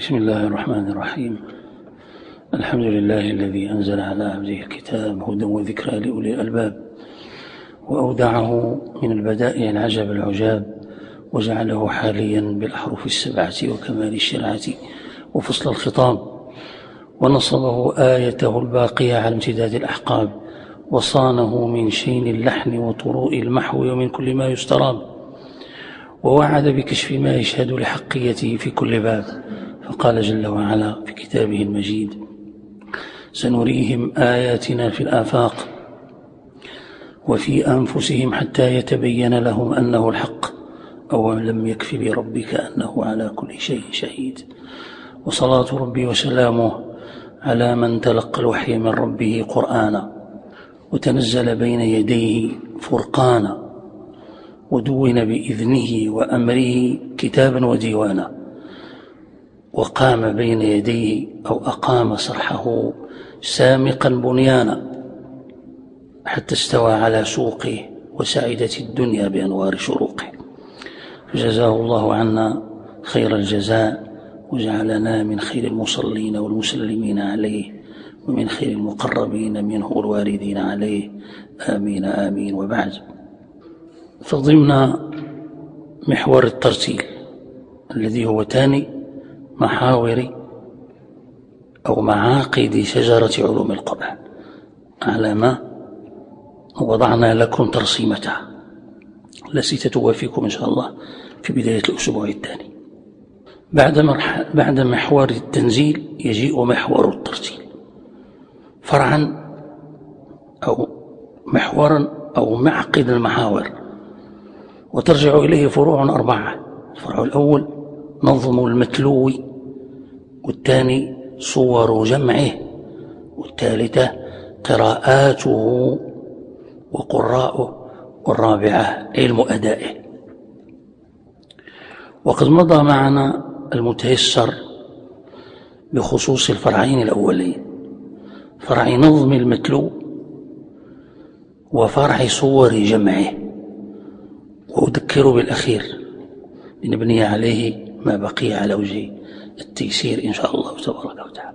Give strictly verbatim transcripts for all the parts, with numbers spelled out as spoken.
بسم الله الرحمن الرحيم. الحمد لله الذي أنزل على عبده الكتاب هدى وذكرى لأولي الألباب، وأودعه من البدائع العجب العجاب، وجعله حاليا بالأحرف السبعة وكمال الشرعة وفصل الخطاب، ونصبه آيته الباقية على امتداد الأحقاب، وصانه من شين اللحن وطروء المحو ومن كل ما يستراب، ووعد بكشف ما يشهد لحقيته في كل باب. فقال جل وعلا في كتابه المجيد: سنريهم آياتنا في الآفاق وفي أنفسهم حتى يتبين لهم أنه الحق أو لم يكف بربك أنه على كل شيء شهيد. وصلاة ربي وسلامه على من تلقى الوحي من ربه قرآنا، وتنزل بين يديه فرقانا، ودون بإذنه وأمره كتابا وديوانا، وقام بين يديه أو أقام صرحه سامقا بنيانا، حتى استوى على سوقه وسعدت الدنيا بأنوار شروقه. فجزاه الله عنا خير الجزاء، وجعلنا من خير المصلين والمسلمين عليه، ومن خير المقربين منه الواردين عليه، آمين آمين. وبعد، فضمن محور الترتيل الذي هو ثاني محاور أو معاقد شجرة علوم القرآن، على ما وضعنا لكم ترسيمتها التي ستوافيكم إن شاء الله في بداية الأسبوع الثاني. بعد, بعد محور التنزيل يجيء محور الترتيل، فرعا أو محورا أو معقد المحاور، وترجع إليه فروع أربعة. الفرع الأول نظم المتلو، والثاني صور جمعه، والثالثة قراءاته وقراءه، والرابعة علم أدائه. وقد مضى معنا المتيسر بخصوص الفرعين الأولين، فرع نظم المتلو وفرع صور جمعه، وأذكر بالأخير لنبني عليه ما بقي على وجه التيسير إن شاء الله تبارك وتعالى.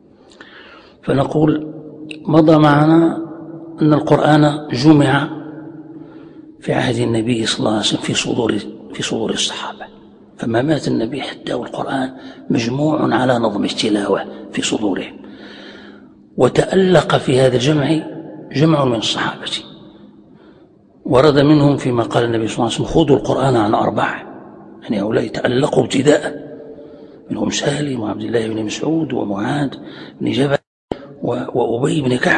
فنقول مضى معنا أن القرآن جمع في عهد النبي صلى الله عليه وسلم في صدور في صدور الصحابة، فما مات النبي حتى والقرآن مجموع على نظم التلاوة في صدورهم. وتألق في هذا الجمع جمع من الصحابة، ورد منهم فيما قال النبي صلى الله عليه وسلم: خذوا القرآن عن أربعة، يعني هؤلاء تألقوا ابتداء، منهم سالم وعبد الله بن مسعود ومعاذ بن جبل وأبي بن كعب.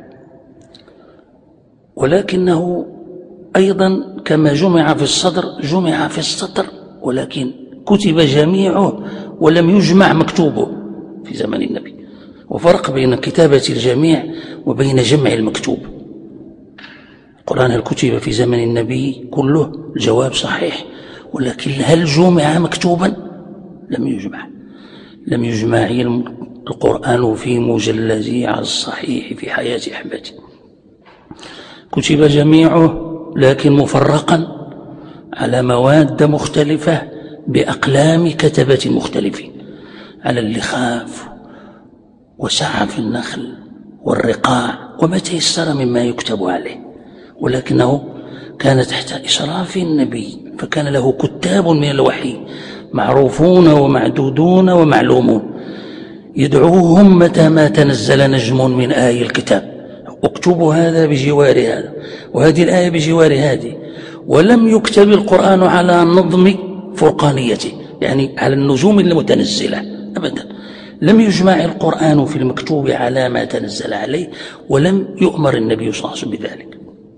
ولكنه أيضا كما جمع في الصدر جمع في السطر، ولكن كتب جميعه ولم يجمع مكتوبه في زمن النبي. وفرق بين كتابة الجميع وبين جمع المكتوب. القرآن هل كتب في زمن النبي كله؟ الجواب صحيح، ولكن هل جمع مكتوبا؟ لم يجمع. لم يجمع القرآن في مجلده على الصحيح في حياة أحمد. كتب جميعه لكن مفرقا على مواد مختلفة بأقلام كتبة مختلفين، على اللخاف وسعف النخل والرقاع وما تيسر مما يكتب عليه، ولكنه كان تحت إشراف النبي، فكان له كتاب من الوحي معروفون ومعدودون ومعلومون يدعوهم متى ما تنزل نجم من آي الكتاب: اكتبوا هذا بجوار هذا، وهذه الآية بجوار هذه. ولم يكتب القرآن على نظم فرقانيته، يعني على النجوم المتنزلة أبدا. لم يجمع القرآن في المكتوب على ما تنزل عليه، ولم يؤمر النبي صلى الله عليه وسلم بذلك.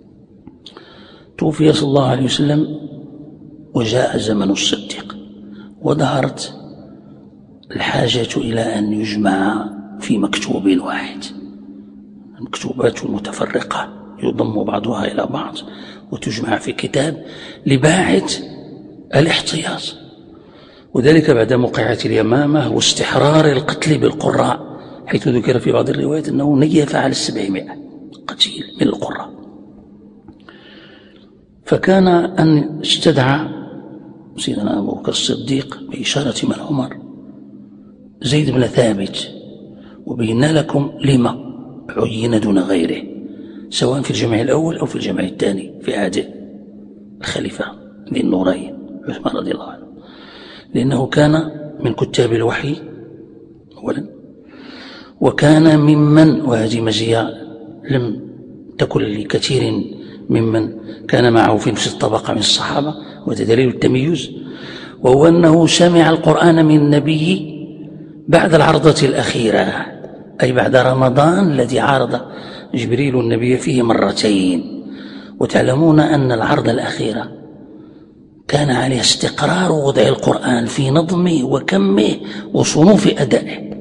توفي صلى الله عليه وسلم وجاء زمن الصديق، وظهرت الحاجة إلى أن يجمع في مكتوب واحد. المكتوبات المتفرقة يضم بعضها إلى بعض وتجمع في كتاب لباعث الاحتياط، وذلك بعد موقعة اليمامة واستحرار القتل بالقراء، حيث ذكر في بعض الروايات أنه نيف على السبعمائة قتيل من القراء. فكان أن استدعى سيدنا أبو بكر الصديق بإشارة من عمر زيد بن ثابت، وبينا لكم لما عين دون غيره سواء في الجمع الأول أو في الجمع الثاني في عهد الخليفة ذي النورين عثمان رضي الله عنه، لأنه كان من كتاب الوحي أولا، وكان ممن، وهذه مزية لم تكن لكثير ممن كان معه في نفس الطبقة من الصحابة، وهذا دليل التميز، وهو أنه سمع القرآن من النبي بعد العرضة الأخيرة، أي بعد رمضان الذي عارض جبريل النبي فيه مرتين. وتعلمون أن العرضة الأخيرة كان عليه استقرار وضع القرآن في نظمه وكمه وصنوف أدائه.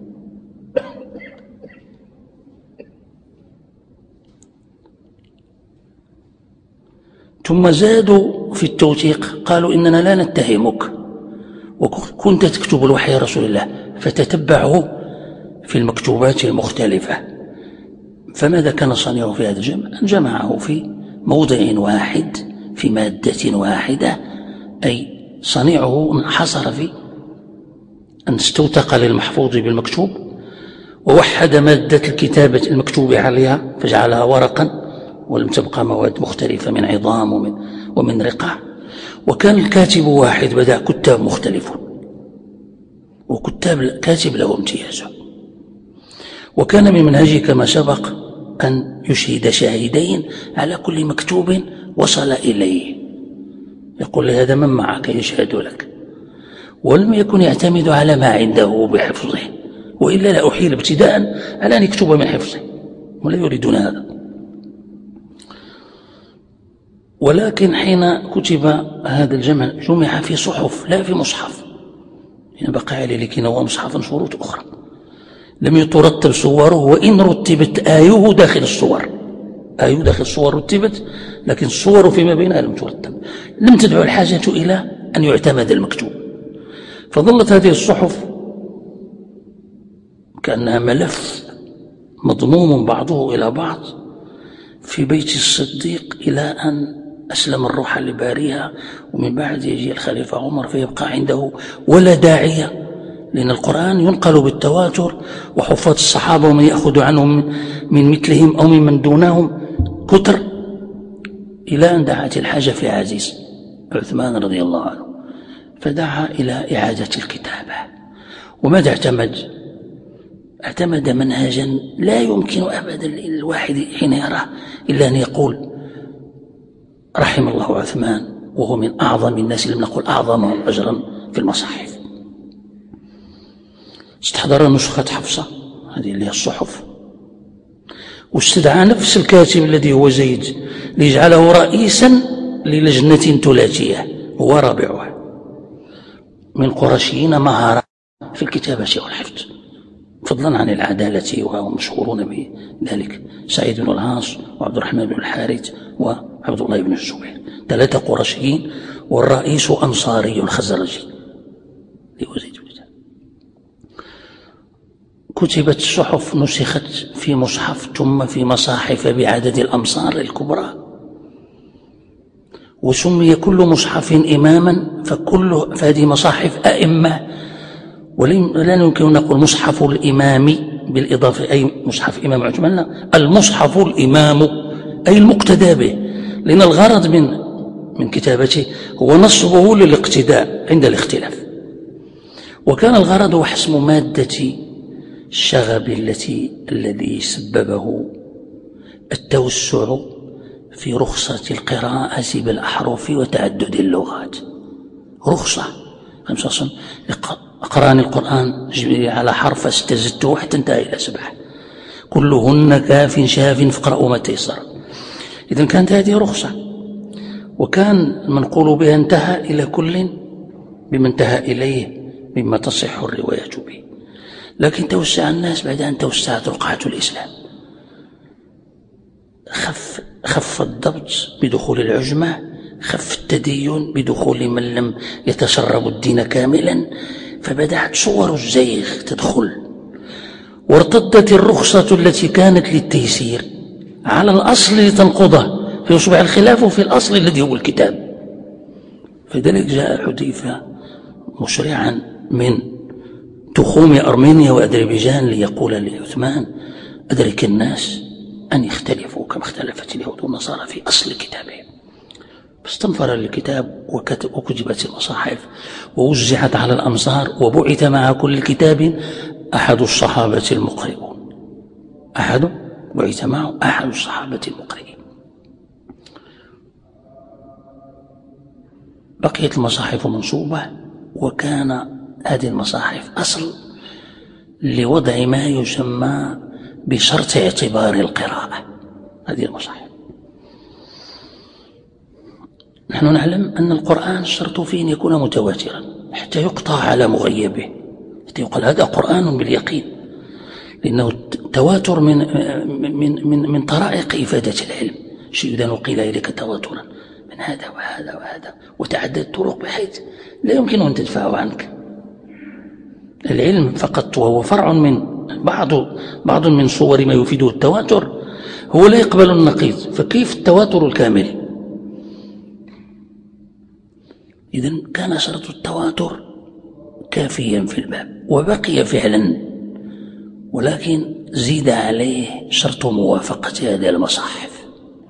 ثم زادوا في التوثيق، قالوا إننا لا نتهمك وكنت تكتب الوحي رسول الله، فتتبعه في المكتوبات المختلفة. فماذا كان صنيعه في هذا الجمع؟ أن جمعه في موضع واحد في مادة واحدة، أي صنيعه حصر في أن استوثق للمحفوظ بالمكتوب ووحد مادة الكتابة المكتوب عليها فجعلها ورقا، ولم تبقى مواد مختلفة من عظام ومن, ومن رقع. وكان الكاتب واحد بدأ كتاب مختلفون، وكتاب كاتب له امتيازه. وكان من منهجه كما سبق أن يشهد شاهدين على كل مكتوب وصل إليه، يقول لهذا من معك يشهد لك، ولم يكن يعتمد على ما عنده بحفظه، وإلا لا أحيل ابتداء على أن يكتب من حفظه، ولا يريدون هذا. ولكن حين كتب هذا الجمع جمع في صحف لا في مصحف، يعني بقى عليه لكن هو مصحف شروط أخرى لم يترتب صوره، وإن رتبت آيه داخل الصور، آيه داخل الصور رتبت، لكن الصور فيما بينها لم ترتب، لم تدعو الحاجة إلى أن يعتمد المكتوب. فظلت هذه الصحف كأنها ملف مضموم بعضه إلى بعض في بيت الصديق إلى أن أسلم الروح لباريها، ومن بعد يجي الخليفة عمر فيبقى عنده ولا داعية، لأن القرآن ينقل بالتواتر، وحفاظ الصحابة ومن يأخذ عنهم من مثلهم أو ممن دونهم كتر، إلى أن دعت الحاجة في عزيز عثمان رضي الله عنه فدعا إلى إعادة الكتابة. وماذا اعتمد؟ اعتمد منهجا لا يمكن أبدا للواحد حين يراه إلا أن يقول رحم الله عثمان، وهو من أعظم الناس، لم نقل أعظمهم أجرا في المصاحف. استحضر نسخة حفصة هذه اللي هي الصحف، واستدعى نفس الكاتب الذي هو زيد ليجعله رئيسا للجنة ثلاثية هو رابعها من قرشيين مهارة في الكتابة والحفظ، فضلا عن العدالة، وهم مشهورون بذلك، سعيد بن العاص وعبد الرحمن بن الحارث وعبد الله بن الزبير، ثلاثة قرشيين، والرئيس أنصاري خزرجي لوزيد بن ثابت. كتبت الصحف نسخت في مصحف ثم في مصاحف بعدد الأمصار الكبرى، وسمي كل مصحف إماما، فكل فهذه مصاحف أئمة، ولا يمكن أن نقول مصحف الإمام بالإضافة أي مصحف إمام عثمان، لا، المصحف الإمام أي المقتدى به، لأن الغرض من من كتابته هو نصبه للاقتداء عند الاختلاف. وكان الغرض هو حسم مادة الشغب التي الذي سببه التوسع في رخصة القراءة بالأحرف وتعدد اللغات. رخصة خمسة أقرأني القرآن على حرف استزدته حتى انتهى إلى سبعة، كلهن كاف شاف فاقرأوا ما تيسر. إذن كانت هذه رخصة، وكان المنقول بها انتهى إلى كل بما انتهى إليه مما تصح الرواية به. لكن توسع الناس بعد أن توسعت رقعة الإسلام، خف, خف الضبط بدخول العجمة، خف التدين بدخول من لم يتشرب الدين كاملا، فبدأت صور الزيغ تدخل، وارتدت الرخصة التي كانت للتيسير على الأصل لتنقضه، فيصبح الخلاف في الأصل الذي هو الكتاب. فذلك جاء حذيفة مسرعا من تخوم أرمينيا وأذربيجان ليقول لعثمان أدرك الناس أن يختلفوا كما اختلفت اليهود والنصارى في أصل كتابهم. فاستنفر الكتاب وكتبت المصاحف ووزعت على الأمصار، وبعث مع كل كتاب أحد الصحابة المقرئون، أحد بعث معه أحد الصحابة المقرئين. بقيت المصاحف منصوبة، وكان هذه المصاحف أصل لوضع ما يسمى بشرط اعتبار القراءة. هذه المصاحف نحن نعلم أن القرآن الشرط فيه أن يكون متواترا حتى يقطع على مغيبه، حتى يقال هذا قرآن باليقين، لأنه التواتر من من من من طرائق إفادة العلم. شيء إذا نقل إليك تواترا من هذا وهذا وهذا وتعدد الطرق بحيث لا يمكن أن تدفعه عنك. العلم فقط وهو فرع من بعض بعض من صور ما يفيده التواتر، هو لا يقبل النقيض، فكيف التواتر الكامل؟ إذن كان شرط التواتر كافيا في الباب وبقي فعلا، ولكن زيد عليه شرط موافقة هذه المصاحف.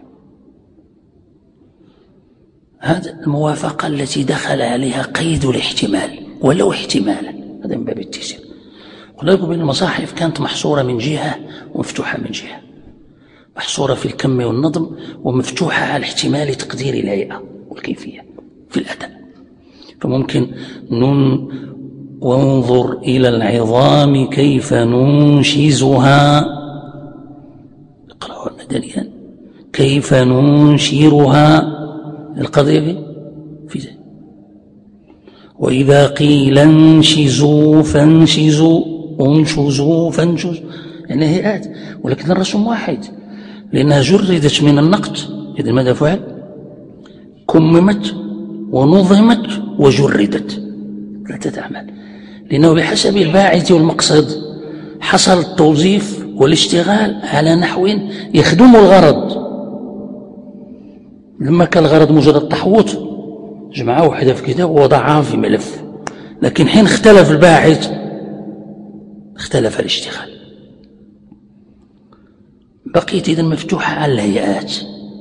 هذه الموافقة التي دخل عليها قيد الاحتمال ولو احتمالا، هذا من باب التيسير. قلنا لكم بأن المصاحف كانت محصورة من جهة ومفتوحة من جهة، محصورة في الكم والنظم ومفتوحة على احتمال تقدير الهيئة والكيفية في الأداء. فممكن نن وانظر إلى العظام كيف ننشزها، اقرأوا مدنيا كيف ننشرها، القضية في في ذلك. وإذا قيل انشزوا فانشزوا انشزوا فانشزوا، يعني هيئات، ولكن الرسم واحد لأنها جردت من النقط. إذن ماذا فعل؟ كممت ونظمت وجردت، ثلاثة أعمال، لأنه بحسب الباعث والمقصد حصل التوظيف والاشتغال على نحو يخدم الغرض. لما كان الغرض مجرد تحوط جمعه وحده في كتاب ووضعها في ملف، لكن حين اختلف الباحث اختلف الاشتغال. بقيت إذن مفتوحة على الهيئات.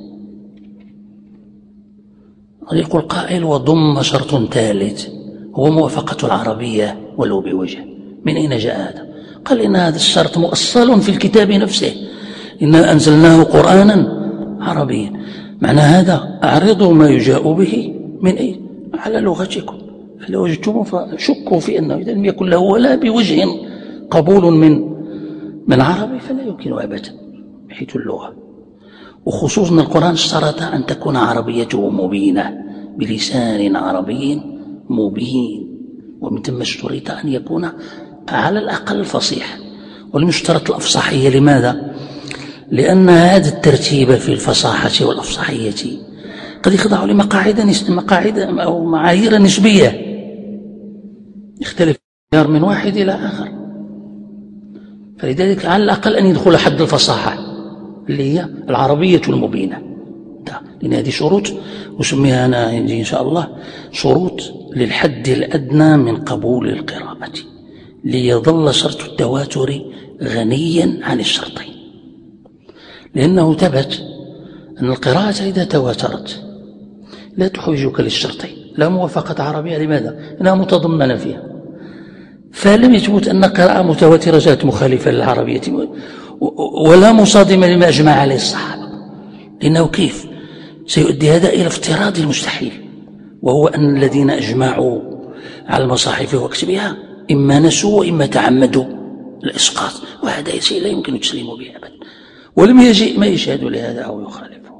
يقول قائل وضم شرط ثالث هو موافقة العربية ولو بوجه. من أين جاء هذا؟ قال إن هذا الشرط مؤصل في الكتاب نفسه، إنا أنزلناه قرآنا عربيا. معنى هذا أعرضوا ما يجاء به من أي على لغتكم، فلا وجدتم فشكوا في أنه إذا لم يكن له ولا بوجه قبول من من عربي فلا يمكن أبدا بحيث اللغة. وخصوصا القرآن اشترط أن تكون عربيته مبينة بلسان عربي مبين، ومن ثم اشترط أن يكون على الأقل فصيح، ولم يشترط الأفصحية. لماذا؟ لأن هذا الترتيب في الفصاحة والأفصحية قد يخضع لمقاعد مقاعد أو معايير نسبية، يختلف من واحد إلى آخر. فلذلك على الأقل أن يدخل حد الفصاحة اللي هي العربية المبينة، لأن هذه شروط وسميها أنا إن شاء الله شروط للحد الأدنى من قبول القراءة، ليظل شرط التواتر غنيا عن الشرطين. لأنه ثبت أن القراءة إذا تواترت لا تحوجك للشرطين، لا موافقة عربية. لماذا؟ إنها متضمنة فيها. فلم يثبت أن قراءة متواترة جاءت مخالفة للعربية ولا مصادمة لما أجمع عليه الصحابة، لأنه كيف سيؤدي هذا إلى افتراض المستحيل، وهو أن الذين أجمعوا على المصاحف وكتبها إما نسوا وإما تعمدوا الإسقاط، وهذا شيء لا يمكن التسليم به أبدا، ولم يجيء ما يشهد لهذا أو يخالفه.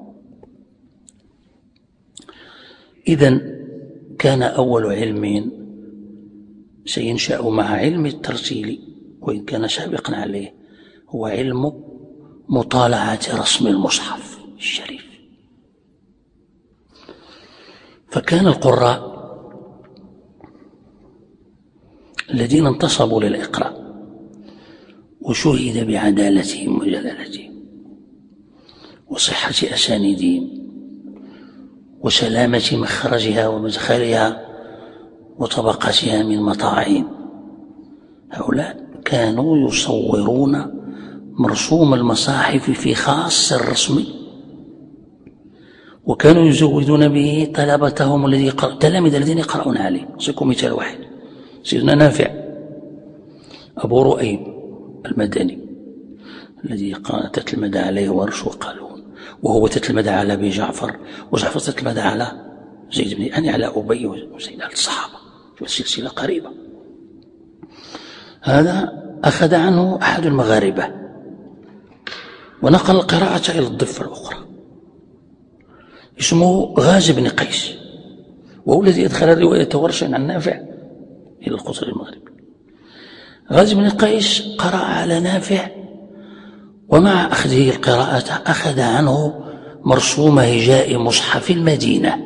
إذن كان أول علم سينشأ مع علم الترتيل وإن كان سابقا عليه هو علم مطالعة رسم المصحف الشريف. فكان القراء الذين انتصبوا للإقراء وشهد بعدالتهم وجلالتهم وصحة أسانيدهم وسلامة مخرجها ومدخلها وطبقاتها من مطاعم، هؤلاء كانوا يصورون مرسوم المصاحف في خاص الرسم، وكانوا يزودون به طلبتهم الذي يقرأ التلاميذ الذين يقرؤون عليه. أعطيكم مثال واحد: سيدنا نافع أبو رؤيب المدني الذي تتلمذ عليه ورش وقالون، وهو تتلمذ على أبي جعفر، وجعفر تتلمذ على زيد بن يعني على أبي وزيد على الصحابة، سلسلة قريبة. هذا أخذ عنه أحد المغاربة ونقل القراءة إلى الضفة الأخرى، اسمه غازي بن قيس، وهو الذي أدخل الرواية ورشا عن نافع إلى القطر المغربي. غازي بن قيس قرأ على نافع، ومع أخذه القراءة أخذ عنه مرسوم هجاء مصحف المدينة،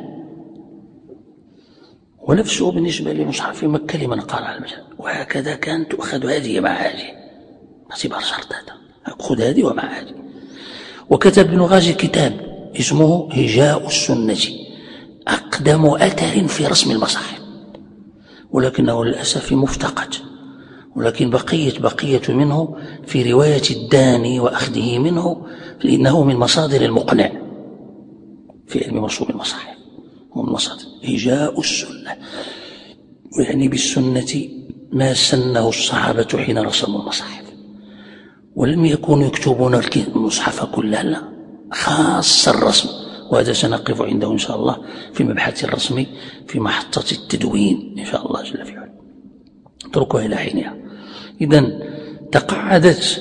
ونفسه بالنسبة لمصحف مكة لمن قرأ المجال. وهكذا كانت تؤخذ هذه مع هذه، اعتبار شرط هذا، خذ هذه ومع هذه. وكتب ابن غازي كتاب اسمه هجاء السنة، أقدم أثر في رسم المصاحف، ولكنه للأسف مفتقد، ولكن بقية بقية منه في رواية الداني وأخذه منه، لأنه من مصادر المقنع في علم مرسوم المصاحف، هو من مصادر هجاء السنة، ويعني بالسنة ما سنه الصحابة حين رسموا المصاحف، ولم يكونوا يكتبون المصحف كله، لا، خاص الرسم. وهذا سنقف عنده إن شاء الله في مبحث الرسم في محطة التدوين إن شاء الله جل في علاه، اتركها إلى حينها. إذن تقعدت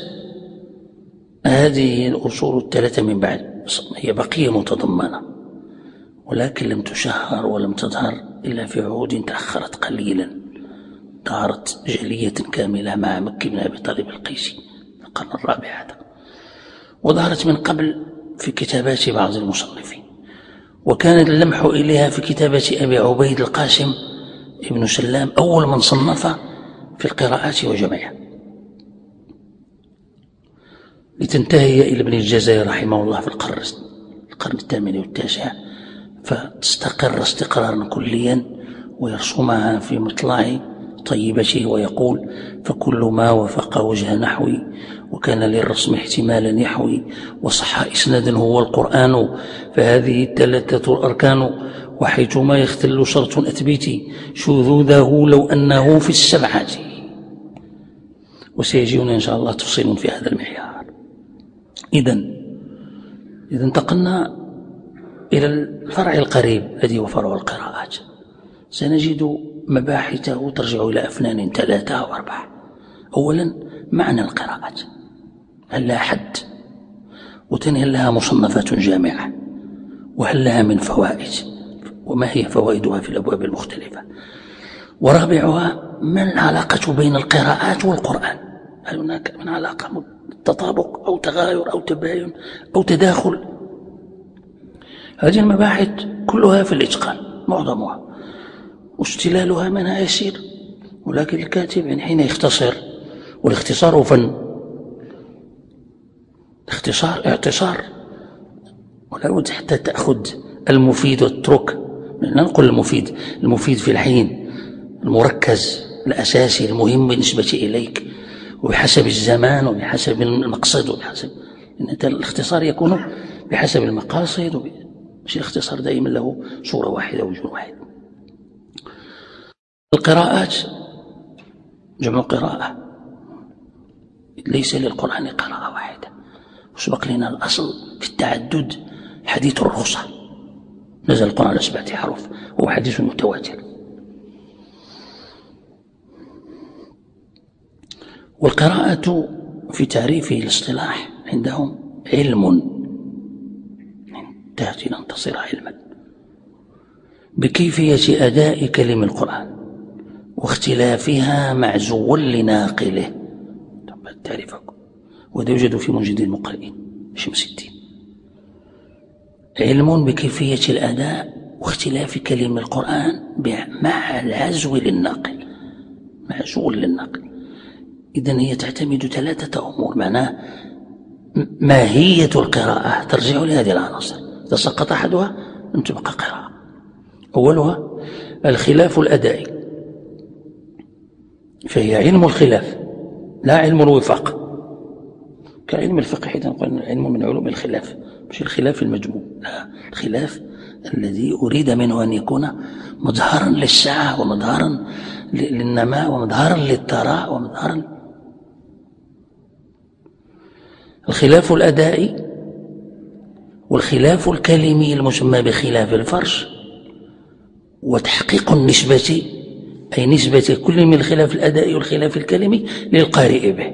هذه الأصول الثلاثة من بعد، هي بقية متضمنة، ولكن لم تشهر ولم تظهر إلا في عهود تأخرت قليلا، ظهرت جلية كاملة مع مكي بن أبي طالب القيسي في القرن الرابع هذا، وظهرت من قبل في كتابات بعض المصنفين، وكان اللمح إليها في كتابة أبي عبيد القاسم ابن سلام أول من صنف في القراءات وجمعها، لتنتهي إلى ابن الجزائر رحمه الله في القرن القرن الثامن والتاسع، فتستقر استقرارا كليا ويرسمها في مطلع طيبته، ويقول: فكل ما وفق وجه نحوي وكان للرسم احتمالا يحوي، وصح إسنادا هو القرآن، فهذه الثلاثة الأركان، وحيثما يختل شرط أثبتي شذوذه لو أنه في السبعة. وسيجينا إن شاء الله تفصيل في هذا المعيار. إذن إذا انتقلنا إلى الفرع القريب الذي هو فرع القراءات، سنجد مباحثه ترجع إلى أفنان ثلاثة أو أربعة. أولا معنى القراءات، هل لها حد؟ وثانيا هل لها مصنفات جامعة؟ وهل لها من فوائد؟ وما هي فوائدها في الأبواب المختلفة؟ ورابعها ما العلاقة بين القراءات والقرآن؟ هل هناك من علاقة تطابق أو تغاير أو تباين أو تداخل؟ هذه المباحث كلها في الإتقان معظمها، واستلالها منها يسير، ولكن الكاتب يعني حين يختصر، والاختصار فن، اختصار اعتصار، ولا بد حتى تأخذ المفيد وتترك. لا نقول المفيد، المفيد في الحين المركز الأساسي المهم بالنسبة إليك، وبحسب الزمان وبحسب المقصد وبحسب إن الاختصار يكون بحسب المقاصد، مش الاختصار دائما له صورة واحدة ووجه واحد. القراءات جمع قراءة، ليس للقرآن قراءة واحدة، وسبق لنا الأصل في التعدد حديث الرخصة، نزل القرآن على سبعة حروف، هو حديث متواتر. والقراءة في تعريفه الاصطلاح عندهم علم، انتهت ننتصر علما بكيفية أداء كلم القرآن واختلافها معزو لناقله. تعريفكم وهذا يوجد في منجد المقرئين شمس الدين. علم بكيفية الأداء واختلاف كلم القرآن مع العزو للناقل، معزو للناقل. إذن هي تعتمد ثلاثة أمور، معناه ماهية القراءة ترجع لهذه العناصر، إذا سقط أحدها لم تبقى قراءة. أولها الخلاف الأدائي، فهي علم الخلاف لا علم الوفاق، كعلم الفقه حين نقول علم من علوم الخلاف، مش الخلاف المجموع، لا، الخلاف الذي أريد منه أن يكون مظهرا للسعة ومظهرا للنماء ومظهرا للثراء ومظهرا. الخلاف الأدائي والخلاف الكلمي المسمى بخلاف الفرش، وتحقيق النسبة أي نسبة كل من الخلاف الأدائي والخلاف الكلمي للقارئ به.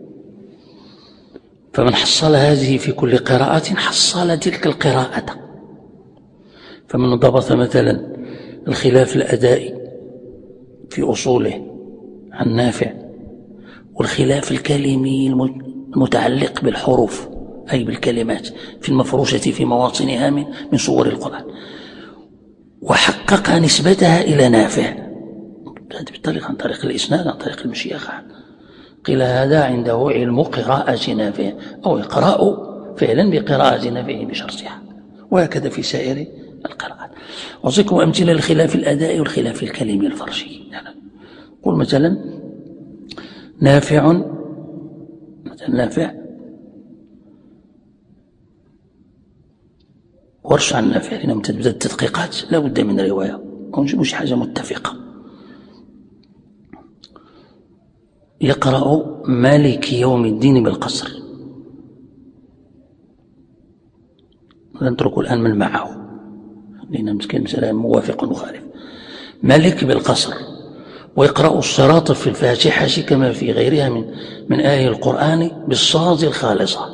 فمن حصل هذه في كل قراءة حصل تلك القراءة. فمن ضبط مثلا الخلاف الأدائي في أصوله عن نافع، والخلاف الكلمي المتعلق بالحروف أي بالكلمات في المفروشة في مواطنها من من صور القرآن، وحقق نسبتها إلى نافع، هذه بالطريقة عن طريق الإسناد عن طريق المشيخة، قيل هذا عنده علم قراءة نافع أو يقرأ فعلا بقراءة نافع بشرطها، وهكذا في سائر القراءات. أعطيكم أمثلة للخلاف الأدائي والخلاف الكلمي الفرشي. يعني قل مثلا نافع، مثلا نافع ورش عن نافع، لأنهم تبدأ التدقيقات لا بد من رواية مش حاجة متفقة. يقرأ مالك يوم الدين بالقصر، نترك الآن من معه لأن مسكين مسألة موافق ومخالف. مالك بالقصر، ويقرأ الصراط في الفاتحة كما في غيرها من من آية القرآن بالصاد الخالصة.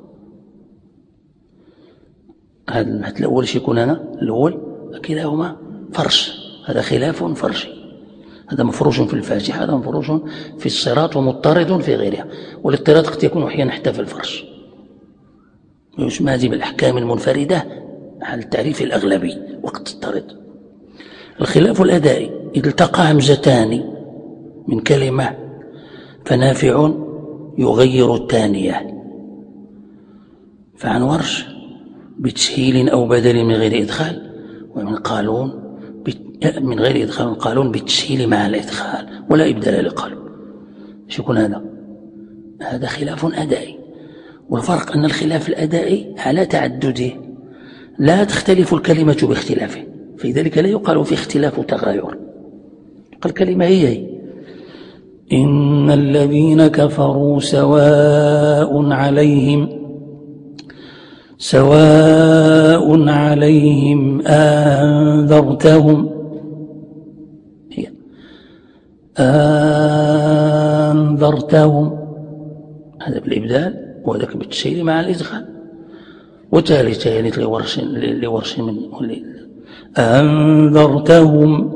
هذا المثل الأول شيكون هنا الأول كلاهما فرش، هذا خلاف فرشي، هذا مفروش في الفاتحة، هذا مفروش في الصراط ومضطرد في غيرها، والاضطراد قد يكون أحيانا حتى في الفرش، ويسمى هذه بالأحكام المنفردة على التعريف الأغلبي وقت الطرد. الخلاف الأدائي إذ التقى همزتان من كلمة فنافع يغير الثانية، فعن ورش بتسهيل أو بدل من غير إدخال، ومن قالون من غير إدخال قالون بالتسهيل مع الإدخال ولا إبدال لقالون. ايش يكون هذا؟ هذا خلاف أدائي، والفرق أن الخلاف الأدائي على تعدده لا تختلف الكلمة باختلافه، في ذلك لا يقال في اختلاف تغاير، الكلمة هي هي. إن الذين كفروا سواء عليهم سواء عليهم أنذرتهم هي أنذرتهم، هذا بالإبدال وذاك بالتسهيل مع الإدخال. وثالث يعني لورش لورش من أنذرتهم،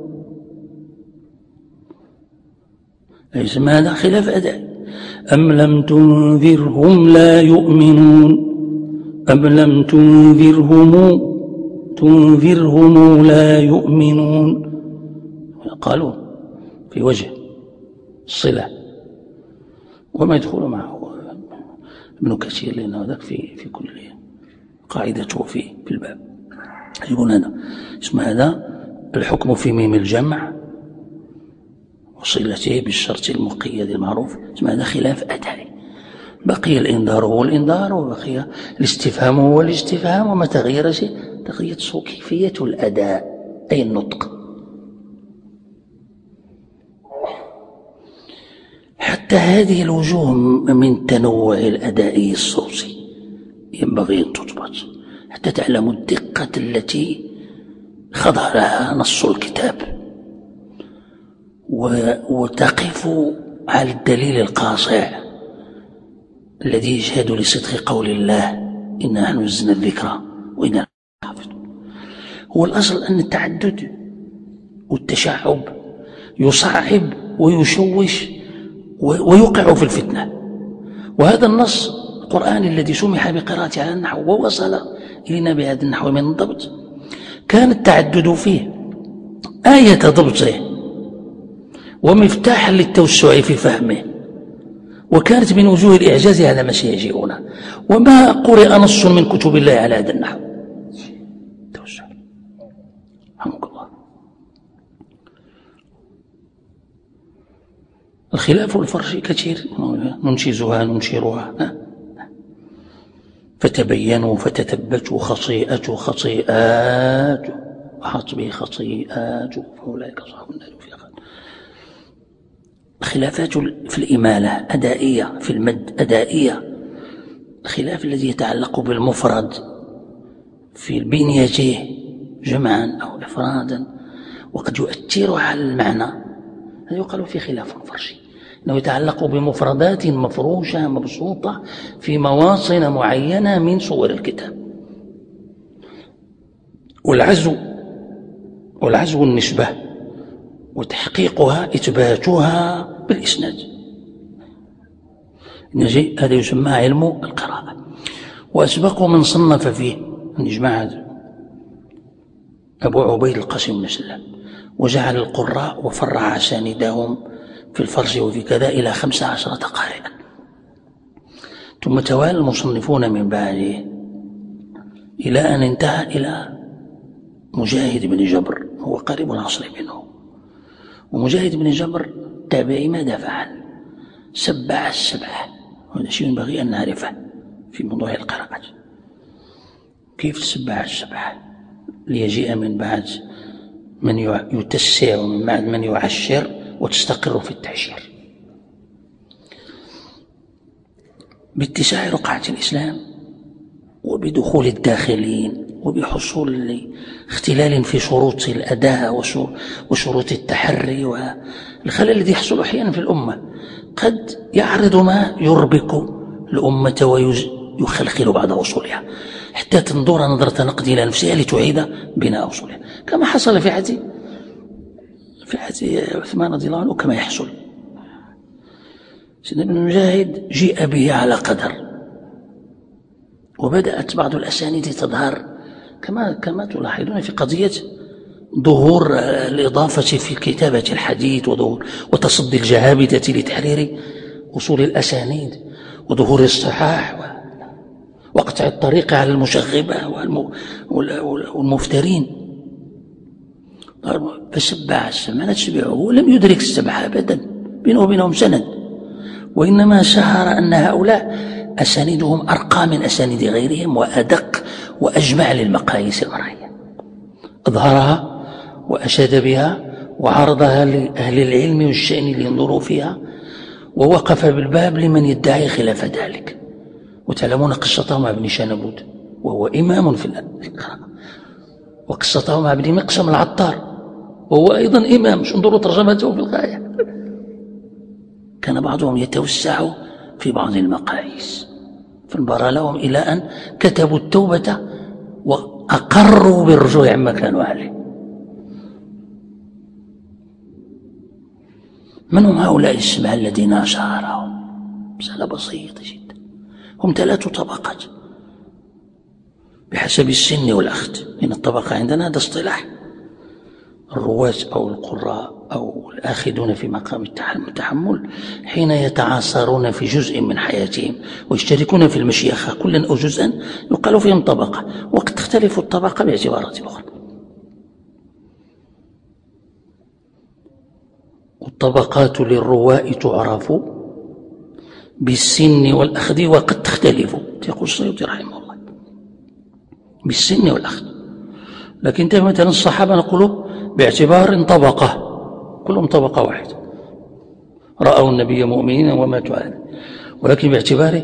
يسمى هذا خلاف أدائي. أم لم تنذرهم لا يؤمنون، أم لم تنذرهم تنذرهم لا يؤمنون، قالوا في وجه الصلة، وما يدخل معه ابن كثير لأنه ذاك في في كل قاعدته في في الباب. يقول هذا اسم هذا الحكم في ميم الجمع وصلته بالشرط المقيد المعروف، اسم هذا خلاف أدائي. بقي الإنذار هو الإنذار، وبقي الاستفهام هو الاستفهام، وما تغير شيء تغيرت كيفية الأداء أي النطق. حتى هذه الوجوه من تنوع الأداء الصوتي ينبغي أن تضبط حتى تعلموا الدقة التي خضع لها نص الكتاب، وتقفوا على الدليل القاصع الذي يشهد لصدق قول الله إنا نحن نزلنا الذكر وإنا حافظون. هو الأصل أن التعدد والتشعب يصعب ويشوش ويوقع في الفتنة، وهذا النص القرآني الذي سمح بقراءته على النحو ووصل إلينا بهذا النحو من الضبط كان التعدد فيه آية ضبطه ومفتاحا للتوسع في فهمه، وكانت من وجوه الإعجاز على ما سيجيئنا. وما قرئ نص من كتب الله على هذا النحو. توسع رحمك الله. الخلاف الفرشي كثير ننشزها ننشرها. فتبينوا فتثبتوا خطيئة خطيئات وحط به خطيئات فأولئك أصحاب النار فيها خالدون. الخلافات في الإمالة أدائية، في المد أدائية. الخلاف الذي يتعلق بالمفرد في بنيته جمعا أو إفرادا وقد يؤثر على المعنى، هذا يقال في خلاف فرشي، أنه يتعلق بمفردات مفروشة مبسوطة في مواطن معينة من صور الكتاب. والعزو والعزو النسبة وتحقيقها إثباتها بالإسناد، هذا يسمى علم القراءة. وأسبق من صنف فيه من إجماع أبو عبيد القاسم بن سلام، وجعل القراء وفرع أساندهم في الفرش وفي كذا إلى خمس عشرة قارئا. ثم توالى المصنفون من بعده إلى أن انتهى إلى مجاهد بن جبر، هو قريب العصر منه. ومجاهد بن جبر تابعي ماذا فعل؟ سبع السبعة، وهذا شيء ينبغي أن نعرفه في موضوع القراءة. كيف سبع السبعة؟ ليجيء من بعد من يتسع ومن بعد من يعشر وتستقر في التعشير. باتساع رقعة الإسلام وبدخول الداخلين وبحصول اختلال في شروط الأداء وشروط التحري والخلل الذي يحصل أحيانا في الأمة قد يعرض ما يربك الأمة ويخلخل بعد وصولها حتى تنظر نظرة نقد إلى نفسها لتعيد بناء وصولها، كما حصل في عهد في عهد عثمان رضي الله عنه، كما يحصل. سيدنا ابن مجاهد جيء به على قدر، وبدأت بعض الأسانيد تظهر كما كما تلاحظون في قضية ظهور الإضافة في كتابة الحديث وظهور وتصدي الجهابذة لتحرير أصول الأسانيد وظهور الصحاح وقطع الطريق على المشغبة والمفترين. فسبع السبعة تشبعه، ولم يدرك السبعة أبدا، بينه وبينهم سند، وإنما شهر أن هؤلاء أسانيدهم أرقى من أسانيد غيرهم وأدق وأجمع للمقاييس المرئية. أظهرها وأشاد بها وعرضها لأهل العلم والشأن لينظروا فيها، ووقف بالباب لمن يدعي خلاف ذلك. وتعلمون قصته مع ابن شنبود وهو إمام في القراءة، وقصته مع ابن مقسم العطار وهو أيضا إمام، انظروا ترجمته في الغاية. كان بعضهم يتوسع في بعض المقاييس، فانبرى لهم إلى أن كتبوا التوبة وأقروا بالرجوع عما كانوا عليه. من هم هؤلاء السبعة الذين أشهرهم؟ مسألة بسيطة جدا. هم ثلاث طبقات بحسب السن والأخذ. إن الطبقة عندنا هذا اصطلاح، الرواة أو القراء أو الآخذون في مقام التحمل حين يتعاصرون في جزء من حياتهم ويشتركون في المشيخة كلا أو جزءا يقال فيهم طبقة، وقد تختلف الطبقة باعتبارات أخرى. والطبقات للرواة تعرف بالسن والأخذ وقد تختلف، يقول السيوطي رحمه الله، بالسن والأخذ. لكن مثلا الصحابة نقول باعتبار طبقة، كلهم طبقة واحدة، رأوا النبي مؤمنين وماتوا عليه، ولكن باعتبار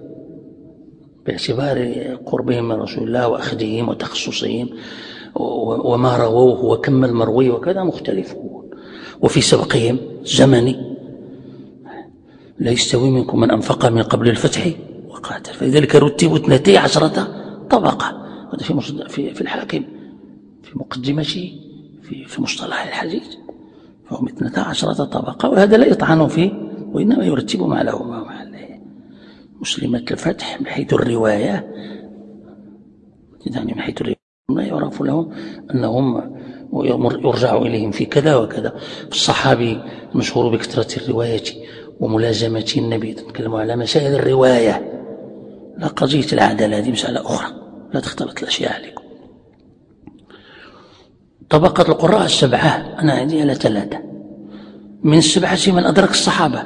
باعتبار قربهم من رسول الله وأخذهم وتخصصهم وما رووه وكم المروي وكذا مختلفون. وفي سبقهم زمني، لا يستوي منكم من أنفق من قبل الفتح وقاتل، فلذلك رتبوا اثنتي عشرة طبقة. هذا في في في الحاكم في مقدمته في في مصطلح الحديث، فهم اثنتا عشرة طبقة، وهذا لا يطعن فيه وإنما يرتب ما له ما مع مسلمة الفتح من حيث الرواية، يعني من حيث الرواية لا يعرف لهم أنهم يرجع إليهم في كذا وكذا. الصحابي مشهور بكثرة الرواية وملازمة النبي، تتكلم على مسائل الرواية لا قضية العدالة، هذه مسألة أخرى لا تختلط الأشياء عليكم. طبقة القراء السبعة أنا عندي على ثلاثة، من السبعة من أدرك الصحابة،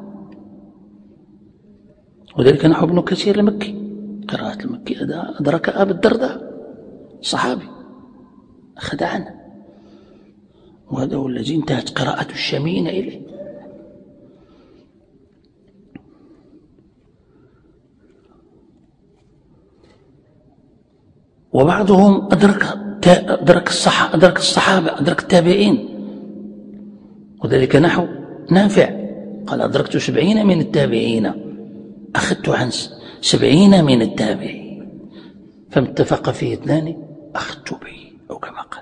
وذلك نحو ابن كثير المكي، قراءة المكي أدرك أبا الدرداء صحابي أخذ عنه، وهذا هو الذي انتهت قراءة الشاميين إليه. وبعضهم أدرك أدرك الصح أدرك الصحابة أدرك التابعين، وذلك نحو نافع قال أدركت سبعين من التابعين، أخذت عن سبعين من التابعين، فما اتفق فيه اثنان أخذت به، أو كما قال.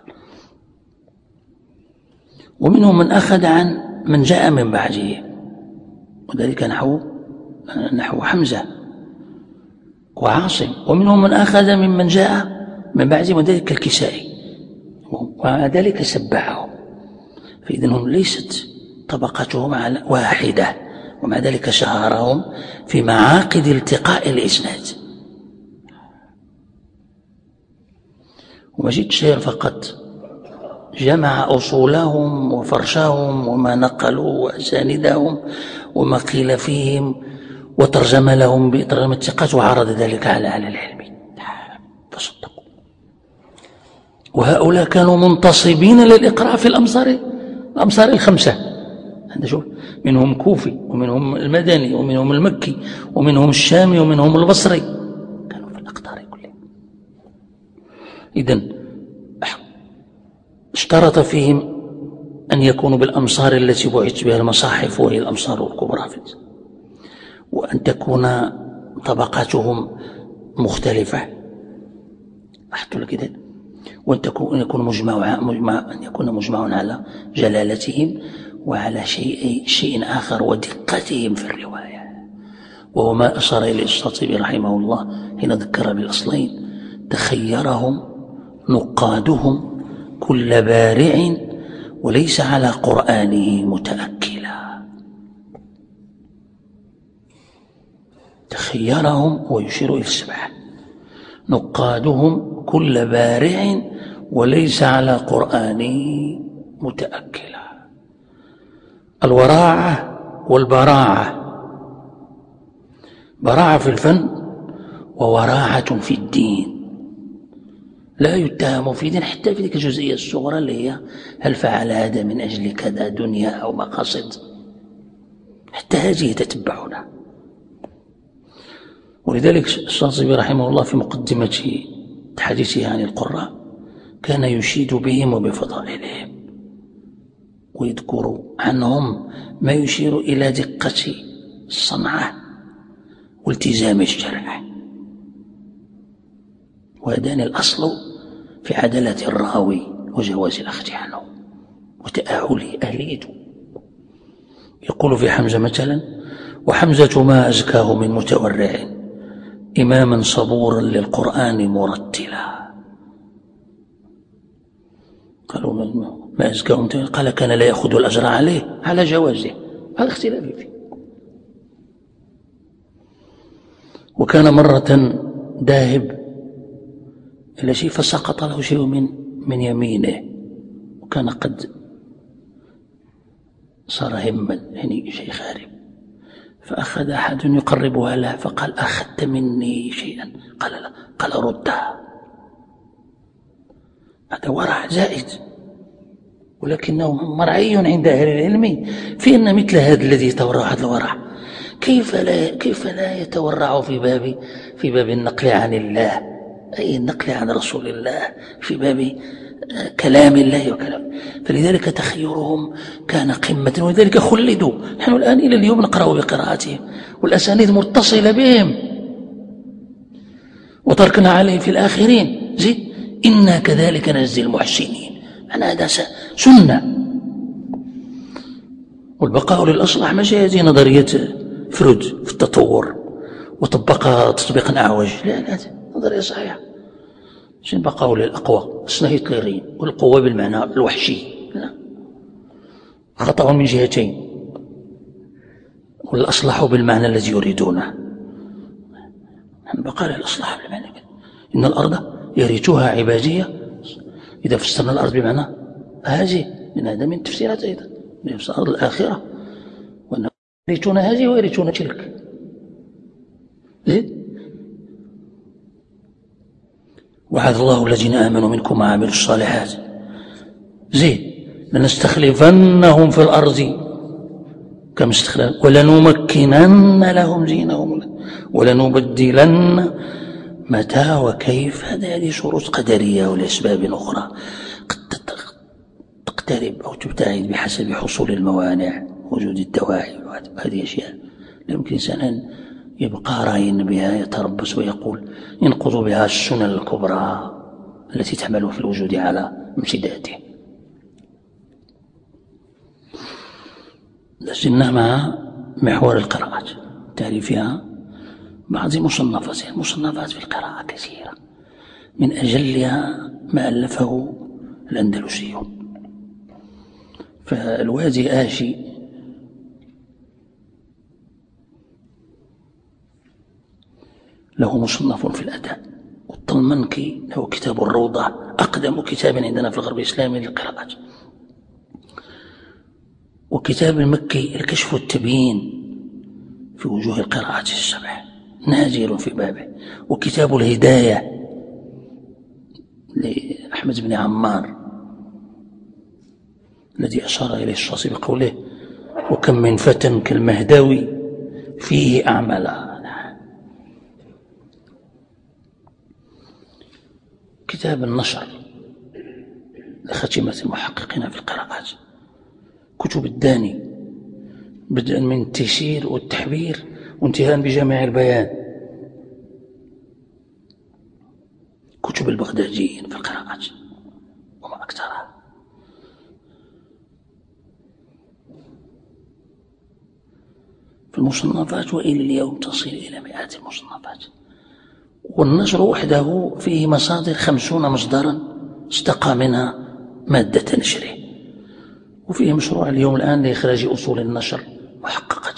ومنهم من أخذ عن من جاء من بعده، وذلك نحو نحو حمزة وعاصم. ومنهم من أخذ ممن جاء من بعده، وذلك الكسائي، ومع ذلك سبعهم، فإذن هم ليست طبقتهم على واحدة، ومع ذلك شهرهم في معاقد التقاء الإسناد. ومجد شير فقط جمع أصولهم وفرشهم وما نقلوا وأساندهم وما قيل فيهم، وترجم لهم بترجمة الثقات، وعرض ذلك على أهل العلم فصدقوا. وهؤلاء كانوا منتصبين للإقراء في الأمصار الأمصار الخمسة، هذا شوف، منهم كوفي ومنهم المدني ومنهم المكي ومنهم الشامي ومنهم البصري، كانوا في الأقطار كلها. إذن اشترط فيهم أن يكونوا بالأمصار التي بعثت بها المصاحف، وهي الأمصار الكبرى، وأن تكون طبقاتهم مختلفة، أحط لك كده، وأن تكون يكون مجمع مجمع أن يكون مجمع على جلالتهم وعلى شيء شيء آخر، ودقتهم في الرواية، وهو ما أشار إليه الشاطبي رحمه الله حين ذكر بالأصلين: تخيرهم نقادهم كل بارع وليس على قرآنه متأكلا. تخيرهم ويشير إلى السبعة، نقادهم كل بارع وليس على قرآنه متأكلا. الوراعة والبراعة، براعة في الفن ووراعة في الدين، لا يتهم في دين حتى في ذلك الجزئية الصغرى اللي هي هل فعل هذا من أجل كذا دنيا أو مقاصد، حتى هذه تتبعنا. ولذلك الشاطبي رحمه الله في مقدمة حديثه عن القراء كان يشيد بهم وبفضائلهم، ويذكر عنهم ما يشير إلى دقة الصنعة والتزام الشرع، وهذان الأصل في عدالة الراوي وجواز الأخذ عنه وتأهله أهليته. يقول في حمزة مثلا: وحمزة ما أزكاه من متورع إماما صبورا للقرآن مرتلا. قالوا ما أزكاه، قال كان لا يأخذ الأجر عليه على جوازه، هذا اختلاف فيه. وكان مرة ذاهب إلى شيء فسقط له شيء من من يمينه، وكان قد صار هما، يعني شيء خارب، فأخذ أحد يقربها له فقال: أخذت مني شيئا؟ قال: لا. قال: ردها. هذا ورع زائد، ولكنه مرعي عند أهل العلم في أن مثل هذا الذي يتورع هذا الورع كيف لا كيف لا يتورع في باب في باب النقل عن الله، أي النقل عن رسول الله، في باب كلام الله وكلام. فلذلك تخيرهم كان قمة، ولذلك خلدوا. نحن الآن إلى اليوم نقرأ بقراءتهم والأسانيد متصلة بهم، وتركنا عليه في الآخرين زي إنا كذلك نجزي المحسنين. أنا هذا سنة، والبقاء للأصلح ماشي هذه نظرية فرود في التطور وطبقها تطبيقا أعوج، لا لا، نظرية صحيحة. شنو بقاء للأقوى السنهيتلرين، والقوة بالمعنى الوحشي، لا، خطأ من جهتين، والأصلح بالمعنى الذي يريدونه. بقاء للأصلح بالمعنى إن الأرض يرثها عبادية، إذا فسرنا الأرض بمعنى هذه، من هذا من تفسيرات أيضا في أرض الآخرة، وأنه يرثون هذه ويرثون تلك. زيد. وعد الله الذين آمنوا منكم وعملوا الصالحات زيد لنستخلفنهم في الأرض كما استخلف ولنمكنن لهم دينهم ولنبدلن متى وكيف. هذه شروط قدرية ولأسباب أخرى قد تقترب أو تبتعد بحسب حصول الموانع، وجود الدواعي، وهذه أشياء لا يمكن إنسان يبقى راين بها يتربص ويقول ينقض بها السنن الكبرى التي تحمل في الوجود على امتداده. لازلنا مع محور القراءات، تعريفها بعض مصنفات. المصنفات في القراءة كثيرة، من أجلها ما ألفه الأندلسيون. فالوادي آشي له مصنف في الأداء، والطلمنكي له كتاب الروضة، أقدم كتاب عندنا في الغرب الإسلامي للقراءات. وكتاب المكي الكشف والتبيين في وجوه القراءات السبع نادر في بابه. وكتاب الهداية لأحمد بن عمار الذي أشار إليه الشاطبي بقوله وكم من فتى كالمهداوي فيه أعملا. كتاب النشر لختمة المحققين في القراءات. كتب الداني بدءا من التيسير والتحبير وانتهاء بجامع البيان. كتب البغداديين في القراءات وما أكثرها. في المصنفات وإلى اليوم تصل إلى مئات المصنفات. والنشر وحده فيه مصادر خمسون مصدرا استقى منها مادة نشره. وفيه مشروع اليوم الآن لإخراج أصول النشر محققة.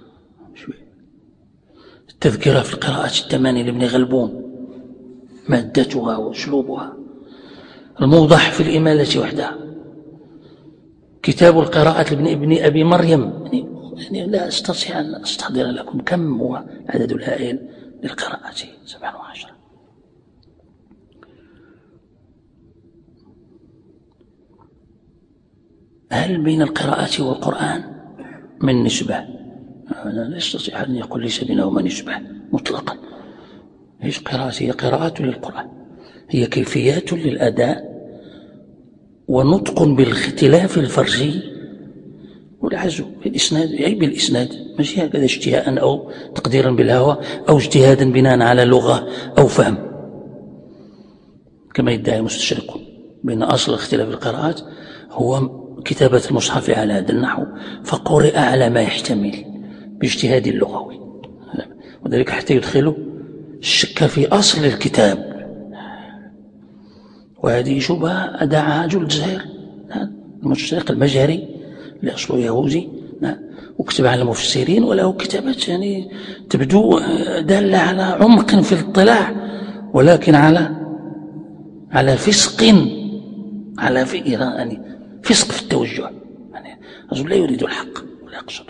التذكرة في القراءات الثمانية لابن غلبون مادتها وأسلوبها. الموضح في الإمالة وحدها. كتاب القراءات لابن ابن أبي مريم، يعني, يعني لا أستطيع أن أستحضر لكم كم هو عدد الهائل للقراءات، سبعة وعشرة. هل بين القراءات والقرآن من نسبة؟ لا يستطيع أن يقول ليس بينهما نسبة مطلقا. هيش قراءة، هي قراءات للقرآن، هي كيفيات للأداء ونطق بالاختلاف الفرجي والعزو بالإسناد، أي بالإسناد، ماشي هكذا اشتهاء أو تقديرا بالهوى أو اجتهادا بناء على لغة أو فهم كما يدعي المستشرقون. بين أصل اختلاف القراءات هو كتابة المصحف على هذا النحو فقرئ على ما يحتمل باجتهاد اللغوي، وذلك حتى يدخلوا الشك في أصل الكتاب. وهذه شبهة أدعاها جل الجزائر المستشرق المجهري اللي أصله يهودي وكتب على المفسرين، وله كتابات يعني تبدو دالة على عمق في الاطلاع، ولكن على على فسق على في يعني فسق في التوجه، يعني رجل لا يريد الحق ولا يقصده.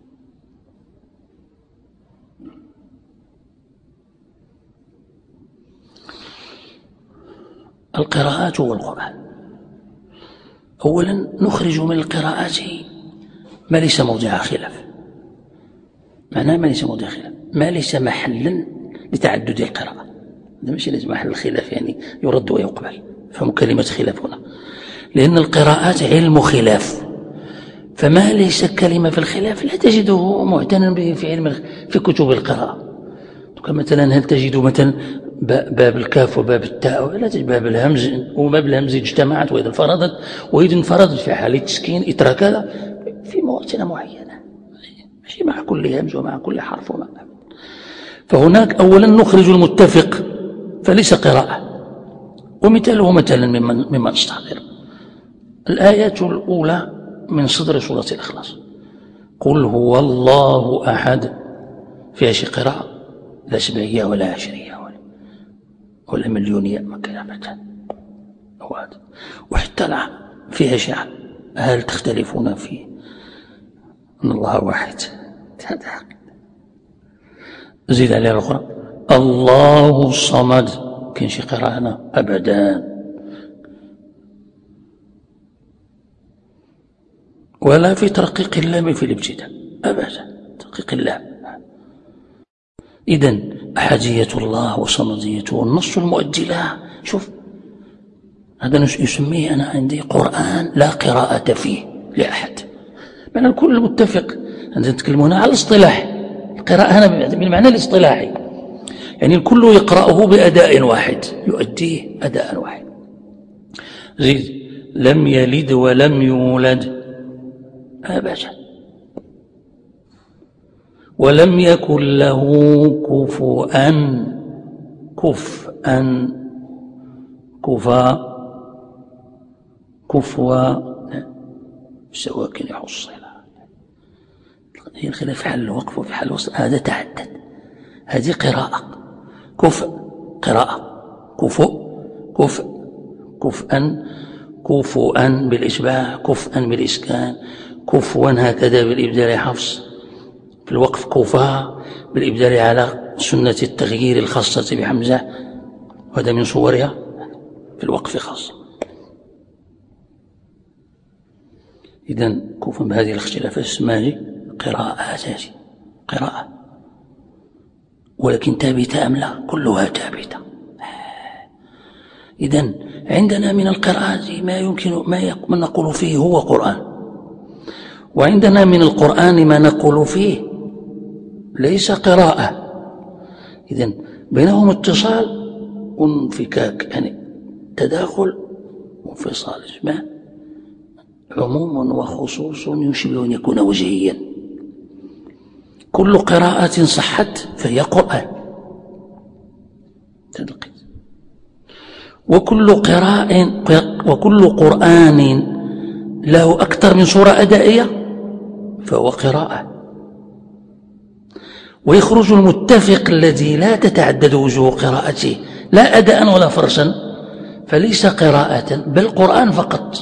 القراءات والقرآن. أولا نخرج من القراءات ما ليس موضع خلاف. معناه ما ليس موضع خلاف، ما ليس محلا لتعدد القراءة. هذا ماشي لازم محل الخلاف يعني يرد ويقبل، فهم كلمة خلاف هنا، لأن القراءات علم خلاف، فما ليس كلمة في الخلاف لا تجده معتنا به في علم في كتب القراءة. مثلا هل تجد مثلا باب الكاف وباب التاء، لا تجد باب الهمز وباب الهمز اجتمعت وإذا انفردت، وإذا انفردت في حالة تسكين اتركها في مواطن معينة، ماشي مع كل همز ومع كل حرف ومع. فهناك أولا نخرج المتفق فليس قراءة. ومثاله مثلا ممن ممن استحضر الآية الأولى من صدر سورة الإخلاص، قل هو الله أحد، فيها شي قراءة لا سبعية ولا عشرية ولا, ولا مليونية ما كان أبدا. وحتى لا فيها شيء هل تختلفون في أن الله واحد، هذا حق. زيد عليها الأخرى الله الصمد، كاين شي قراءة هنا أبدا، ولا في ترقيق اللام في الابتداء أبدا، ترقيق اللام. إذن أحدية الله وصمديته والنص المؤدي لها. شوف هذا يسميه أنا عندي قرآن لا قراءة فيه لأحد، بل الكل متفق. عندنا نتكلمون على الاصطلاح، القراءة هنا بالمعنى الاصطلاحي، يعني الكل يقرأه بأداء واحد، يؤديه أداء واحد. زيد لم يلد ولم يولد أبدا، ولم يكن له كفوا كفءا كفا كفوا سواكن يحصل. هي الخلاف في حال الوقف وفي حال الوصل، هذا تعدد. هذه قراءة كفء، قراءة كفؤ كفء كفءا كفؤا بالإشباع، كفءا بالإسكان، كفوا هكذا بالإبدال حفص، في الوقف كفا بالإبدال على سنة التغيير الخاصة بحمزة، وهذا من صورها في الوقف خاصة. إذن كفا بهذه الاختلافات اسمها قراءات، هذه قراءة، ولكن ثابتة أم لا؟ كلها ثابتة. إذن عندنا من القراءات ما يمكن ما نقول فيه هو قرآن، وعندنا من القرآن ما نقول فيه ليس قراءة. إذن بينهم اتصال وانفكاك، يعني تداخل وانفصال، اسمه عموم وخصوص يشبه أن يكون وجهيا. كل قراءة صحت فهي قرآن، وكل قراء وكل قرآن له أكثر من صورة أدائية فهو قراءة. ويخرج المتفق الذي لا تتعدد وجوه قراءته لا أداء ولا فرسا فليس قراءة بل قرآن فقط.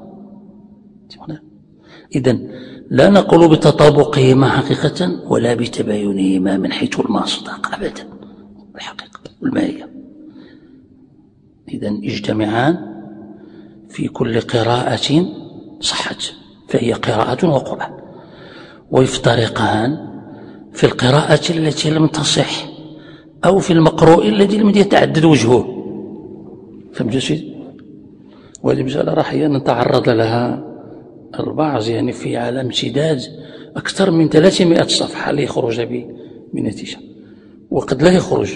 إذن لا نقول بتطابقهما حقيقة ولا بتباينهما من حيث المصداق أبدا، الحقيقة والماهية. إذن يجتمعان في كل قراءة صحت فهي قراءة وقرآن، ويفترقان في القراءة التي لم تصح أو في المقروء الذي لم يتعدد وجهه. فهمت سيدي؟ وهذه مسألة راح نتعرض لها البعض، يعني في على امتداد أكثر من ثلاثمائة صفحة ليخرج بنتيجة، وقد لا يخرج.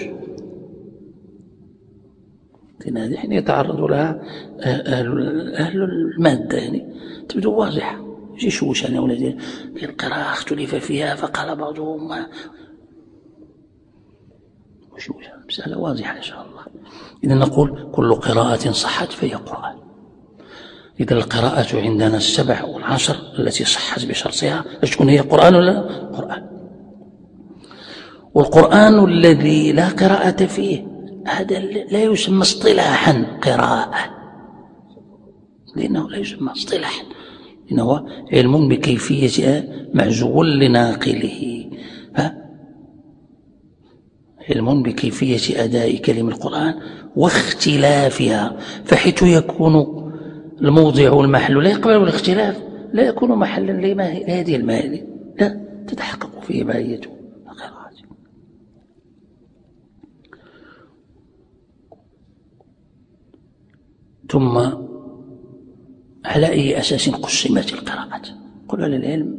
هذه حين يتعرض لها أهل المادة يعني تبدو واضحة. يجي شوش أنا ولدي القراءة اختلف فيها فقال بعضهم وشوش، مسألة واضحة إن شاء الله. إذا نقول كل قراءة صحت فهي قرآن. إذا القراءة عندنا السبع والعشر التي صحت بشرطها تكون هي قرآن ولا قرآن. والقرآن الذي لا قراءة فيه هذا لا يسمى اصطلاحا قراءة، لأنه لا يسمى اصطلاحا، إنه علم بكيفية معزول لناقله، علم بكيفية أداء كلمة القرآن واختلافها، فحيث يكون الموضع والمحل لا يقبل الاختلاف لا يكون محلا لهذه الماهية، لا تتحقق فيه ماهية القراءة. ثم على أي أساس قسمت القراءات؟ قل أهل العلم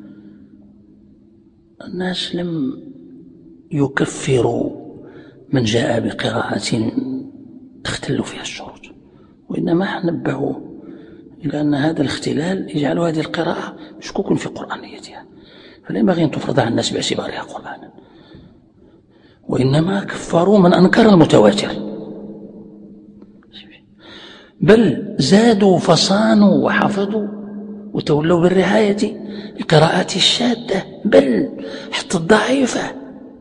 الناس لم يكفروا من جاء بقراءة تختل فيها الشروط، وإنما نبهوا إلى أن هذا الاختلال يجعل هذه القراءة مشكوك في قرآنيتها، فلا ينبغي أن تفرض على الناس باعتبارها قرآنا، وإنما كفروا من أنكر المتواتر، بل زادوا فصانوا وحفظوا وتولوا بالرعاية القراءات الشاذة بل حتى الضعيفة.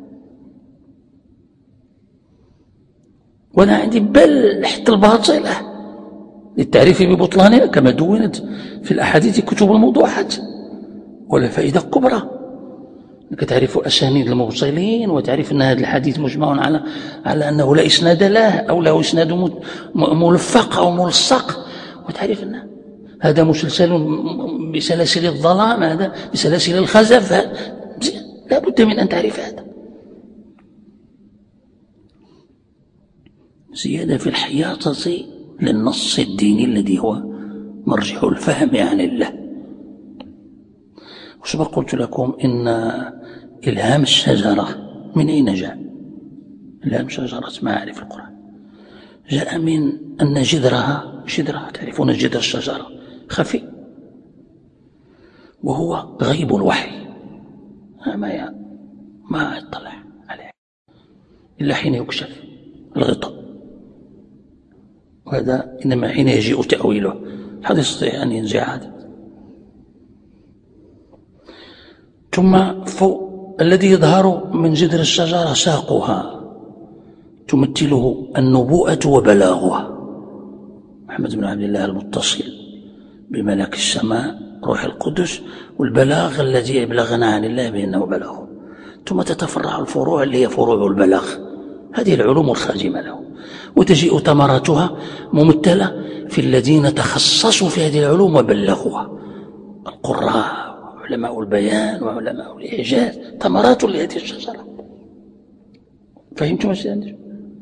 وأنا عندي بل حتى الباطلة للتعريف ببطلانها كما دونت في الأحاديث كتب الموضوعات، ولا فائدة كبرى. أنك تعرف أسانيد الموصلين، وتعرف أن هذا الحديث مجمع على على أنه لا إسناد له أو له إسناد ملفق أو ملصق، وتعرف أن هذا مسلسل بسلاسل الظلام، هذا بسلاسل الخزف. لا بد من أن تعرف هذا. زيادة في الحياطة للنص الديني الذي هو مرجع الفهم عن الله. وسبق قلت لكم إن إلهام الشجرة من أين جاء؟ إلهام شجرة معارف القرآن جاء من أن جذرها جذرها تعرفون جذر الشجرة خفي، وهو غيب الوحي، ما ما يطلع عليه إلا حين يكشف الغطاء، وهذا إنما حين يجيء تأويله هذا يستطيع أن ينزع هذا. ثم فوق الذي يظهر من جذر الشجرة ساقها تمثله النبوءة وبلاغها. محمد بن عبد الله المتصل بملك السماء روح القدس، والبلاغ الذي يبلغنا عن الله بأنه بلاغه. ثم تتفرع الفروع اللي هي فروع البلاغ، هذه العلوم الخادمة له، وتجيء ثمراتها ممثلة في الذين تخصصوا في هذه العلوم وبلغوها، القراء وعلماء البيان وعلماء الإعجاز، ثمرات لهذه الشجرة. فهمتم الشيء؟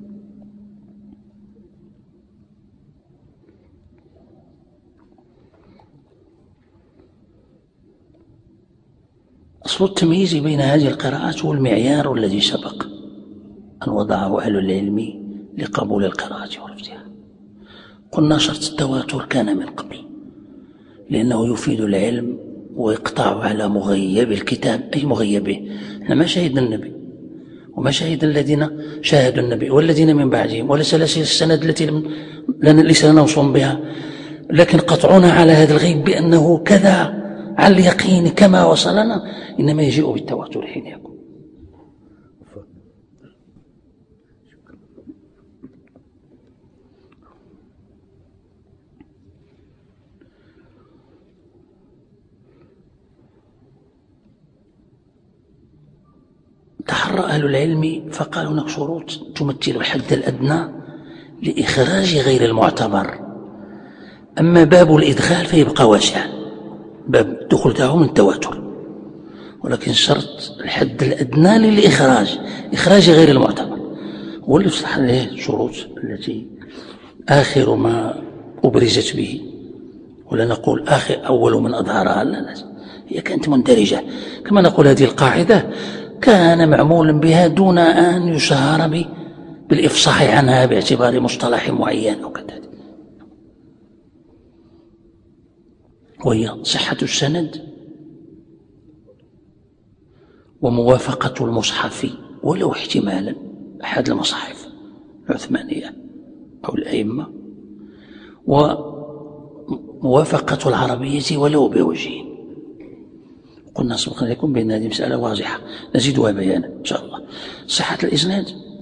أصل التمييز بين هذه القراءات هو المعيار الذي سبق أن وضعه أهل العلم لقبول القراءة ورفضها. قلنا شرط التواتر كان من قبل، لأنه يفيد العلم ويقطع على مغيب الكتاب، أي مغيبه. احنا ما شهدنا النبي وما شهد الذين شاهدوا النبي والذين من بعدهم، ولا سلاسل السند التي لم ليس لنا وصول بها، لكن قطعنا على هذا الغيب بأنه كذا على اليقين كما وصلنا إنما يجيء بالتواتر حين يكون. تحرى أهل العلم فقالوا هناك شروط تمثل الحد الأدنى لإخراج غير المعتبر. أما باب الإدخال فيبقى واسعا، باب الدخول تاعه من التواتر، ولكن شرط الحد الأدنى للإخراج، إخراج غير المعتبر، هو اللي يصلح له شروط التي آخر ما أبرزت به، ولا نقول آخر أول من أظهرها، لا لا، هي كانت مندرجة. كما نقول هذه القاعدة كان معمولا بها دون أن يشهر بالإفصاح عنها باعتبار مصطلح معين أو كذا، وهي صحة السند وموافقة المصحف ولو احتمالا أحد المصاحف العثمانية أو الأئمة، وموافقة العربية ولو بوجه. قلنا سبقا لكم بأن هذه مسألة واضحة نزيدها بيانا إن شاء الله. صحة الإسناد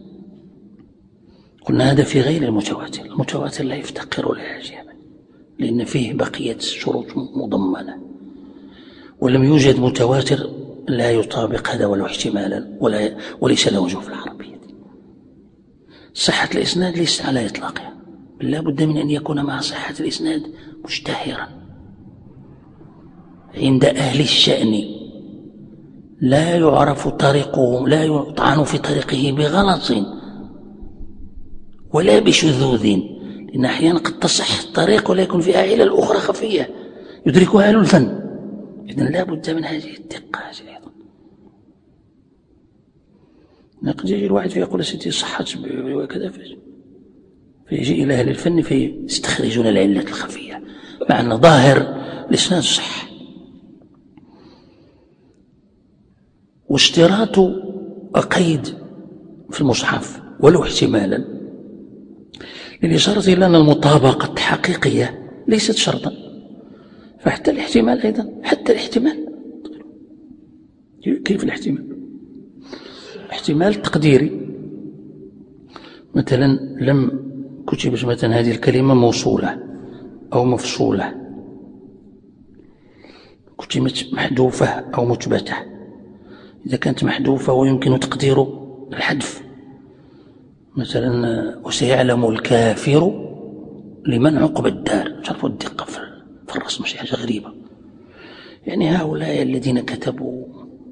قلنا هذا في غير المتواتر، المتواتر لا يفتقر لها جامعا لأن فيه بقية شروط مضمنة، ولم يوجد متواتر لا يطابق هذا ولو احتمالا ولا وليس له وجه في العربية. صحة الإسناد ليست على إطلاقها، بل لا بد من أن يكون مع صحة الإسناد مشتهرا عند أهل الشأن، لا يعرف طريقه، لا يطعن في طريقه بغلط ولا بشذوذ، لأن أحيانا قد تصح الطريق ولا يكون فيها علل أخرى خفية يدركها أهل الفن. إذن لا بد من هذه الدقة أيضا. قد يجي الواحد فيقول سيدي صحت وكذا، فيجي إلى أهل الفن فيستخرجون العلة الخفية مع أن ظاهر الإسناد صح. واشتراط قيد في المصحف ولو احتمالا للإشارة إلى أن المطابقة الحقيقية ليست شرطا، فحتى الاحتمال أيضا، حتى الاحتمال كيف الاحتمال؟ احتمال تقديري، مثلا لم كتبت مثلا هذه الكلمة موصولة أو مفصولة، كتبت محذوفة أو مثبتة. إذا كانت محذوفة ويمكن تقدير الحذف، مثلا وسيعلم الكافر لمن عقب الدار. تعرفوا الدقة في الرسم شيء حاجة غريبة. يعني هؤلاء الذين كتبوا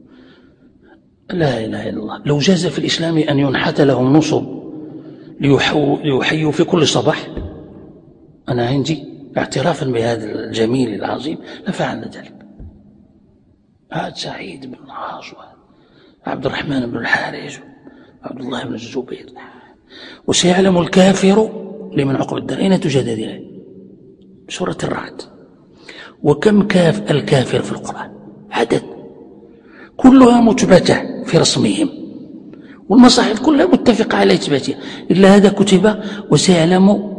لا إله إلا الله، لو جاز في الإسلام أن ينحت لهم نصب ليحيوا في كل صباح، أنا عندي اعترافا بهذا الجميل العظيم لفعلنا ذلك. هذا سعيد بن العاص، عبد الرحمن بن الحارث، عبد الله بن الزبير. وسيعلم الكافر لمن عقب الدار. أين توجد هذه؟ سورة الرعد. وكم كاف الكافر في القرآن؟ عدد، كلها مثبتة في رسمهم، والمصاحف كلها متفقة على إثباتها، إلا هذا كتب وسيعلم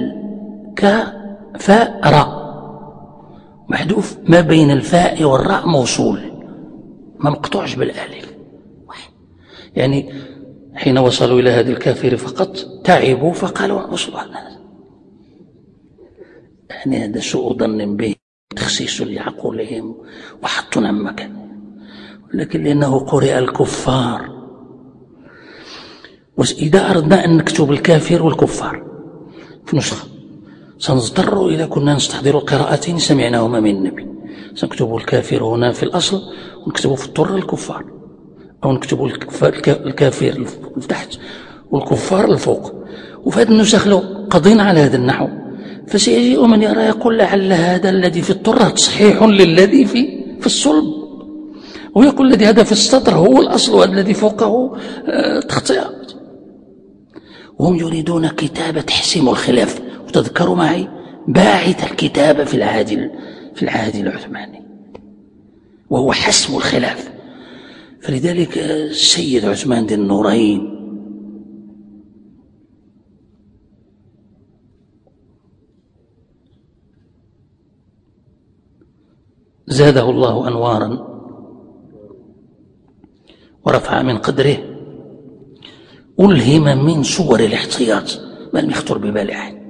الكافر محذوف، ما بين الفاء والراء موصول، ما مقطوعش بالالف. يعني حين وصلوا إلى هذا الكافر فقط تعبوا فقالوا سبحان الله. يعني هذا سوء ظن به، تخسيس لعقولهم وحط عن مكان، لكن لأنه قرئ الكفار. وإذا أردنا أن نكتب الكافر والكفار في نسخة سنضطر إذا كنا نستحضر القراءتين سمعناهما من النبي، سنكتب الكافر هنا في الأصل ونكتبه في الطر الكفار، أو نكتب الكافر لتحت والكفار لفوق. وفي هذه النسخ لو قضينا على هذا النحو فسيجيء من يرى يقول لعل هذا الذي في الطر تصحيح للذي في في الصلب، ويقول الذي هذا في السطر هو الأصل والذي فوقه تخطئة. وهم يريدون كتابة تحسم الخلاف. وتذكروا معي باعث الكتابة في العهد في العهد العثماني وهو حسم الخلاف. فلذلك السيد عثمان ذي النورين زاده الله أنوارا ورفع من قدره، ألهم من صور الاحتياط ما لم يخطر ببال أحد.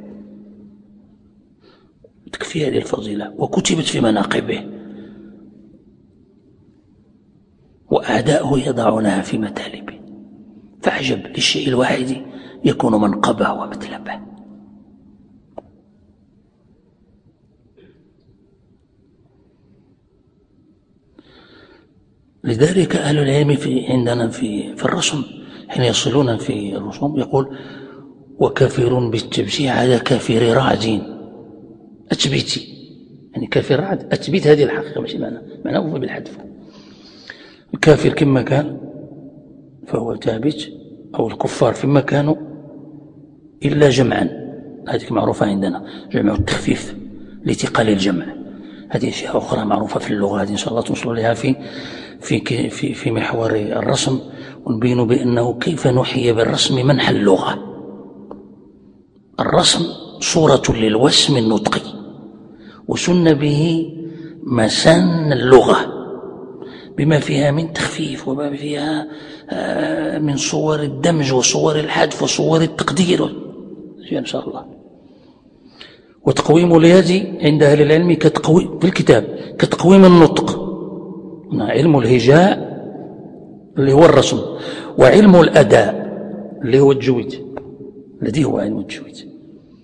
تكفي هذه الفضيلة وكتبت في مناقبه، وأعداؤه يضعونها في متالبه، فأعجب للشيء الواحد يكون منقبه ومثلبه. لذلك أهل العلم في عندنا في في الرسم حين يصلون في الرسوم يقول وكافر بالتبشيع على كافر رعد أتبتي، يعني كافر رعد أتبت هذه الحقيقة ماشي معنى معناه بالحذف. الكافر كما كان فهو ثابت، أو الكفار فيما كانوا إلا جمعا، هذه معروفة عندنا، جمع التخفيف لثقل الجمع. هذه أشياء أخرى معروفة في اللغة، هذه إن شاء الله توصلوا لها في في في في محور الرسم، ونبين بأنه كيف نحيي بالرسم منح اللغة. الرسم صورة للوسم النطقي، وسن به مسن اللغة بما فيها من تخفيف وما فيها من صور الدمج وصور الحذف وصور التقدير إن شاء الله. وتقويم اليد عند أهل العلم كتقويم في الكتاب كتقويم النطق، علم الهجاء اللي هو الرسم، وعلم الأداء اللي هو التجويد، الذي هو علم التجويد.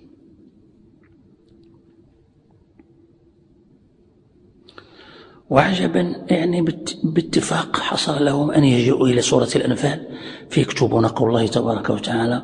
وعجبا يعني باتفاق حصل لهم أن يجيئوا إلى سورة الأنفال فيكتبون قول الله تبارك وتعالى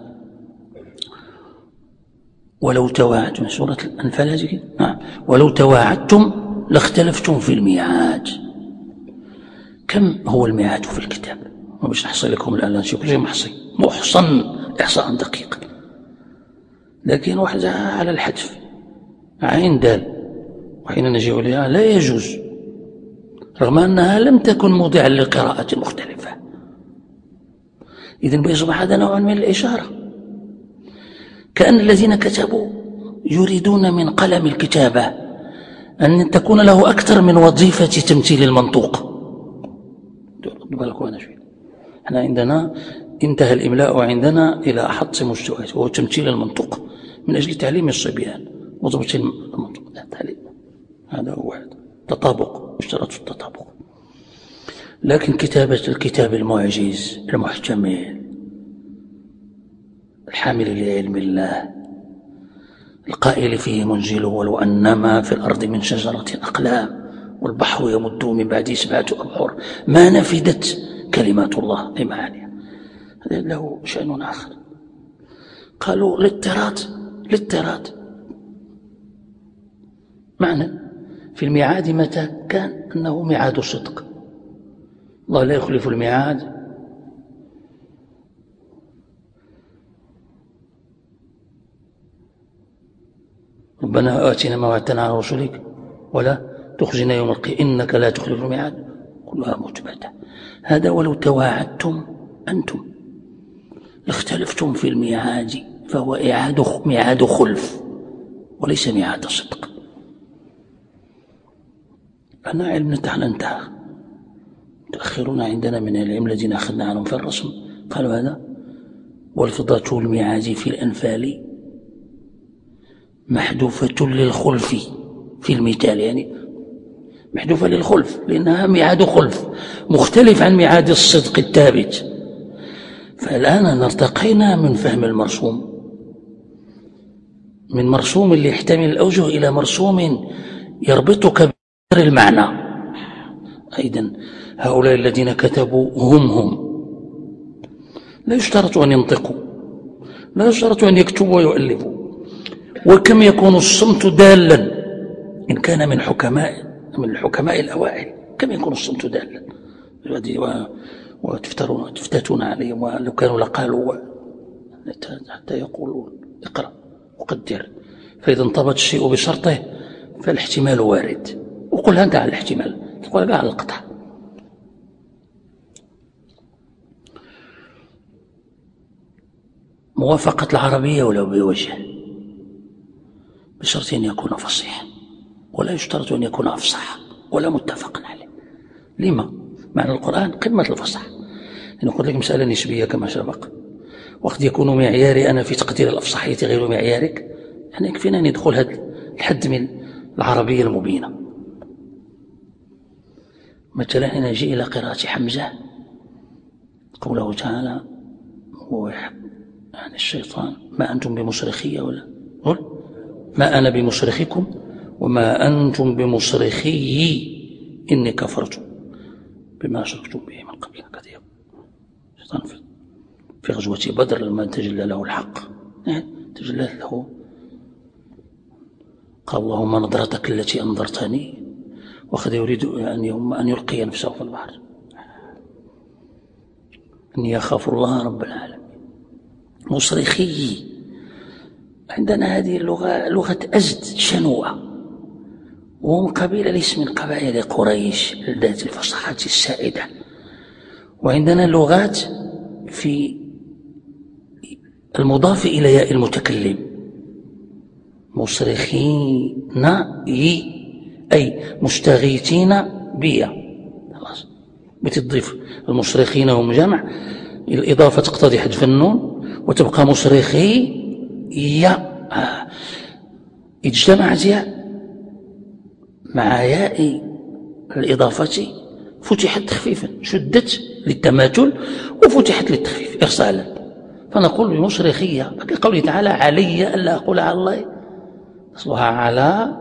ولو تواعدتم، سورة الأنفال هذه نعم، ولو تواعدتم لاختلفتم في الميعاد. كم هو الميعاد في الكتاب؟ ومش نحصي لكم الآن شيء كل شيء محصي محصن إحصاء دقيق، لكن واحدة على الحذف عين دال، وحين نجيء إليها لا يجوز رغم أنها لم تكن موضعا للقراءة مختلفة. إذن بيصبح هذا نوع من الإشارة، كأن الذين كتبوا يريدون من قلم الكتابة أن تكون له أكثر من وظيفة تمثيل المنطوق. احنا عندنا انتهى الإملاء عندنا إلى أحط مستويات، وهو تمثيل المنطوق من أجل تعليم الصبيان وضبط المنطوق. هذا هو تطابق يشترط التطابق. لكن كتابة الكتاب المعجز المحتمل الحامل لعلم الله القائل فيه منزله ولو أنما في الأرض من شجرة أقلام والبحر يمده من بعده سبعة أبحر ما نفدت كلمات الله أي معانيها. هذا له شأن آخر. قالوا الاضطراد الاضطراد معنى في الميعاد متى كان أنه ميعاد صدق، الله لا يخلف الميعاد. ربنا آتنا ما وعدتنا على رسلك ولا تخزنا يوم القيامة إنك لا تخلف الميعاد كلها مثبتة. هذا ولو تواعدتم أنتم لاختلفتم في الميعاد فهو إعادة ميعاد خلف وليس ميعاد صدق. أنا علم نتحن انتهى. متأخرون عندنا من العلم الذين أخذنا عنهم في الرسم قالوا هذا والفضة الميعاد في الأنفال محذوفة للخلف في المثال، يعني محذوفة للخلف لأنها ميعاد خلف مختلف عن ميعاد الصدق الثابت. فالآن نرتقينا من فهم المرسوم من مرسوم اللي يحتمل الأوجه إلى مرسوم يربطك بغير المعنى. أيضا هؤلاء الذين كتبوا هم هم لا يشترط أن ينطقوا، لا يشترط أن يكتبوا ويؤلفوا. وكم يكون الصمت دالا إن كان من حكماء من الحكماء الأوائل، كم يكون الصمت دالا وتفترون تفتتون عليهم ولو كانوا لقالوا حتى يقولوا اقرأ وقدر. فإذا انطبق الشيء بشرطه فالاحتمال وارد. وقل أنت على الاحتمال تقول على القطع. موافقة العربية ولو بوجه بشرط أن يكون فصيحا ولا يشترط أن يكون أفصح ولا متفق عليه. لما؟ معنى القرآن قمة الفصح. أنا قلت لك مسألة نسبية كما سبق، وقد يكون معياري أنا في تقدير الأفصحية غير معيارك، يعني يكفينا أن يدخل هذا الحد من العربية المبينة. مثلا حين نجي إلى قراءة حمزة قوله تعالى هو يعني الشيطان ما أنتم بمصرخية ولا قل ما أنا بمصرخكم وما أنتم بمصرخي إني كفرت بما أشركتم به من قبل. كذا الشيطان في غزوة بدر لما تجلى له الحق يعني تجلى له قال اللهم نظرتك التي أنظرتني وقد يريد أن يلقي نفسه في البحر إني أخاف الله رب العالمين. مصرخي عندنا هذه اللغة لغة أزد شنوءة، وهم قبيلة ليس من قبائل قريش ذات الفصاحة السائدة. وعندنا لغات في المضاف إلى ياء المتكلم مصرخين ي أي مستغيثين بيا خلاص بتضيف المصرخين هم جمع الإضافة تقتضي حذف النون وتبقى مصرخي يا اجتمعت ياء مع ياء الإضافة فتحت تخفيفا شدت للتماثل وفتحت للتخفيف إرسالا. فنقول بمصرخية كقوله تعالى علي ألا أقول على الله أصلها على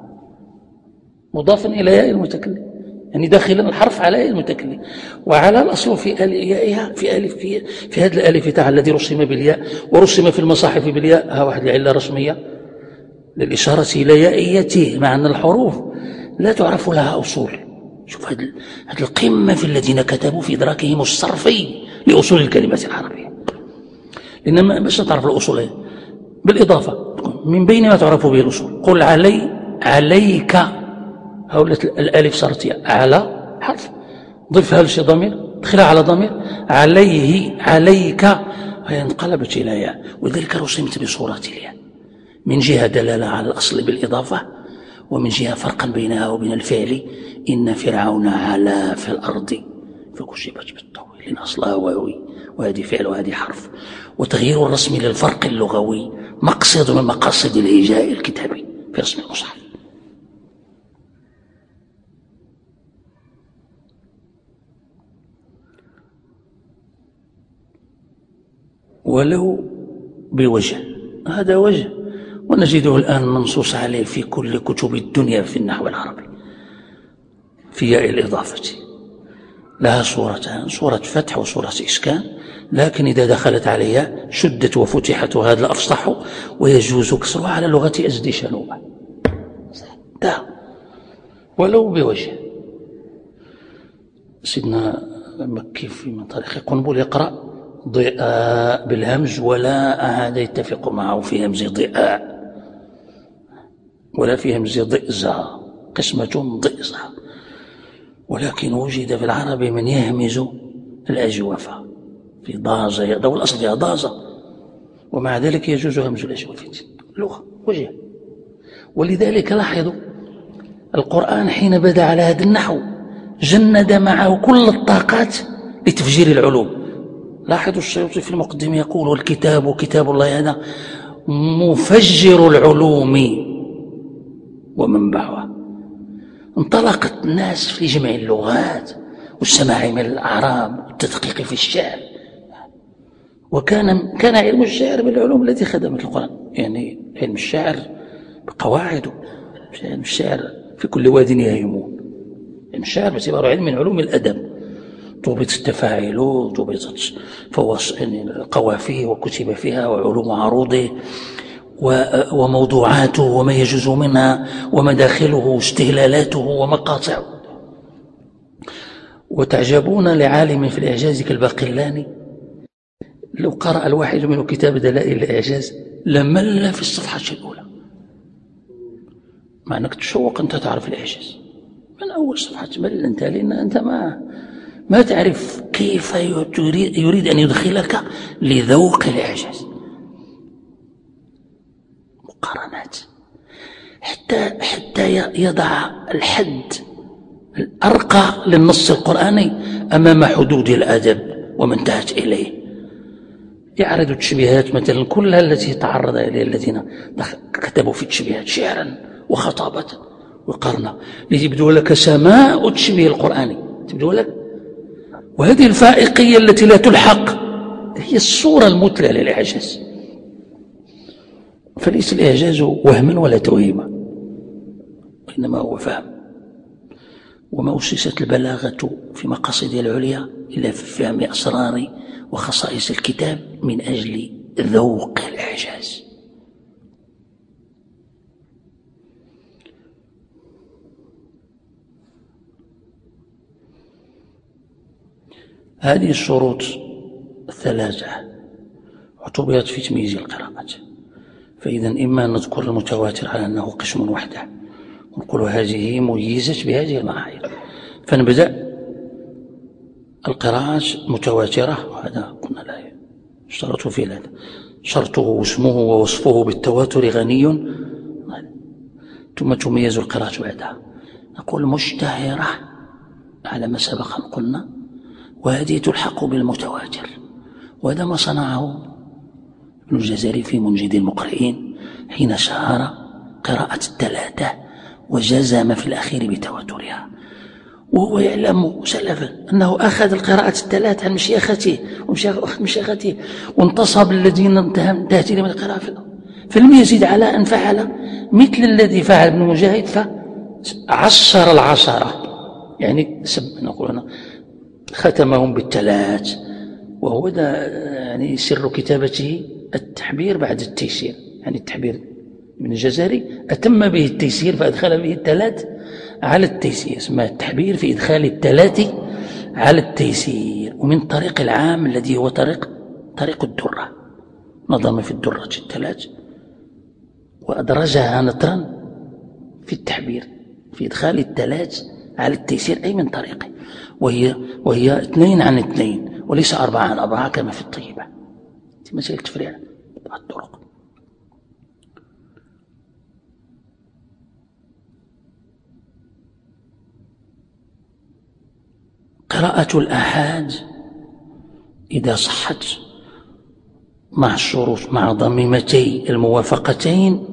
مضاف إلى ياء المتكلم يعني داخل الحرف على ياء المتكلم. وعلى الأصل في يائها في ألف في, في هذا الألف تعالى الذي رسم بالياء ورسم في المصاحف بالياء ها واحد العلة رسمية للإشارة إلى يائيته مع أن الحروف لا تعرف لها أصول. شوف هذه القمة في الذين كتبوا في إدراكهم الصرفي لأصول الكلمات العربية. لأنما باش تعرف الأصول بالإضافة من بين ما تعرف به الأصول. قل علي عليك هؤلاء الألف صارت على حرف ضفها لشي ضمير دخلها على ضمير عليه عليك هي انقلبت إلى ياء ولذلك رسمت بصورة الياء من جهة دلالة على الأصل بالإضافة ومن جهة فرقا بينها وبين الفعل إن فرعون علا في الأرض فكشبت بالطويل لأن أصلها واوي وهذه فعل وهذه حرف. وتغيير الرسم للفرق اللغوي مقصد من مقاصد الهجاء الكتابي في رسم المصحف. ولو بوجه، هذا وجه، ونجده الآن منصوص عليه في كل كتب الدنيا في النحو العربي في ياء الإضافة، لها صورتان، صورة فتح وصورة إسكان، لكن إذا دخلت عليها شدت وفتحت، وهذا الأفصح، ويجوز كسرها على لغة أزدي شنوبة ده ولو بوجه. سيدنا مكي في من طريق قنبل يقرأ ضياء بالهمز، ولا أحد يتفق معه في همز ضياء ولا في همز ضئزة، قسمة ضئزة، ولكن وجد في العرب من يهمز الأجوفة في ضازة، يدو الأصل فيها ضازة، ومع ذلك يجوز همز الأجوفة، لغة وجه. ولذلك لاحظوا القرآن حين بدأ على هذا النحو جند معه كل الطاقات لتفجير العلوم. لاحظوا السيوطي في المقدمة يقول: والكتاب كتاب الله هذا مفجر العلوم ومنبعها. انطلقت الناس في جمع اللغات والسماع من الأعراب والتدقيق في الشعر، وكان كان علم الشعر بالعلوم التي خدمت القرآن، يعني علم الشعر بقواعده، علم الشعر في كل واد يهيمون، علم الشعر باعتباره علم من علوم الأدب، ضبط التفاعل، ضبطت القوافي وكتب فيها، وعلوم عروضه وموضوعاته وما يجوز منها ومداخله واستهلالاته ومقاطعه. وتعجبون لعالم في الإعجاز كالباقلاني لو قرأ الواحد منه كتاب دلائل الإعجاز لمل في الصفحة الأولى، مع أنك تشوق أنت تعرف الإعجاز من أول صفحة تمل أنت، لأن أنت ما ما تعرف كيف يريد أن يدخلك لذوق الإعجاز. مقارنات حتى حتى يضع الحد الأرقى للنص القرآني أمام حدود الأدب وما انتهت إليه. يعرض التشبيهات مثلا كلها التي تعرض إليها الذين كتبوا في التشبيهات شعرا وخطابة وقرنا، لتبدو لك سماء التشبيه القرآني، تبدو لك. وهذه الفائقية التي لا تلحق هي الصورة المثلى للإعجاز. فليس الإعجاز وهما ولا توهيما، وإنما هو فهم. وما أسست البلاغة في مقاصدها العليا إلا في فهم أسرار وخصائص الكتاب من أجل ذوق الإعجاز. هذه الشروط الثلاثة اعتبرت في تمييز القراءة. فإذا إما أن نذكر المتواتر على أنه قسم وحده ونقول هذه ميزت بهذه المعايير، فنبدأ القراءات متواترة، وهذا قلنا لا اشترطوا في هذا، شرطه واسمه ووصفه بالتواتر غني، ثم تميز القراءة بعدها. نقول مشتهرة على ما سبق أن قلنا، وهذه تلحق بالمتواتر، وهذا ما صنعه ابن الجزري في منجد المقرئين حين شهر قراءة الثلاثة وجزم في الأخير بتواترها، وهو يعلم سلفا أنه أخذ القراءة الثلاثة عن مشيخته ومشيخته وانتصب الذين انتهت إلى من القراءة، فلم يزيد على أن فعل مثل الذي فعل ابن مجاهد فعشر العشرة، يعني نقول أنا ختمهم بالثلاث. وهو ده يعني سر كتابته التحبير بعد التيسير، يعني التحبير ابن الجزري أتم به التيسير فأدخل به الثلاث على التيسير، اسمه التحبير في إدخال الثلاث على التيسير، ومن طريق العام الذي هو طريق طريق الدرة، نظم في الدرة الثلاث وأدرجها نطرا في التحبير في إدخال الثلاث على التيسير، أي من طريقه، وهي وهي اثنين عن اثنين وليس أربعة عن أربعة كما في الطيبة، في مسألة تفريع الطرق. قراءة الآحاد إذا صحت مع الشروط مع ضميمتي الموافقتين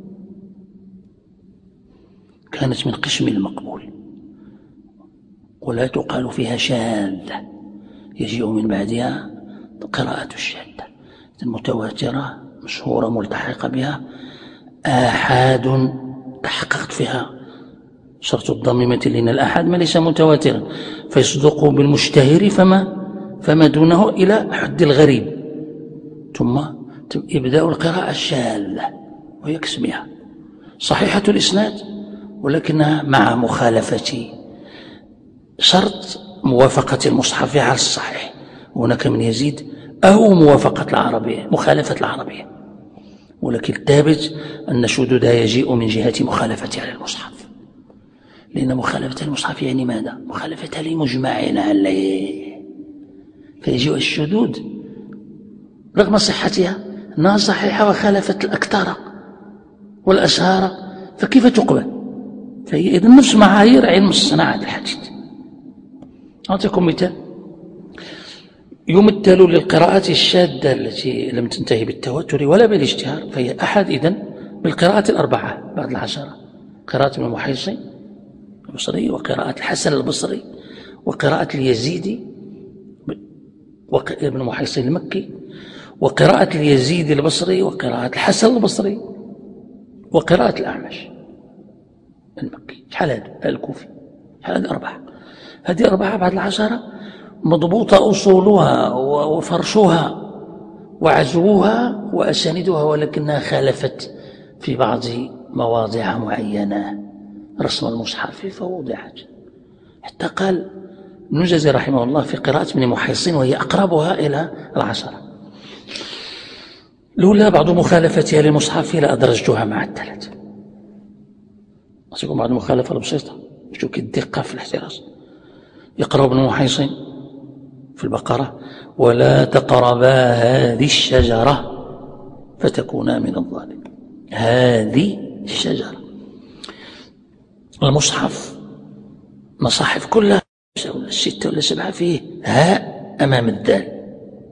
كانت من قسم المقبول، ولا تقال فيها شاذة، يجيء من بعدها قراءة الشاذة. المتواترة مشهورة ملتحقة بها، آحاد تحققت فيها شرط الضميمة لأن الآحاد ما ليس متواترا فيصدق بالمشتهر فما فما دونه إلى حد الغريب، ثم إبداء القراءة الشاذة وهي كاسمها صحيحة الإسناد ولكنها مع مخالفة شرط موافقة المصحف على الصحيح، هناك من يزيد أو موافقة العربية مخالفة العربية، ولكن الثابت أن شذوذها يجيء من جهة مخالفتها للمصحف، لأن مخالفة المصحف يعني ماذا؟ مخالفتها لمجمع عليه، فيجيء الشذوذ رغم صحتها أنها صحيحة وخالفت الأكثر والأشهار، فكيف تقبل؟ فهي إذن نفس معايير علم الصناعة الحديث. أعطيكم مثال يمثل للقراءات الشاذة التي لم تنتهي بالتواتر ولا بالاشتهار، فهي أحد إذن بالقراءات الأربعة بعد العشرة، قراءة ابن محيصن البصري وقراءة الحسن البصري وقراءة اليزيدي ابن محيصن المكي وقراءة اليزيد البصري وقراءة الحسن البصري وقراءة الأعمش المكي. شحال هذا الكوفي؟ شحال هذا أربعة؟ هذه أربعة بعد العشرة مضبوطة أصولها وفرشها وعزوها وأساندها، ولكنها خالفت في بعض مواضع معينة رسم المصحف فوضعت، حتى قال ابن جزي رحمه الله في قراءة ابن محيصن وهي أقربها إلى العشرة لولا بعض مخالفتها للمصحف لأدرجتها مع الثلاث. أصيكم بعض المخالفة البسيطة شو كالدقة في الاحتراز. يقرأ ابن محيصن في البقرة ولا تقربا هذه الشجرة فتكونا من الظالمين. هذه الشجرة المصحف مصاحف كلها ستة ولا سبعة فيه هاء أمام الدال،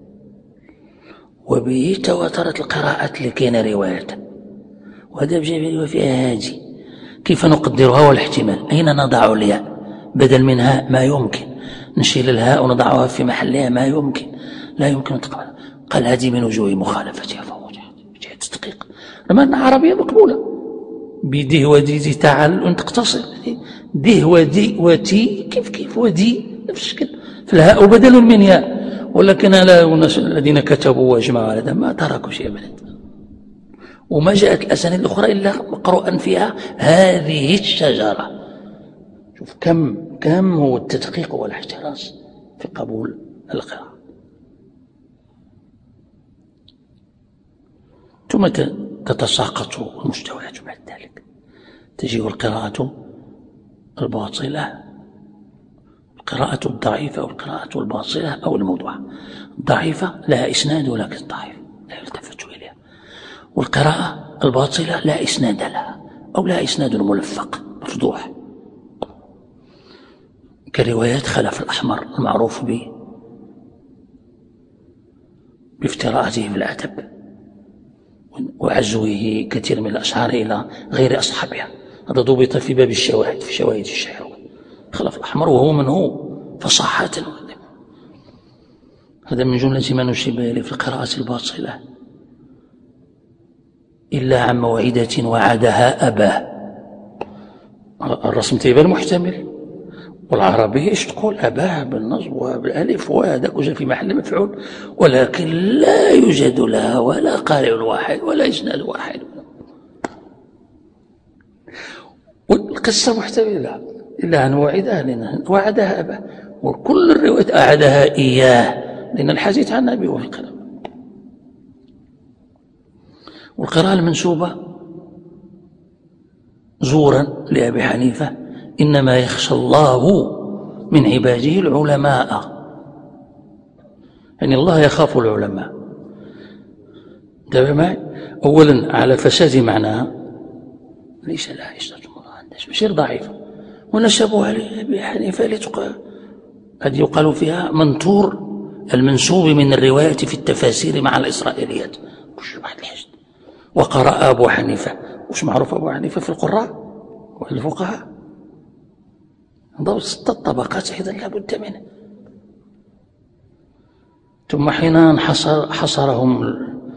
وبه تواترت القراءات اللي كاينه رواية، وهذا بجانب فيها هاجي كيف نقدرها والاحتمال أين نضع الياء بدل منها ما يمكن نشيل الهاء ونضعها في محلها ما يمكن لا يمكن تقبل. قال هذه من وجوه مخالفتها فوجهت بجهة التدقيق، لما أنها عربية مقبولة بده ودي زي تعال أن تقتصر ده ودي وتي كيف كيف ودي نفس الشكل في الهاء بدل من ياء، ولكن لا الذين كتبوا واجمعوا على هذا ما تركوا شيء ابدا، وما جاءت الأسانيد الأخرى إلا مقروءا فيها هذه الشجرة. شوف كم كم هو التدقيق والاحتراس في قبول القراءة. ثم تتساقط المستويات بعد ذلك، تجيء القراءة الباطلة، القراءة الضعيفة أو القراءة الباطلة أو الموضوعة. الضعيفة لها إسناد ولكن ضعيف لا يلتفت إليها، والقراءة الباطلة لا إسناد لها أو لا إسناد ملفق مفضوح كروايات خلف الأحمر المعروف به بافتراءته بالعتب وعزوه كثير من الأشعار إلى غير أصحابها. هذا ضبط في باب الشواهد في شواهد الشعر خلف الأحمر، وهو من هو فصاحة. هذا من جملة ما نشبه إليه في القراءة الباطلة إلا عن موعدة وعدها أباه. الرسم تيبان محتمل، والعربية إيش تقول أباه بالنصب وبالألف وهذا وجاء في محل مفعول، ولكن لا يوجد لها ولا قارئ واحد ولا إسناد واحد، والقصة محتملة إلا عن وعدها لأن وعدها أباه، وكل الروايات أعدها إياه لأن الحديث عن النبي وفي القراءة. والقراءة المنسوبة زورا لأبي حنيفة إنما يخشى الله من عباده العلماء، يعني الله يخاف العلماء. انتبه معي، أولا على فساد معناها ليس لها إسناد مؤنث بشير ضعيفة ونسبوها لأبي حنيفة لتقال قد يقال فيها منثور المنسوب من الرواية في التفاسير مع الإسرائيليات كل واحد الحشد. وقرأ أبو حنيفة، وش معروف أبو حنيفة في القراء والفقهاء ضوء ستة طبقات إذا لابد منه. ثم حين حصر حصرهم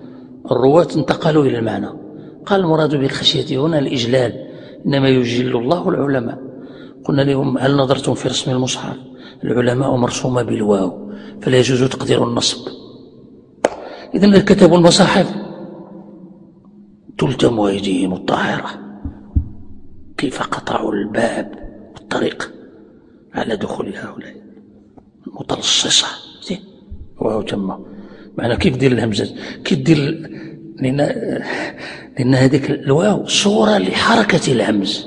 الرواة انتقلوا إلى المعنى. قال المراد بالخشية هنا الإجلال، إنما يجل الله العلماء. قلنا لهم هل نظرتم في رسم المصحف؟ العلماء مرسومة بالواو فلا يجوز تقدير النصب. إذن كتبوا المصاحف تلتم أيديهم الطاهرة، كيف قطعوا الباب والطريق على دخول هؤلاء المتلصصة. واو تمه معنى كيف دير الهمزة، كيف دير، لأن لأن هذيك الواو صورة لحركة الهمز.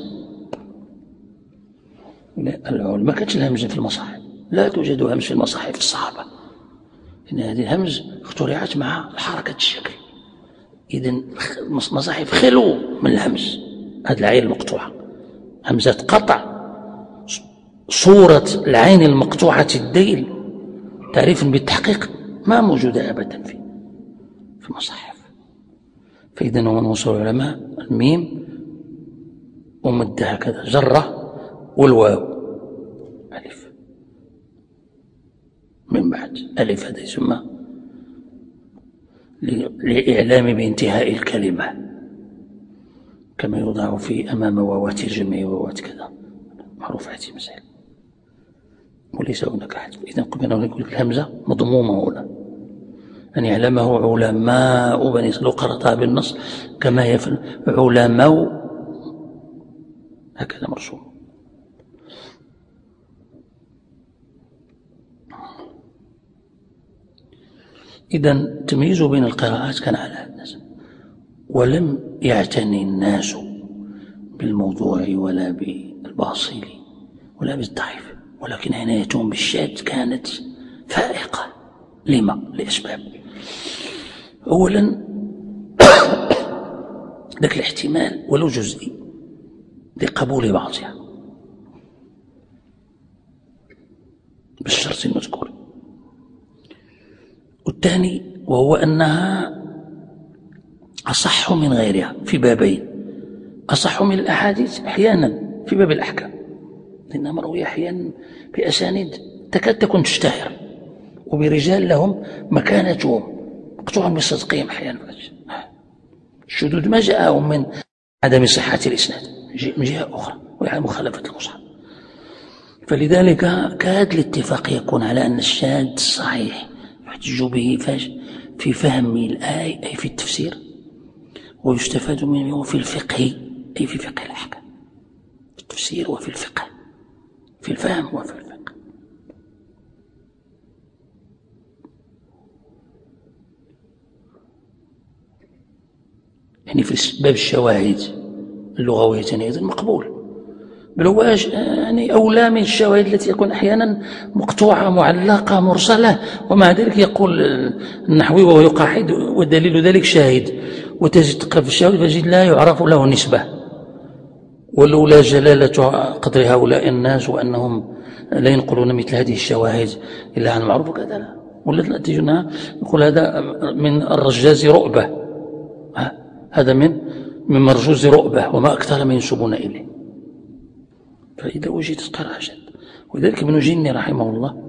ما كانتش الهمزة في المصاحف، لا توجد همز في المصاحف الصحابة، لأن هذه الهمز اخترعت مع حركة الشكل. إذن المصاحف خلو من الهمز، هذه العين المقطوعة همزة قطع، صورة العين المقطوعة الديل تعريفا بالتحقيق ما موجودة أبدا في في المصاحف. فإذن هو من وصول العلماء الميم ومدها هكذا جرة والواو ألف، من بعد ألف هذا يسمى لإعلام بانتهاء الكلمة، كما يوضع في أمام واوات الجمع وواوات كذا معروف هذه مسائل، وليس هناك أحد. إذن قبل أن نقول الهمزة مضمومة هنا أن يعلمه علماء بني إسرائيل، لو قرأتها بالنص كما يفعل علماء هكذا مرسوم. إذن التمييز بين القراءات كان على هذا الناس، ولم يعتني الناس بالموضوع ولا بالباصل ولا بالضعيف، ولكن عنايتهم بالشاذ كانت فائقة. لما؟ لأسباب. أولا ذاك الاحتمال ولو جزئي لقبول بعضها بالشرط المذكور. والثاني وهو أنها أصح من غيرها في بابين: أصح من الأحاديث أحيانا في باب الأحكام، لأنها مروية أحيانا بأسانيد تكاد تكون تشتهر وبرجال لهم مكانتهم مقطوعا بصدقهم أحيانا. الشذوذ ما جاءهم من عدم صحة الإسناد، من جهة أخرى وهي مخالفة المصحف. فلذلك كاد الاتفاق يكون على أن الشاذ الصحيح يحتج به في فهم الآية أي في التفسير، ويستفاد منه في الفقه أي في فقه الأحكام، في التفسير وفي الفقه، في الفهم وفي الفقه. يعني في باب الشواهد اللغوية أيضا مقبول، بل هو يعني أولى من الشواهد التي يكون أحيانا مقطوعة معلقة مرسلة، ومع ذلك يقول النحوي وهو يقاحد ودليل ذلك شاهد، وتجد في الشواهد فجد لا يعرف له نسبة، ولولا جلالة قدر هؤلاء الناس وأنهم لا ينقلون مثل هذه الشواهد إلا عن معروف وكذا لا، ولا تجدنا يقول هذا من الرجاز رؤبة، هذا من من مرجوز رؤبة، وما أكثر ما ينسبون إليه. فإذا وجدت قراءة جد. ولذلك ابن جني رحمه الله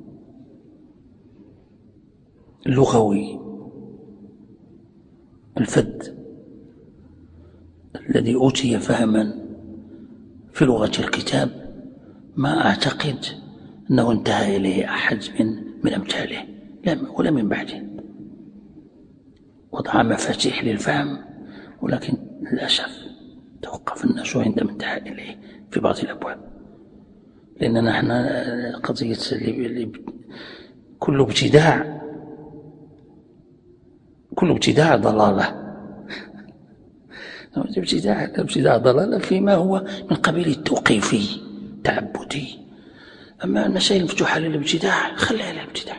اللغوي الفذ الذي أوتي فهما في لغة الكتاب ما أعتقد أنه انتهى إليه أحد من من أمثاله ولا من بعده. وضع مفاتيح للفهم، ولكن للأسف توقف الناس عندما انتهى إليه في بعض الأبواب. لأننا نحن قضية كل ابتداع كل ابتداع ضلالة ابتداع ابتداع ضلالة فيما هو من قبيل التوقيفي تعبدي. أما المسائل المفتوحة للابتداع خليها للابتداع.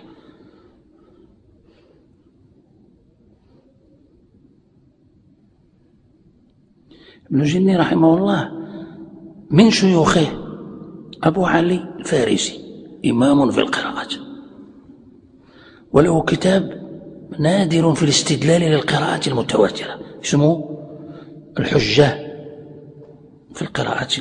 ابن جني رحمه الله من شيوخه أبو علي الفارسي إمام في القراءات، وله كتاب نادر في الاستدلال للقراءات المتواترة اسمه الحجة في القراءات،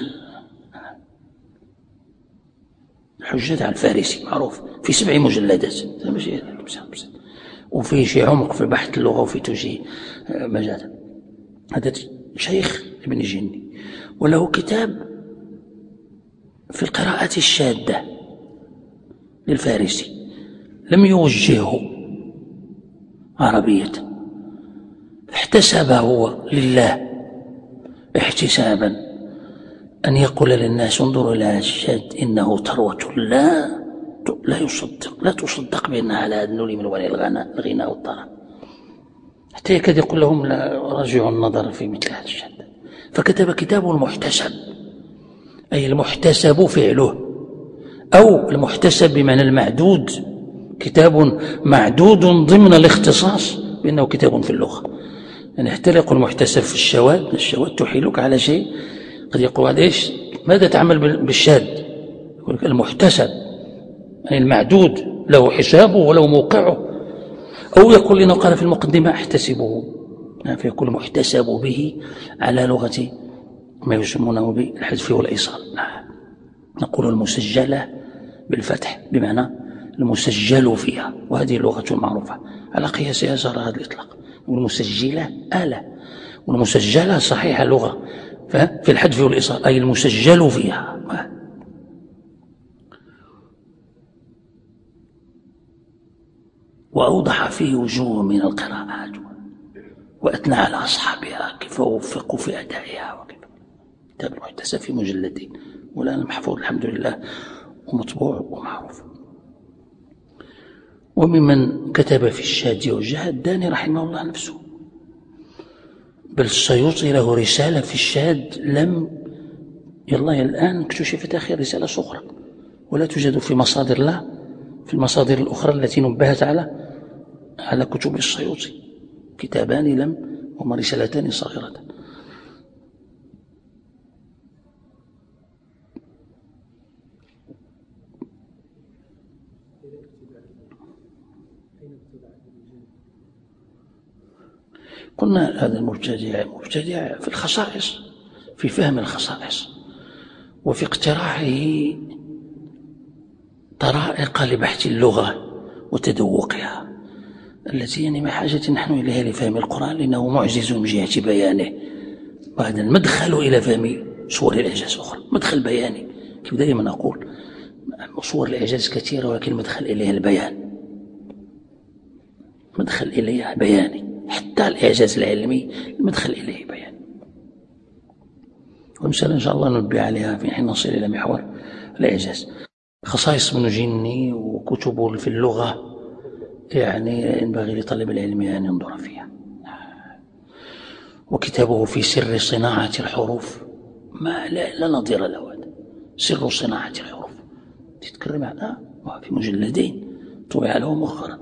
الحجة على الفارسي معروف في سبع مجلدات، وفيه شي عمق في بحث اللغة وفي توجيه مجال. هذا شيخ ابن جني، وله كتاب في القراءات الشاذة للفارسي لم يوجهه عربية، احتسب هو لله احتسابا أن يقول للناس انظروا إلى هذا الشاذ إنه ثروة لا لا يصدق لا تصدق بأنها على النول من وراء الغناء الغناء والطرب، حتى يكاد يقول لهم لا رجعوا النظر في مثل هذا الشاذ. فكتب كتابه المحتسب، أي المحتسب فعله، أو المحتسب بمعنى المعدود، كتاب معدود ضمن الاختصاص بأنه كتاب في اللغة. يعني حتى لا يقول المحتسب في الشواذ، الشواذ تحيلك على شيء قد يقول هذا إيش ماذا تعمل بالشاذ؟ يقول لك المحتسب يعني المعدود له حسابه وله موقعه. أو يقول لنا قال في المقدمة احتسبه، فيكون محتسب به على لغة ما يسمونه بالحذف والإيصال. نقول المسجلة بالفتح بمعنى المسجل فيها، وهذه اللغة المعروفة على قياسها جرى هذا الإطلاق. والمسجلة آلة، والمسجلة صحيحة لغة في الحذف والإيصال، أي المسجل فيها. وأوضح فيه وجوه من القراءات وأثنى على أصحابها كيف وفقوا في أدائها وكيف. كتاب المحتسب في مجلدين والآن محفوظ الحمد لله ومطبوع ومعروف. وممن كتب في الشاذ والجهاد الداني رحمه الله نفسه، بل السيوطي له رسالة في الشاذ لم يلا الآن اكتشفت أخير رسالة صغرى ولا توجد في مصادر لا في المصادر الأخرى التي نبهت على على كتب السيوطي، كتابان لم هما رسالتان صغيرتان. قلنا هذا المبتدع مبتدع في الخصائص، في فهم الخصائص، وفي اقتراحه طرائق لبحث اللغة وتذوقها التي يعني ما حاجة نحن إليها لفهم القرآن لأنه معجز من جهة بيانه، وهذا المدخل إلى فهم صور الإعجاز أخرى، مدخل بياني كيف دائما أقول. صور الإعجاز كثيرة ولكن المدخل إليها البيان، مدخل إليها بياني. حتى الإعجاز العلمي المدخل إليه بيان، ومثلا إن شاء الله ننبه عليها في حين نصل إلى محور الإعجاز. خصائص ابن جني وكتبه في اللغة يعني ينبغي لطالب العلم أن ينظر فيها. وكتابه في سر صناعة الحروف ما لا, لا نظير له، هذا سر صناعة الحروف تتكلم عنها في مجلدين طبع له مؤخرا.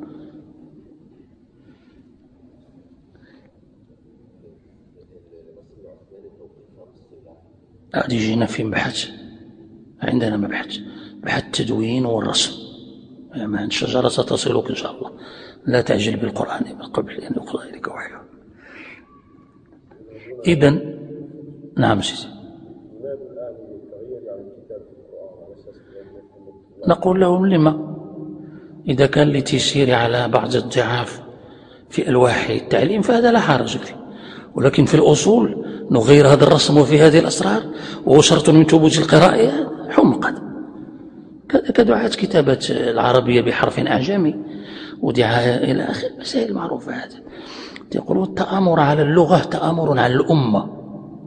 هذه جينا في بحث عندنا مبحث بحث التدوين والرسم، يعني الشجرة ستصلك إن شاء الله، لا تعجل بالقرآن من قبل أن يقرأ إليك وحيه. إذن نعم سيدي، نقول لهم لما إذا كان لتيسير على بعض الضعاف في ألواح التعليم فهذا لا حرج فيه، ولكن في الأصول نغير هذا الرسم وفي هذه الأسرار وهو شرط من ثبوت القراءة حمقا كدعاة كتابة العربية بحرف أعجمي ودعاية إلى آخر مسائل معروفة. هذا يقولون التآمر على اللغة تآمر على الأمة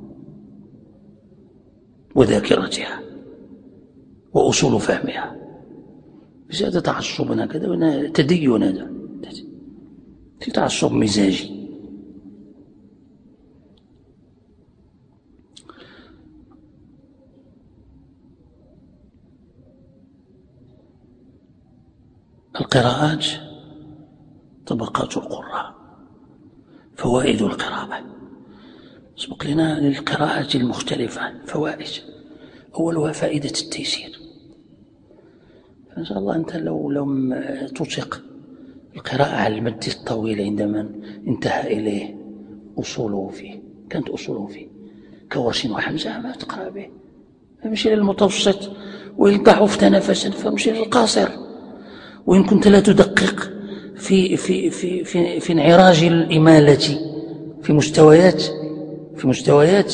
وذاكرتها وأصول فهمها، بزيادة تعصبنا كذا تدين، هذا تعصب مزاجي. القراءات طبقات القراء، فوائد القراءة. سبق لنا للقراءات المختلفة فوائد، أولها فائدة التيسير. فإن شاء الله أنت لو لم تطلق القراءة على المد الطويل عندما انتهى إليه أصوله فيه، كانت أصوله فيه كورش وحمزة ما تقرأ به، فمشي للمتوسط، وإن ضعفت نفسا فمشي للقاصر، وإن كنت لا تدقق في في في في في, في انعراج الإمالة في مستويات في مستويات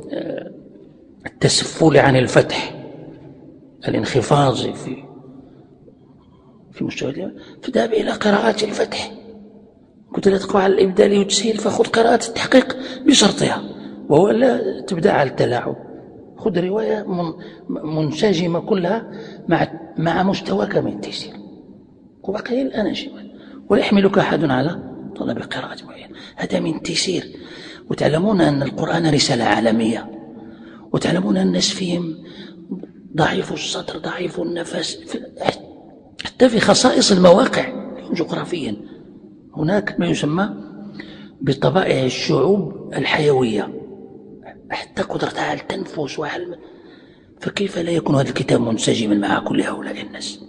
التسفل عن الفتح، الانخفاض في في مستويات، فذهب إلى قراءات الفتح. كنت لا تقرأ على الإبدال والتسهيل فخذ قراءة التحقيق بشرطها، وهو لا تبدأ على التلاعب. خذ رواية منسجمة كلها مع مع مستواك من التيسير، وبقي الآن شيء ولا يحملك أحد على طلب قراءة معينة. هذا من التيسير. وتعلمون أن القرآن رسالة عالمية، وتعلمون أن الناس فيهم ضعيف الصدر ضعيف النفس، حتى في خصائص المواقع جغرافيا هناك ما يسمى بطبائع الشعوب الحيوية، حتى قدرتها على التنفس وعلى، فكيف لا يكون هذا الكتاب منسجما مع كل هؤلاء الناس؟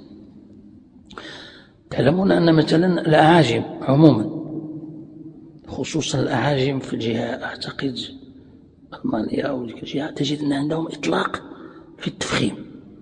تعلمون أن مثلا الأعاجم عموما، خصوصا الأعاجم في الجهة أعتقد ألمانيا أو الجهة، تجد أن عندهم إطلاق في التفخيم،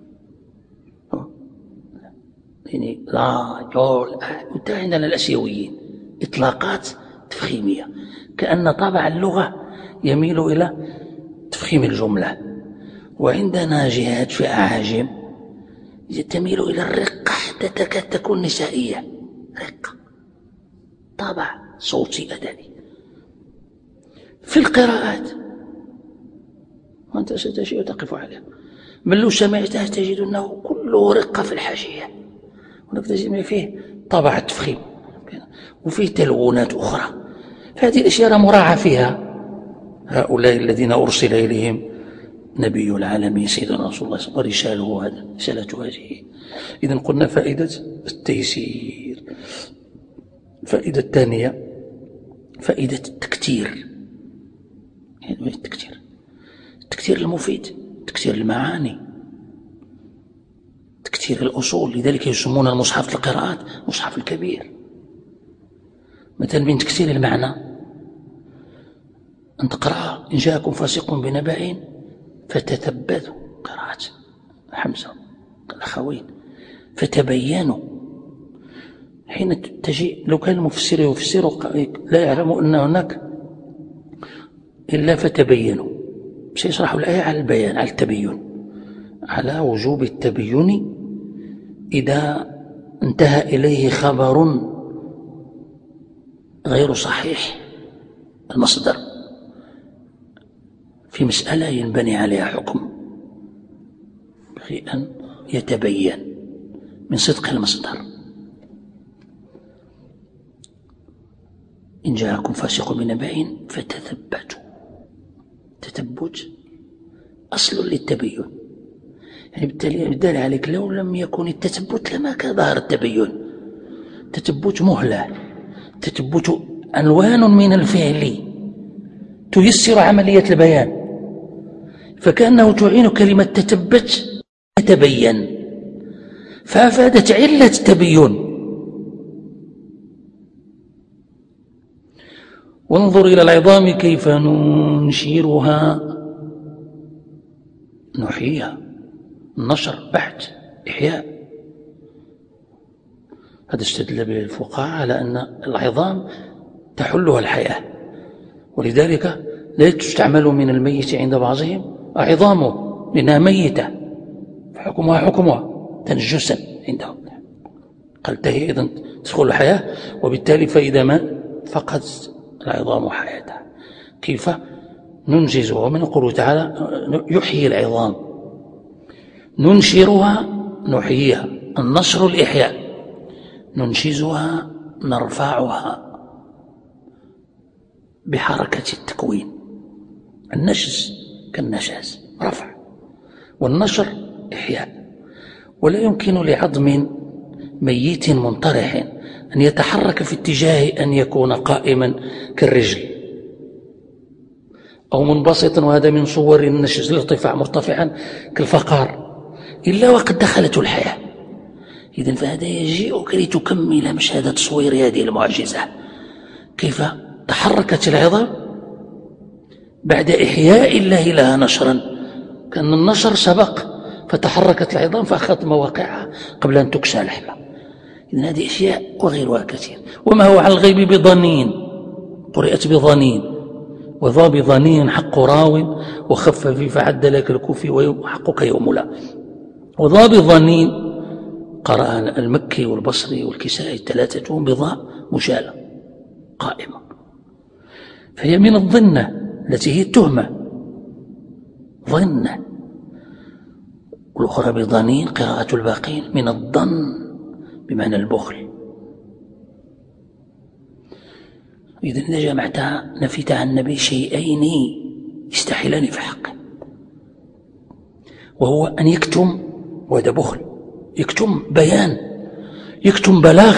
يعني لا يول. وانت عندنا الأسيويين إطلاقات تفخيمية، كأن طابع اللغة يميل إلى تفخيم الجملة. وعندنا جهات في أعاجم تميل إلى الرقة حتى تكاد تكون نسائية، رقة طابع صوتي أدبي في القراءات، وأنت ستجد تقف عليها. من لو سمعتها تجد أنه كله رقة في الحاشية، هناك تجد فيه طابع التفخيم وفيه تلونات أخرى. فهذه الأشياء مراعى فيها هؤلاء الذين أرسل إليهم نبي العالمين سيدنا رسول الله ورساله هذا رسالته هذه. إذن قلنا فائدة التيسير. فائدة الثانية فائدة التكتير. يعني التكتير التكتير المفيد، تكتير المعاني، تكتير الأصول. لذلك يسمون المصحف القراءات مصحف الكبير. مثلا من تكتير المعنى أن تقرأ إن جاءكم فاسق بنبأ فتثبتوا، قراءة حمزة الأخوين، فتبينوا. حين تجي لو كان المفسر يفسر لا يعلم أن هناك إلا فتبينوا، سيشرحوا الآية على البيان، على التبين، على وجوب التبين إذا انتهى إليه خبر غير صحيح المصدر في مسألة ينبني عليها حكم، بغي أن يتبين من صدق المصدر. إن جاءكم فاسق بنبأ فتثبتوا. تثبت أصل للتبين، يعني بالتالي عليك لو لم يكن التثبت لما كان ظهر التبين. تثبت مهلة، تثبت ألوان من الفعل تيسر عملية البيان، فكأنه تعين كلمة تثبت يتبين، فأفادت علة التبين. وانظر إلى العظام كيف ننشرها نحييها. النشر بحث إحياء. هذا استدل به الفقهاء على أن العظام تحلها الحياة، ولذلك لا تستعمل من الميت عند بعضهم عظامه لأنها ميتة، فحكمها حكمها تنجسا عندهم. قال هي إذن تدخل الحياة، وبالتالي فإذا ما فقد العظام حياتها. كيف ننجز؟ ومن قوله تعالى يحيي العظام، ننشرها نحييها، النشر الإحياء، ننشزها نرفعها بحركة التكوين. النشز كالنشاز رفع، والنشر إحياء. ولا يمكن لعظم ميت منطرح أن يتحرك في اتجاه أن يكون قائما كالرجل أو منبسطا، وهذا من صور النشز، الارتفاع مرتفعا كالفقار، إلا وقد دخلته الحياة. إذن فهذا يجيئك لتكمل مشهد تصوير هذه المعجزة، كيف تحركت العظام بعد إحياء الله لها نشرا، كأن النشر سبق فتحركت العظام فأخذت مواقعها قبل أن تكسى لحمة. إذن هذه أشياء وغيرها كثير. وما هو على الغيب بضنين، قرئت بضنين، وذا بضنين حق راو وخف في فعد لك الكوفي وحقك يوم لا. وذا بضنين قرأ المكي والبصري والكسائي الثلاثة بضاء مشالة قائمة، فهي من الظنة التي هي التهمة، ظنة. والأخرى بضنين قراءة الباقين من الظن بمعنى البخل. إذن إذا جمعتها نفيت عن النبي شيئين يستحيلان في حقه، وهو أن يكتم، وهذا بخل، يكتم بيان، يكتم بلاغ،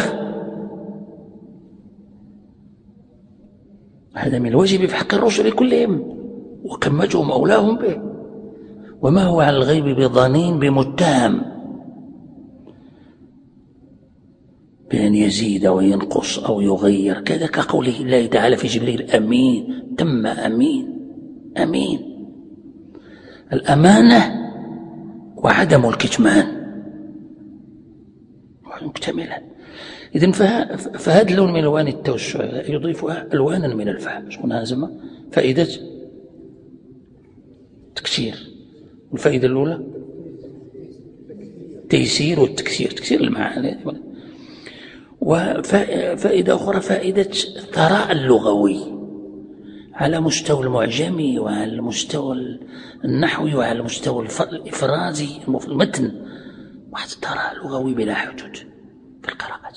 هذا من الواجب في حق الرسل كلهم وكمتهم أولاهم به. وما هو على الغيب بضنين بمتهم بأن يزيد وينقص أو يغير، كذا كقوله الله تعالى في جبريل أمين، تم أمين. أمين الأمانة وعدم الكتمان مكتملا. إذن فهذا اللون من ألوان التوسع يضيفها ألوانا من الفهم. شكون هازم فائدة تكسير، والفائدة الأولى تيسير والتكسير، تكسير المعاني. وفائدة أخرى فائدة الثراء اللغوي على مستوى المعجمي وعلى المستوى النحوي وعلى المستوى الإفرازي المتن، واحد الثراء اللغوي بلا حدود في القراءات.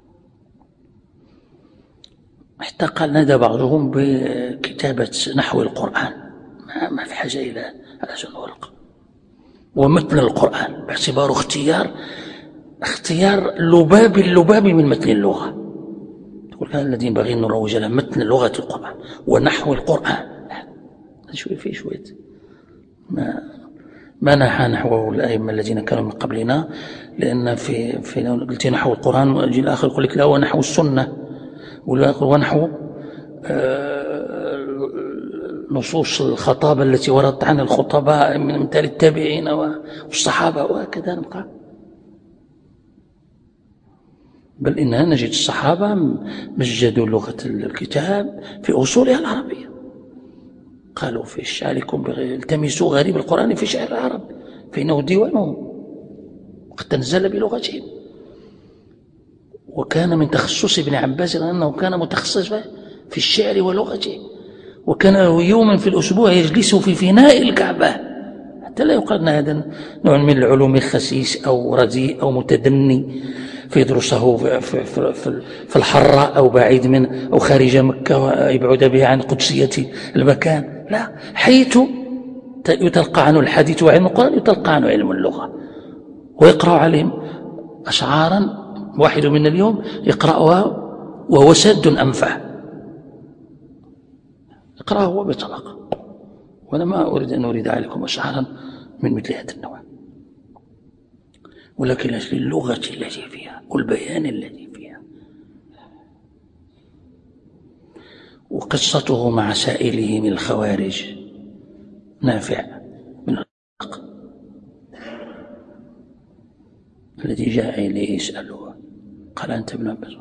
حتى قال نادى بعضهم بكتابة نحو القرآن، ما في حاجة إلى هذا الورق، ومتن القرآن باعتباره اختيار اختيار لباب اللباب من متن اللغة. تقول كان الذين ينبغي أن نروج له متن لغة القرآن ونحو القرآن، شوي فيه شوية ما ما نحى نحوه الأئمة الذين كانوا من قبلنا، لأن في في لو قلت نحو القرآن يجي الآخر يقول لك لا هو نحو السنة، والآخر ونحو نصوص الخطابة التي وردت عن الخطباء من أمثال التابعين والصحابة، وهكذا نبقى. بل إننا نجد الصحابة مجدوا لغة الكتاب في أصولها العربية، قالوا في شعركم التمسوا غريب القرآن في شعر العرب فإنه ديوانهم وقد تنزل بلغتهم. وكان من تخصص ابن عباس أنه كان متخصصا في الشعر ولغته، وكان يوما في الأسبوع يجلس في فناء الكعبة، حتى لا يقال أن هذا نوع من العلوم خسيس أو رديء أو متدني فيدرسه في, في, في, في الحراء أو بعيد من أو خارج مكة ويبعد به عن قدسية المكان. لا، حيث يتلقى عنه الحديث وعلم القرآن يتلقى عنه علم اللغة، ويقرأ عليهم أشعارا واحد من اليوم يقرأها وهو سد أنفه، يقرأه هو بطلاقة. وأنا ما أريد أن أريد عليكم أشعارا من مثل هذا النوع، ولكن لأجل اللغة التي فيها والبيان الذي فيها. وقصته مع سائله من الخوارج نافع من الحق الذي جاء إليه يسأله، قال أنت ابن عباس؟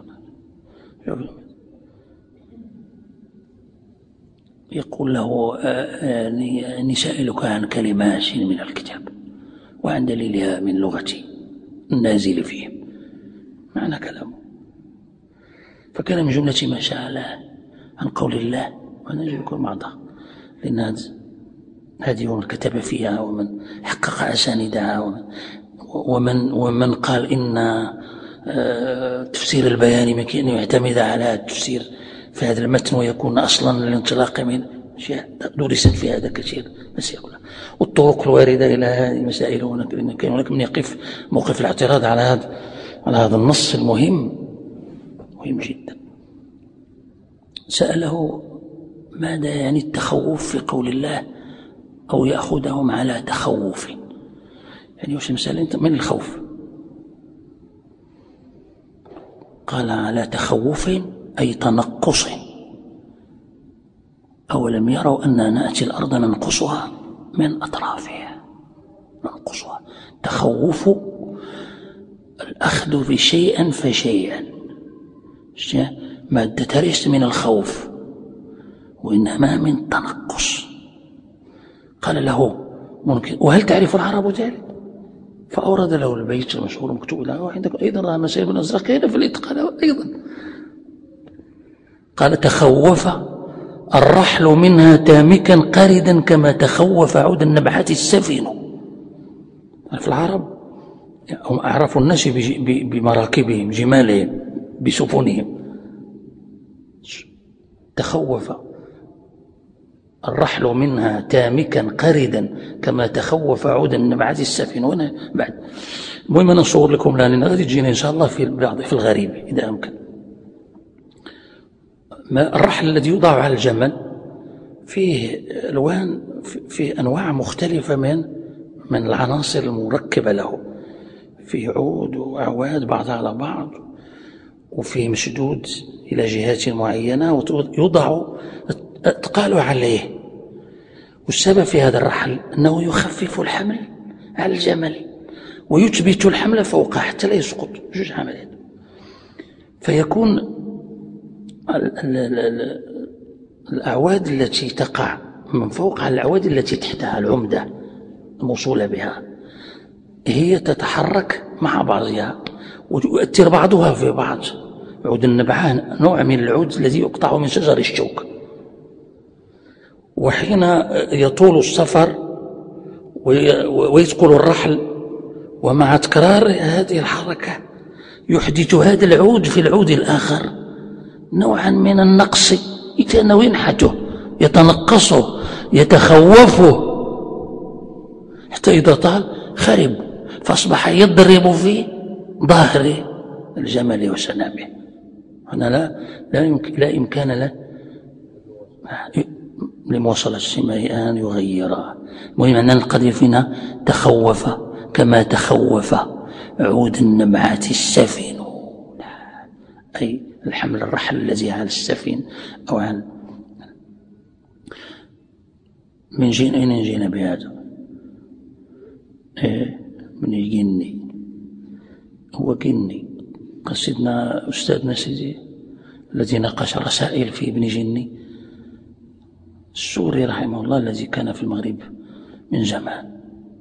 يقول له أني سائلك عن كلمات من الكتاب وعن دليلها من لغتي النازل فيهم، معنى كلامه. فكان من جملة ما سأله عن قول الله، وأنا أجيبكم بعضها لأن هذه ومن كتب فيها ومن حقق أساندها ومن, ومن, ومن قال إن تفسير البيان يمكن أن يعتمد على التفسير في هذا المتن ويكون أصلا للانطلاق من أشياء درست في هذا كثير مسائل، والطرق الواردة إلى هذه المسائل. هناك من يقف موقف الاعتراض على هذا على هذا النص المهم مهم جدا. سأله ماذا يعني التخوف في قول الله أو يأخذهم على تخوف، يعني وش المسألة من الخوف؟ قال على تخوف أي تنقص. أولم يروا أننا نأتي الأرض ننقصها من أطرافها، ننقصها. تخوف الأخذ بشيئا فشيئا، مادة ليست من الخوف وإنما من تنقص. قال له ممكن وهل تعرف العرب ذلك؟ فأورد له البيت المشهور مكتوب له عندكم أيضا مسائل بن أزرق هنا في الإتقان أيضا. قال تخوف الرحل منها تامكا قردا كما تخوف عود النبحات السفين. في العرب هم أعرفوا الناس بمراكبهم جمالهم بسفنهم. تخوف الرحل منها تامكا قردا كما تخوف عود النبعات السفين. وانا بعد المهم انا نصور لكم لان غادي تجينا ان شاء الله في بعض في الغريب اذا امكن. ما الرحل الذي يوضع على الجمل فيه الوان، فيه انواع مختلفه من من العناصر المركبه له، فيه عود واعواد بعضها على بعض، وفيه مشدود الى جهات معينه ويوضع اتقال عليه. والسبب في هذا الرحل أنه يخفف الحمل على الجمل ويثبت الحمل فوقه حتى لا يسقط. جوج عمليات. فيكون ال ال ال الأعواد التي تقع من فوق على الأعواد التي تحتها العمدة الموصولة بها هي تتحرك مع بعضها ويؤثر بعضها في بعض. عود النبعان نوع من العود الذي يقطع من شجر الشوك، وحين يطول السفر ويثقل الرحل ومع تكرار هذه الحركة يحدث هذا العود في العود الآخر نوعا من النقص، كأنه ينحته يتنقصه يتخوفه حتى إذا طال خرب فأصبح يضرب في ظهر الجمل وسنامه. هنا لا لا يمكن لا إمكان له لمواصلة السماء أن يغيرها. المهم أن القضية فينا تخوف كما تخوف عود النبعات السفين، أي الحمل الرحل الذي على السفين أو عن من جين. أين جينا بهذا؟ إيه من جني، هو جني. قصدنا أستاذنا سيدي الذي ناقش رسائل في ابن جني السوري رحمه الله الذي كان في المغرب من زمان.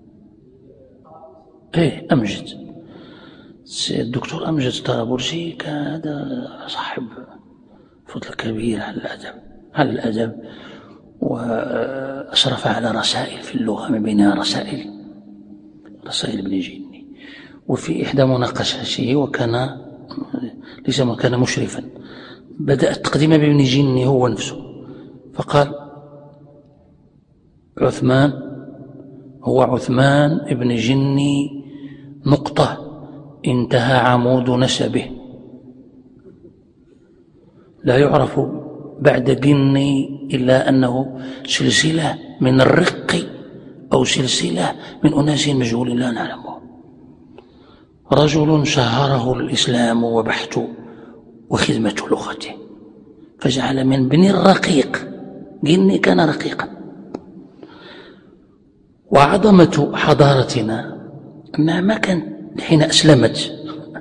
ايه أمجد، الدكتور أمجد طرابلسي كان هذا صاحب فضل كبير على الأدب على الأدب وأشرف على رسائل في اللغة من بينها رسائل رسائل ابن جني. وفي إحدى مناقشاته وكان ليس ما كان مشرفا بدأ التقديم بابن جني هو نفسه فقال عثمان هو عثمان ابن جني نقطة انتهى عمود نسبه، لا يعرف بعد جني إلا أنه سلسلة من الرق أو سلسلة من أناس مجهول لا نعلمه. رجل شهره الإسلام وبحث وخدمة لغته فجعل من بني الرقيق جني كان رقيقا. وعظمة حضارتنا أنها ما كان حين أسلمت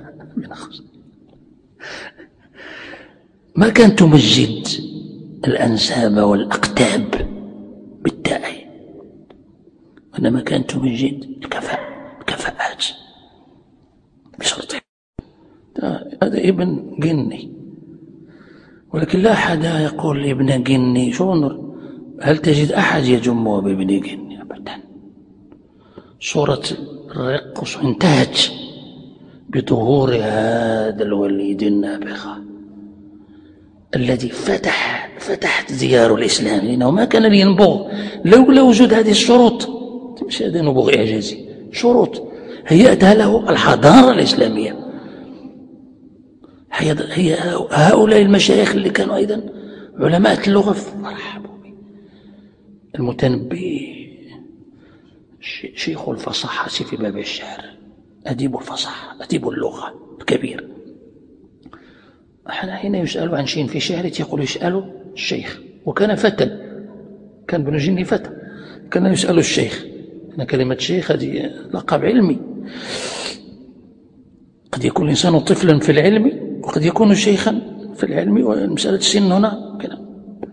ما كانت تمجد الأنساب والأقتاب بالتاء، وإنما كانت تمجد الكفاء الكفاءات بشرطه. هذا ابن جني، ولكن لا أحد يقول ابن جني. شو هل تجد أحد يجمه بابن جني؟ أبدا. صورة الرق انتهت بظهور هذا الوليد النابغة الذي فتح فتحت ديار الإسلام، لأنه ما كان لينبغ لولا وجود هذه الشروط. مش هذا نبوغ إعجازي، شروط هيأتها له الحضارة الإسلامية. هي هؤلاء المشايخ اللي كانوا أيضا علماء اللغة مرحبا بهم. المتنبي شيخ الفصاحة في باب الشعر، أديب الفصاحة أديب اللغة الكبير. حين يسأل عن شيء في شعره يقول يسأل الشيخ، وكان فتى، كان ابن جني فتى، كان يسأل الشيخ. أنا كلمة شيخ هذه لقب علمي. قد يكون الإنسان طفلا في العلم وقد يكون شيخا في العلم، والمسألة السن هنا كذا.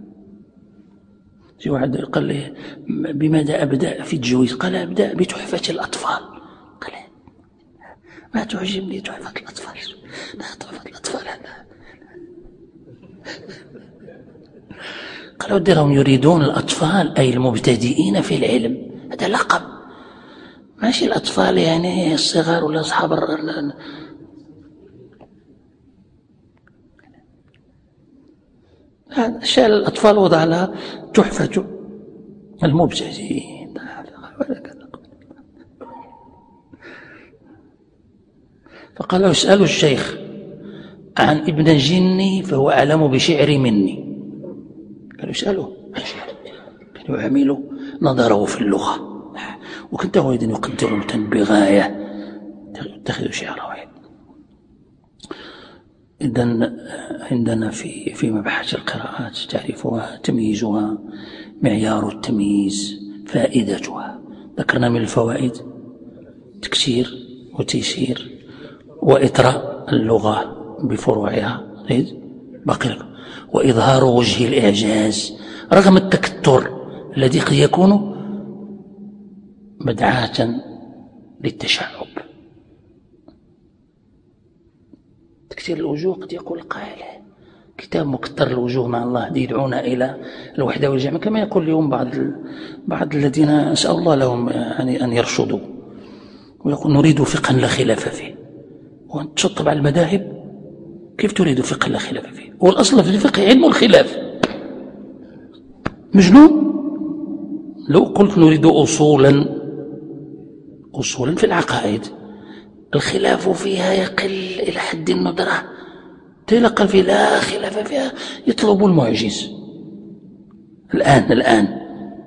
في واحد قال لي بماذا أبدأ في التجويد؟ قال أبدأ بتحفة الأطفال. قال ما تعجبني تحفة الأطفال؟ لا تحفة الأطفال هذا. قالوا ديرهم يريدون الأطفال أي المبتدئين في العلم، هذا لقب، ماشي الأطفال يعني الصغار ولا أصحاب الر... شال الأطفال وضع لها تحفة المبتدئين. فقال اسألوا الشيخ عن ابن جني فهو أعلم بشعري مني. قالوا اسألوا عن شعر، كانوا يعملوا نظره في اللغة، وكنت أريد أن يقدروا بغاية اتخذوا شعر واحد. إذن عندنا في في مبحث القراءات تعرفها، تمييزها، معيار التمييز، فائدتها. ذكرنا من الفوائد تكسير وتيسير وإطراء اللغة بفروعها، باقي لكم، وإظهار وجه الإعجاز رغم التكتر الذي قد يكون مدعاة للتشعب. تكتير الوجوه قد يقول قائل كتاب مكتر الوجوه مع الله يدعونا إلى الوحدة والجمع، كما يقول اليوم بعض بعض الذين أسأل الله لهم يعني أن يرشدوا ويقول نريد فقها لا خلاف فيه. وأنت تشطب على المذاهب، كيف تريد فقها لا خلاف فيه؟ هو الأصل في الفقه علم الخلاف. مجنون لو قلت نريد أصولا أصولا في العقائد الخلاف فيها يقل إلى حد الندرة، تلقى في لا خلاف فيها يطلب المعجز. الآن الآن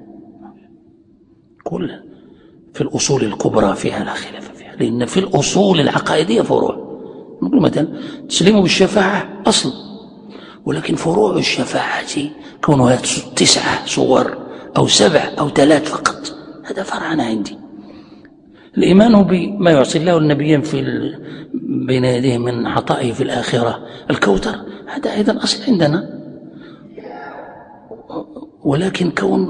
كل في الأصول الكبرى فيها لا خلاف فيها، لأن في الأصول العقائدية فروع. نقول مثلا تسليم بالشفاعة أصل، ولكن فروع الشفاعة كونها تسعة صور أو سبع أو ثلاث فقط، هذا فرع أنا عندي. الإيمان بما يعصي الله النبيين في بين يديه من عطائه في الآخرة الكوثر، هذا أيضا أصل عندنا. ولكن كون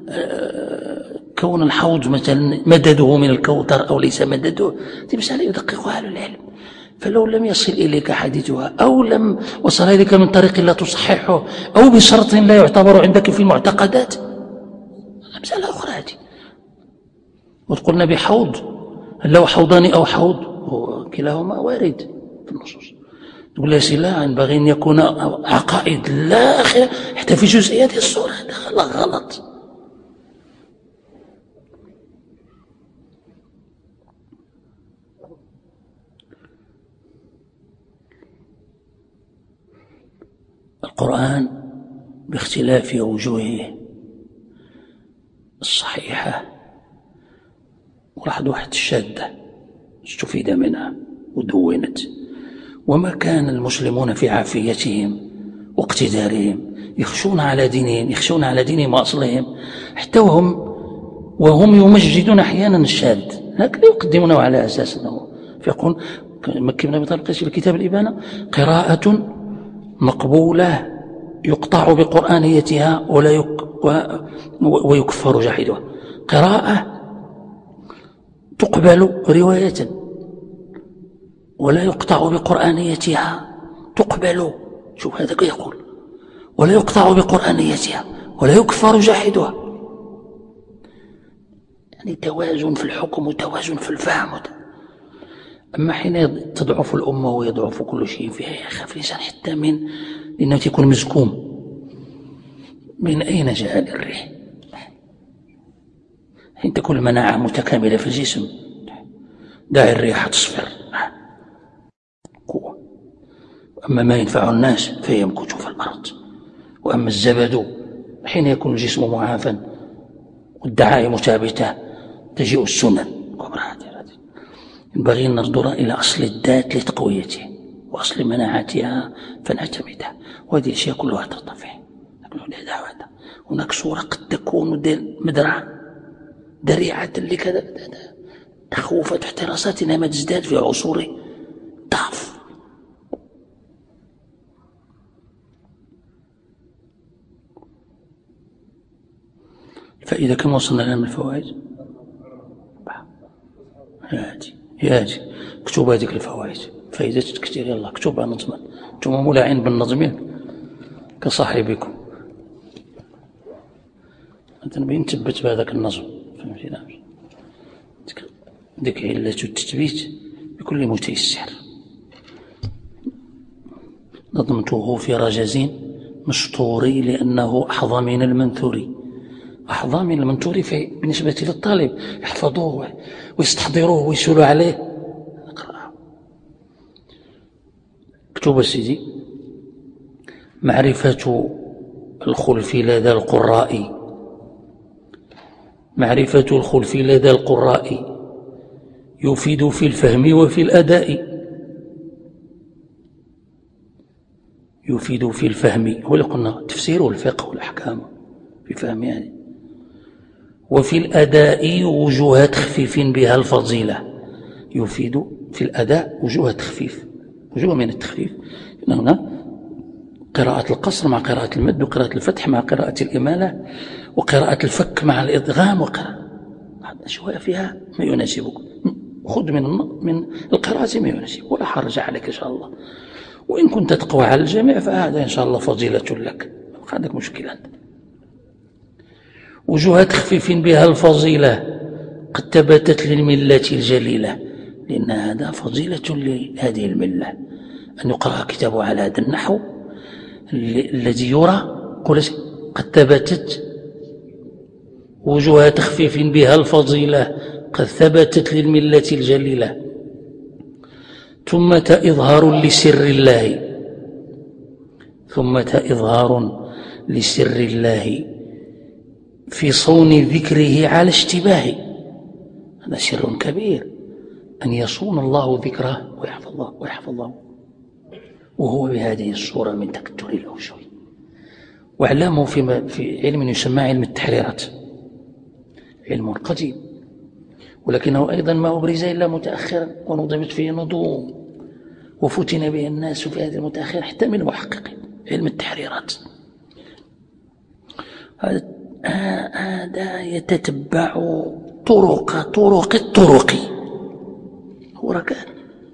كون الحوض مثلا مدده من الكوثر أو ليس مدده، دي مسألة يدققها أهل العلم. فلو لم يصل إليك حديثها أو لم وصل إليك من طريق لا تصححه أو بشرط لا يعتبر عندك في المعتقدات، مسألة أخرى هذه. وتقولنا بحوض، لو حوضان أو حوض كلاهما وارد في النصوص. تقول لا لا ينبغي أن يكون عقائد لا آخر حتى في جزئيات الصورة، هذا غلط. القرآن باختلاف وجوهه الصحيحة وراحت واحد الشاذة استفيد منها ودونت، وما كان المسلمون في عافيتهم واقتدارهم يخشون على دينهم يخشون على دينهم وأصلهم، حتى وهم وهم يمجدون أحيانا الشاذ، لكن يقدمونه على أساس أنه فيقول مكي بن أبي طالب في كتاب الإبانة قراءة مقبولة يقطع بقرآنيتها ولا يك ويكفر جاحدها، قراءة تقبل رواية ولا يقطع بقرآنيتها، تقبل، شوف هذا يقول ولا يقطع بقرآنيتها ولا يكفر جاحدها، يعني توازن في الحكم وتوازن في الفهم. أما حين تضعف الأمة ويضعف كل شيء فيها يخاف الإنسان حتى من لأنه يكون مزكوم. من أين جاء الريح؟ حين تكون المناعة متكاملة في الجسم دع الريح تصفر قوة. أما ما ينفع الناس فيمكث في الأرض. وأما الزبد حين يكون الجسم معافى والدعائم ثابتة تجيء السنن. ينبغي أن ننظر إلى أصل الذات لتقويته وأصل مناعتها فنعتمدها، وهذه الأشياء كلها ترتفع. هناك صورة قد تكون مدرعة دريعة لكذا تخوفت احتراسات إنها ما تزداد في عصور فإذا كم وصلنا لنا من الفوائد؟ يا هادي يا هادي اكتب هذيك الفوائد، فائدة كثير، يلا اكتبها نظما، انتم مولعين بالنظم كصاحبكم. أنت نبي نثبت بهذاك النظم، فهمتينا؟ ديك علة التثبيت بكل متيسر. نظمته في رجزين مشطوري لأنه أحظى من المنثوري. أحظى من المنثوري في بالنسبة للطالب، يحفظوه ويستحضروه ويسولوا عليه. نقرأه. اكتب سيدي: معرفة الخلف لدى القراء، معرفة الخلف لدى القراء يفيد في الفهم وفي الأداء. يفيد في الفهم، هو اللي قلنا تفسير الفقه والأحكام في فهم يعني. وفي الأداء وجوه تخفيف بها الفضيلة. يفيد في الأداء وجوه تخفيف، وجوه من التخفيف. هنا قراءة القصر مع قراءة المد، وقراءة الفتح مع قراءة الإمالة، وقراءة الفك مع الإدغام، وقراءة شوية فيها ما يناسبك. خذ من من القراءة ما يناسبك ولا حرج عليك إن شاء الله. وإن كنت تقوى على الجميع فهذا إن شاء الله فضيلة لك، ما عندك مشكلة. وجوه تخفيف بها الفضيلة قد ثبتت للملة الجليلة، لأن هذا فضيلة لهذه الملة أن يقرأ كتابه على هذا النحو الذي يرى. قد ثبتت وجوه تخفيف بها الفضيلة قد ثبتت للملة الجليلة. ثم إظهار لسر الله، ثم إظهار لسر الله في صون ذكره على اشتباه. هذا سر كبير، أن يصون الله ذكره ويحفظه ويحفظه وهو بهذه الصورة من تكتل الأوجه. واعلموا في في علم يسمى علم التحريرات، علم قديم، ولكنه أيضا ما أبرز إلا متأخرا، ونظمت فيه نظوم وفتن به الناس في هذه المتأخرة حتى من المحققين. علم التحريرات هذا يتتبع طرق طرق الطرق. هو ركان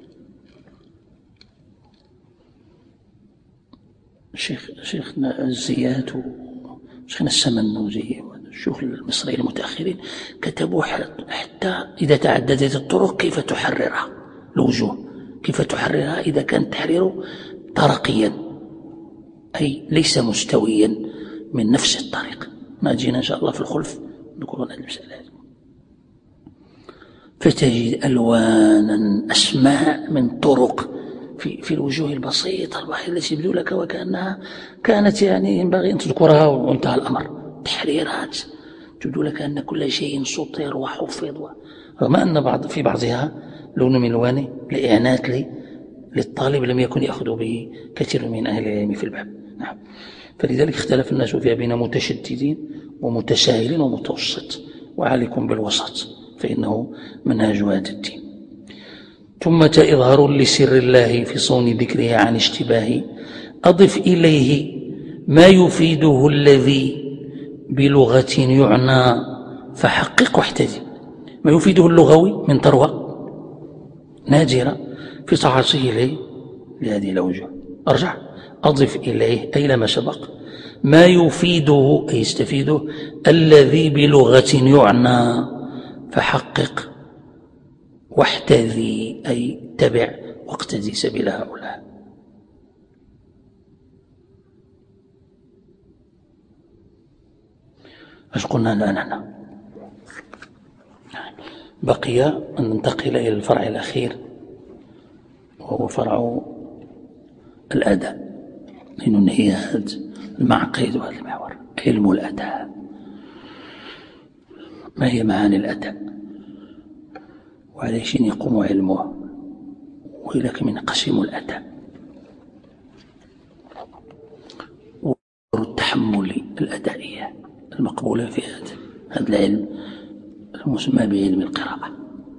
شيخ شيخنا الزيات وشيخنا السمنوزي والشيوخ المصريين المتأخرين كتبوا حتى إذا تعددت الطرق كيف تحررها، الوجوه كيف تحررها إذا كان تحرير طرقيا أي ليس مستويا من نفس الطريق. نجينا إن شاء الله في الخلف نقول هذه المسألة. فتجد ألوانا أسماء من طرق في في الوجوه البسيطة البسيطة التي يبدو لك وكأنها كانت يعني ينبغي أن تذكرها وانتهى الأمر. تحريرات تبدو لك أن كل شيء سطر وحفظ، رغم أن بعض في بعضها لون من الوان لإعنات لي للطالب لم يكن يأخذ به كثير من أهل العلم في الباب. نعم. فلذلك اختلف الناس فيها بين متشددين ومتساهلين ومتوسط، وعليكم بالوسط فإنه منهج هذا الدين. ثم إظهار لسر الله في صون ذكره عن اشتباه. أضف إليه ما يفيده الذي بلغة يعنى فحقق واحتذي. ما يفيده اللغوي من ثروة نادرة في تعاطيه لهذه الأوجه. أرجع أضف إليه أي لما سبق ما يفيده أي يستفيده الذي بلغة يعنى فحقق واحتذي أي تبع واقتدي سبيل هؤلاء. اش قلنا الآن هنا؟ بقي أن ننتقل إلى الفرع الأخير وهو فرع الأداء، لأنه هي هذا المعقد وهذا المحور علم الأداء. ما هي معاني الأداء وعليش يقوم علمه، وإلى كم ينقسم الأداء؟ والتحمل الأدائية المقبولة في هذا هذا العلم المسمى بعلم القراءة.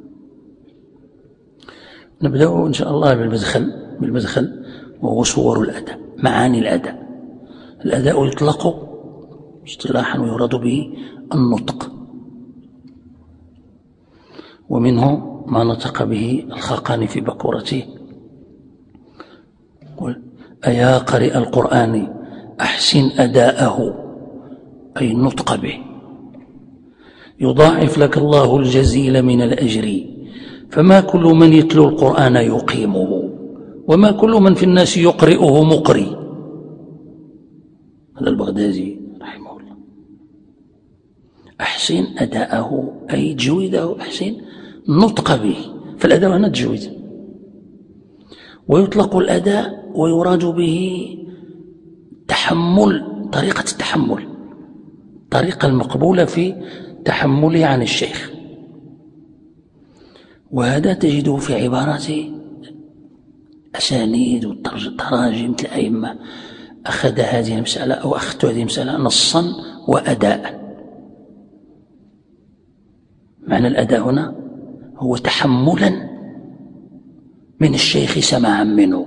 نبدأ إن شاء الله بالمدخل بالمدخل وهو صور الأداء، معاني الأداء. الأداء يطلق اصطلاحا ويراد به النطق، ومنه ما نطق به الخاقاني في بكورته: قل أيا قارئ القرآن أحسن أداءه، أي النطق به، يضاعف لك الله الجزيل من الأجر، فما كل من يتلو القرآن يقيمه، وما كل من في الناس يقرئه مقري. هذا البغدادي رحمه الله. أحسن أداءه أي جوده، أحسن نطق به، فالأداء هنا تجويد، ويطلق الأداء ويراد به تحمل، طريقة التحمل، الطريقة المقبولة في تحمله عن الشيخ، وهذا تجده في عبارات أسانيد والتراجم الأئمة. أخذ هذه المسألة أو أخذت هذه المسألة نصا وأداء. معنى الأداء هنا هو تحملا من الشيخ سماعا منه،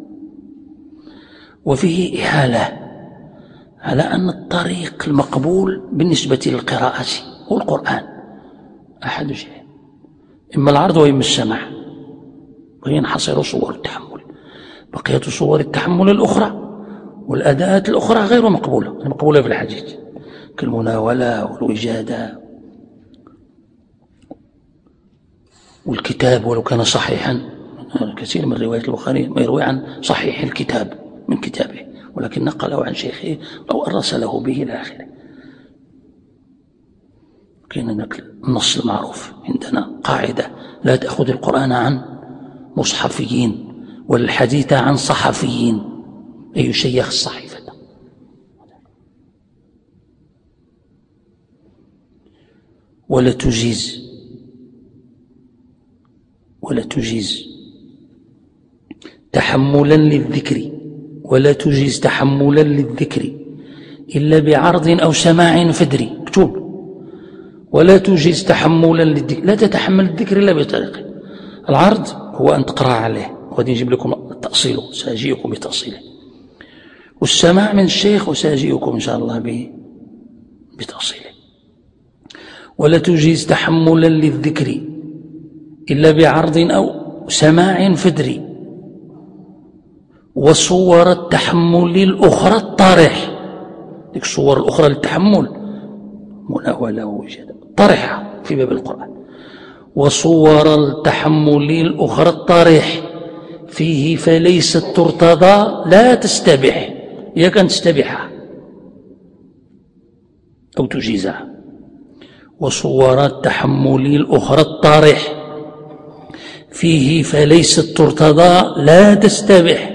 وفيه إحالة على أن الطريق المقبول بالنسبة للقراءة هو القرآن أحد شيء، إما العرض وإما السماع، وينحصر صور التحمل. بقية صور التحمل الأخرى والأداءات الأخرى غير مقبولة، المقبولة في الحديث كالمناولة والوجادة والكتاب، ولو كان صحيحا. كثير من رواية البخاري ما يروي عن صحيح الكتاب من كتابه، ولكن نقله عن شيخه أو أرسله به إلى آخره. كان هناك النص المعروف عندنا قاعدة: لا تأخذ القرآن عن مصحفيين والحديث عن صحفيين، أي يشيخ الصحيفة. ولا تجيز ولا تجيز تحملا للذكر ولا تجيز تحملا للذكر إلا بعرض أو سماع فدري. مكتوب: ولا تجيز تحملا للذكر، لا تتحمل الذكر إلا بطريقه. العرض هو أن تقرأ عليه، وغادي نجيب لكم تأصيله، سأجيئكم بتأصيله. والسماع من الشيخ، وسأجيئكم إن شاء الله بتأصيله. ولا تجيز تحملا للذكر إلا بعرض أو سماع فدري، وصور التحمل الأخرى الطارح، ذيك الصور الأخرى للتحمل مناولة ووجادة طرحة في باب القرآن. وصور التحمل الأخرى الطارح فيه فليست ترتضى لا تستبح، إذا كانت تستبحها أو تجيزها. وصور التحمل الأخرى الطارح فيه فليست ترتضى لا تستبح.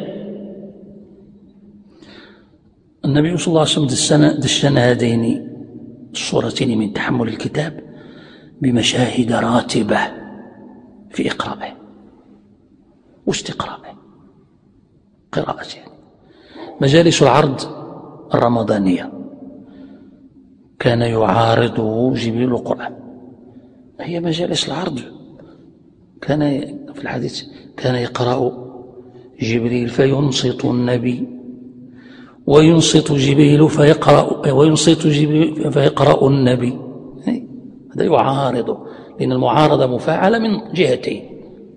النبي صلى الله عليه وسلم دشن هذين الصورتين من تحمل الكتاب بمشاهد راتبة في إقرائه واستقرائه، قراءته. يعني مجالس العرض الرمضانية كان يعارضه جبريل القرآن، هي مجالس العرض. كان في الحديث كان يقرأ جبريل فينصت النبي، وينصت جبريل فيقرأ وينصت جبريل فيقرأ النبي. هذا يعارضه، لأن المعارضة مفاعلة من جهتين،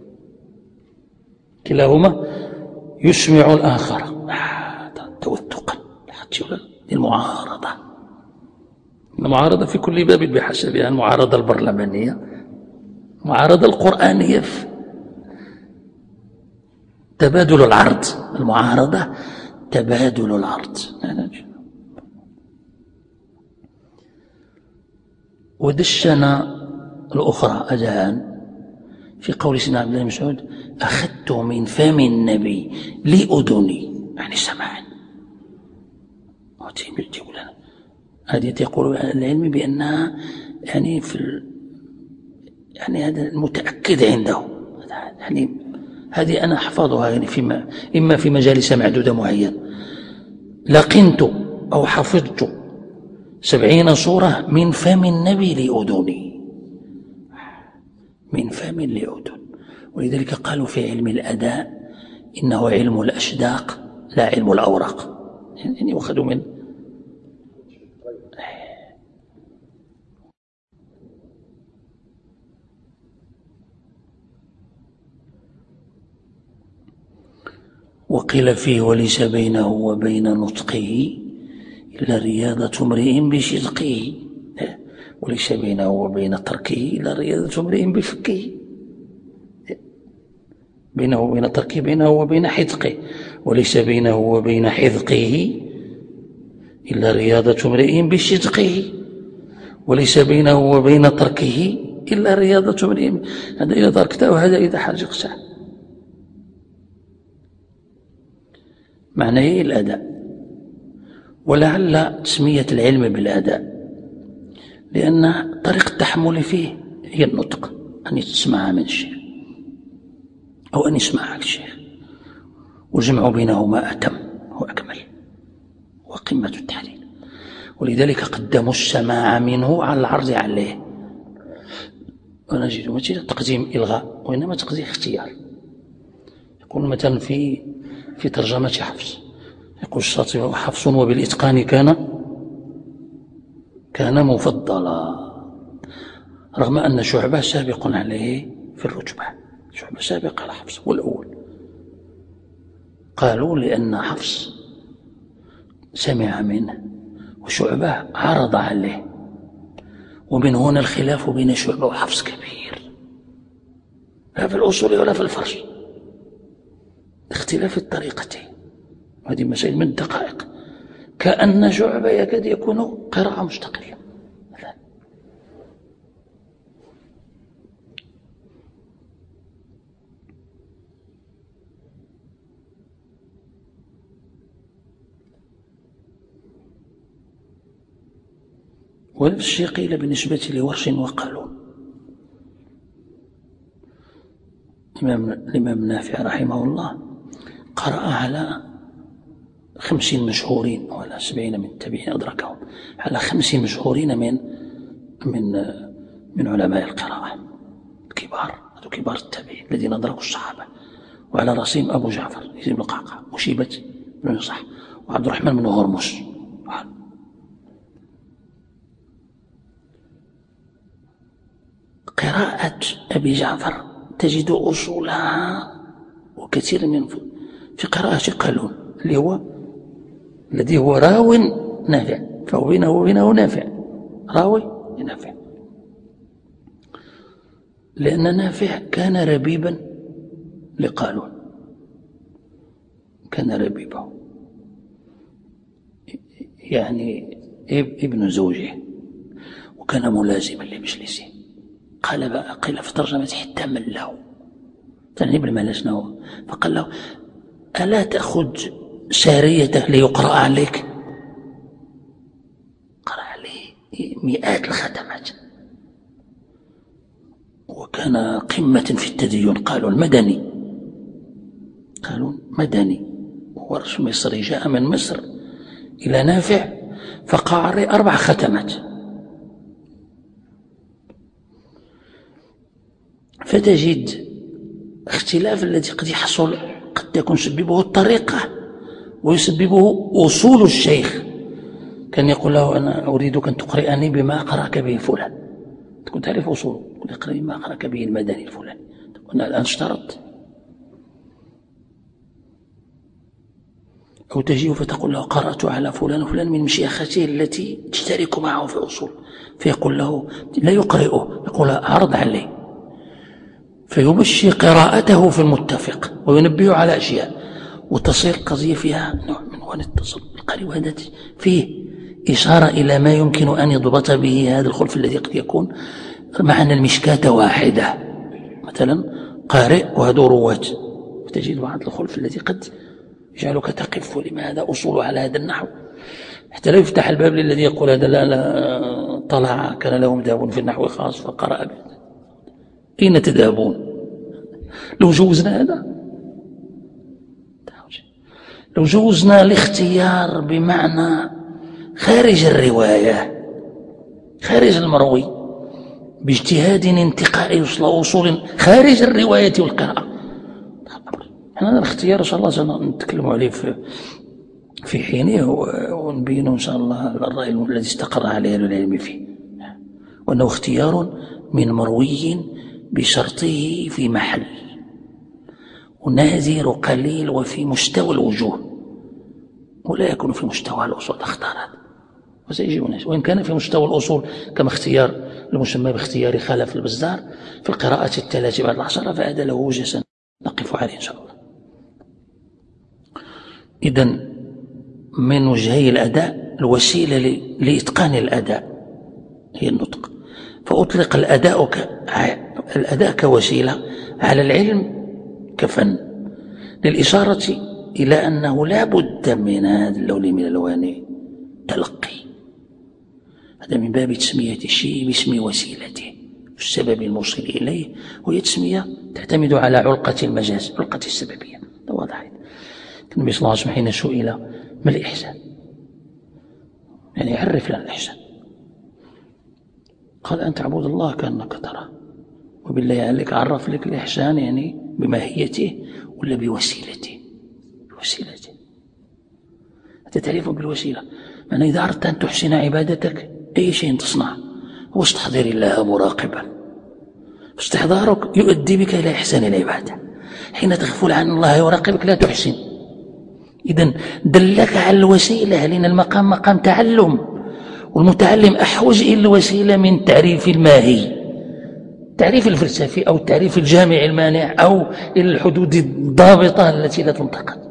كلاهما يسمع الآخر توثقا للمعارضة. المعارضة في كل باب بحسبها، المعارضة البرلمانية، المعارضة القرآنية، تبادل العرض، المعارضة تبادل العرض. ودشنا الأخرى أذان في قول سيدنا عبد الله بن مسعود: أخذت من فم النبي لأذني، يعني سماعا. هذه يقول العلم بأنها يعني في يعني هذا المتأكد عنده، يعني هذه أنا أحفظها يعني فيما إما في مجالس معدودة معينة. لقنت أو حفظت سبعين صورة من فم النبي لأذني، من فم لأذن. ولذلك قالوا في علم الأداء إنه علم الأشداق لا علم الأوراق، يعني أخذوا من وقيل فيه وليس بينه وبين نطقه إلا رياضة امرئ بشدقه، وليس بينه وبين تركه إلا رياضة امرئ بفكه، بينه وبين تركه بينه وبين حذقه، وليس بينه وبين حذقه إلا رياضة امرئ بشدقه، وليس بينه وبين تركه إلا رياضة امرئ. هذا إذا تركته وهذا إذا حرجقته. معناه الأداء. ولعل تسمية العلم بالأداء لأن طريقة التحمل فيه هي النطق، أن تسمع من الشيخ أو أن يسمع الشيخ، والجمع بينهما أتم وأكمل وقمة التحليل. ولذلك قدموا السماع منه على العرض عليه. ونجد ماشي تقديم إلغاء وإنما تقديم اختيار. يقول مثلا في في ترجمة حفص، يقول الشاطبي حفص وبالإتقان كان كان مفضلا، رغم أن شعبة سابق عليه في الرتبة، شعبة سابق على حفص والأول. قالوا لأن حفص سمع منه وشعبة عرض عليه، ومن هنا الخلاف بين شعبة وحفص كبير، لا في الأصول ولا في الفرش، اختلاف الطريقتين. هذه مسائل من الدقائق، كأن شعبة يكاد يكون قراءة مستقلة. ونفس الشيء قيل بالنسبة لورش وقالون. الإمام نافع رحمه الله قرأ على خمسين مشهورين ولا سبعين من التابعين أدركهم، على خمسين مشهورين من من من علماء القراءة الكبار، هذو كبار التابعين الذين أدركوا الصحابة، وعلى رأسهم أبو جعفر يزيد بن القعقاع وشيبة بن نصح وعبد الرحمن بن هرمز. قراءة أبي جعفر تجد أصولها وكثير من في قراءة قالون اللي هو الذي هو راو نافع، فهو بينه وبينه نافع، راوي نافع، لأن نافع كان ربيبا لقالون، كان ربيبه يعني ابن زوجه، وكان ملازما لمجلسه. قال بقى قيل في ترجمة حتى من له يعني ابن مالشنا، فقال له ألا تأخذ ساريته ليقرأ عليك؟ قرأ عليه مئات الختمات، وكان قمة في التدين. قالوا المدني، قالوا مدني، ورش مصري جاء من مصر إلى نافع فقارئ أربع ختمات. فتجد اختلاف الذي قد يحصل قد تكون سببه الطريقة ويسببه وصول الشيخ. كان يقول له أنا أريدك أن تقرئني بما أقرأك به فلان، تكون تعرف وصوله، تقول اقرأ بما أقرأك به المدني الفلاني، أنا الآن اشترطت. أو تجيه فتقول له قرأت على فلان وفلان من مشيخته التي تشترك معه في الأصول، فيقول له لا يقرئه، يقول عرض عليه، فيمشي قراءته في المتفق وينبه على أشياء، وتصير القضية فيها نوع من وان التصل القارئ، وهذا فيه إشارة إلى ما يمكن أن يضبط به هذا الخلف الذي قد يكون معنى المشكاة واحدة، مثلا قارئ وهذا رواة، وتجد بعض الخلف الذي قد يجعلك تقف لماذا أصول على هذا النحو، حتى لا يفتح الباب للذي يقول هذا لا, لا طلع كان له مذهب في النحو خاص فقرأ به. أين تذهبون؟ لو جوزنا هذا، لو جوزنا الاختيار بمعنى خارج الرواية خارج المروي باجتهاد انتقائي يوصل وصول خارج الرواية والقراءة، هذا الاختيار إن شاء الله سنتكلم عليه في في حينه ونبين إن شاء الله الرأي الذي استقر عليه العلم فيه، وأنه اختيار من مروي بشرطه في محل، ونازر قليل وفي مستوى الوجوه، ولا يكون في مستوى الأصول اختارت وسيجيب الناس. وإن كان في مستوى الأصول كما اختيار المسمى باختيار خلف البزار في القراءة الثلاث بعد العشرة، فهذا له وجه نقف عليه إن شاء الله. إذن من وجهي الأداء الوسيلة لإتقان الأداء هي النطق، فأطلق الأداء ك... الأداء كوسيلة على العلم كفن، للإشارة إلى أنه لا بد من هذا اللون من ألوان تلقي. هذا من باب تسمية الشيء باسم وسيلته السبب الموصل إليه، وهي تسمية تعتمد على علقة المجاز، علقة السببية. هذا واضح. النبي صلى الله عليه وسلم حين سئل ما الإحسان، يعني يعرف لنا الإحسان، قال أن تعبد الله كأنك تراه، وبالله عليك عرف لك الإحسان يعني بماهيته ولا بوسيلته؟ بوسيلته. هذا تعريف بالوسيلة، معنى إذا أردت أن تحسن عبادتك أي شيء تصنع هو استحضر الله مراقبا، استحضارك يؤدي بك إلى إحسان العبادة. حين تغفل عن الله يراقبك لا تحسن. إذن دلك على الوسيلة، لأن المقام مقام تعلم، والمتعلم أحوج إلى الوسيلة من تعريف الماهي، التعريف الفلسفي أو التعريف الجامع المانع أو إلى الحدود الضابطة التي لا تنتقد.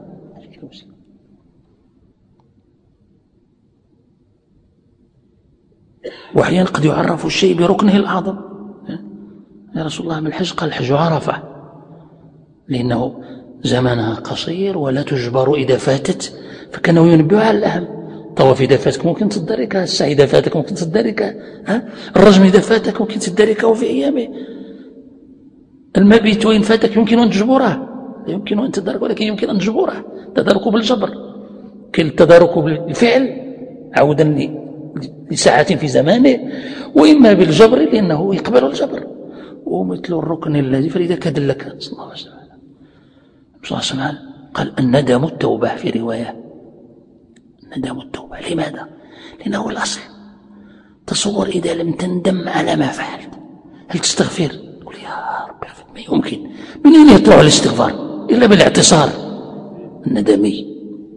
وأحيانا قد يعرف الشيء بركنه الأعظم. يا رسول الله من الحج؟ قال الحج عرفة، لأنه زمنها قصير ولا تجبر إذا فاتت، فكانوا ينبه على الأهم. طواف إذا فاتك ممكن تدركها، السعي إذا فاتك ممكن تدركها، الرجم إذا فاتك ممكن تدركه في أيامه، المبيت وإن فاتك يمكن أن تجبره، يمكن أن تدرك، ولكن يمكن أن تجبره. تداركه بالجبر، كل التدارك بالفعل عودا لساعة في زمانه، وإما بالجبر لأنه يقبل الجبر، ومثل الركن الذي فلذا كدلك صلى الله عليه وسلم. صلى الله عليه وسلم قال الندم التوبة في رواية، ندم التوبة. لماذا؟ لأنه الأصل. تصور إذا لم تندم على ما فعلت هل تستغفر؟ تقول يا رب ما يمكن، منين يطلع الاستغفار إلا بالاعتصار الندمي.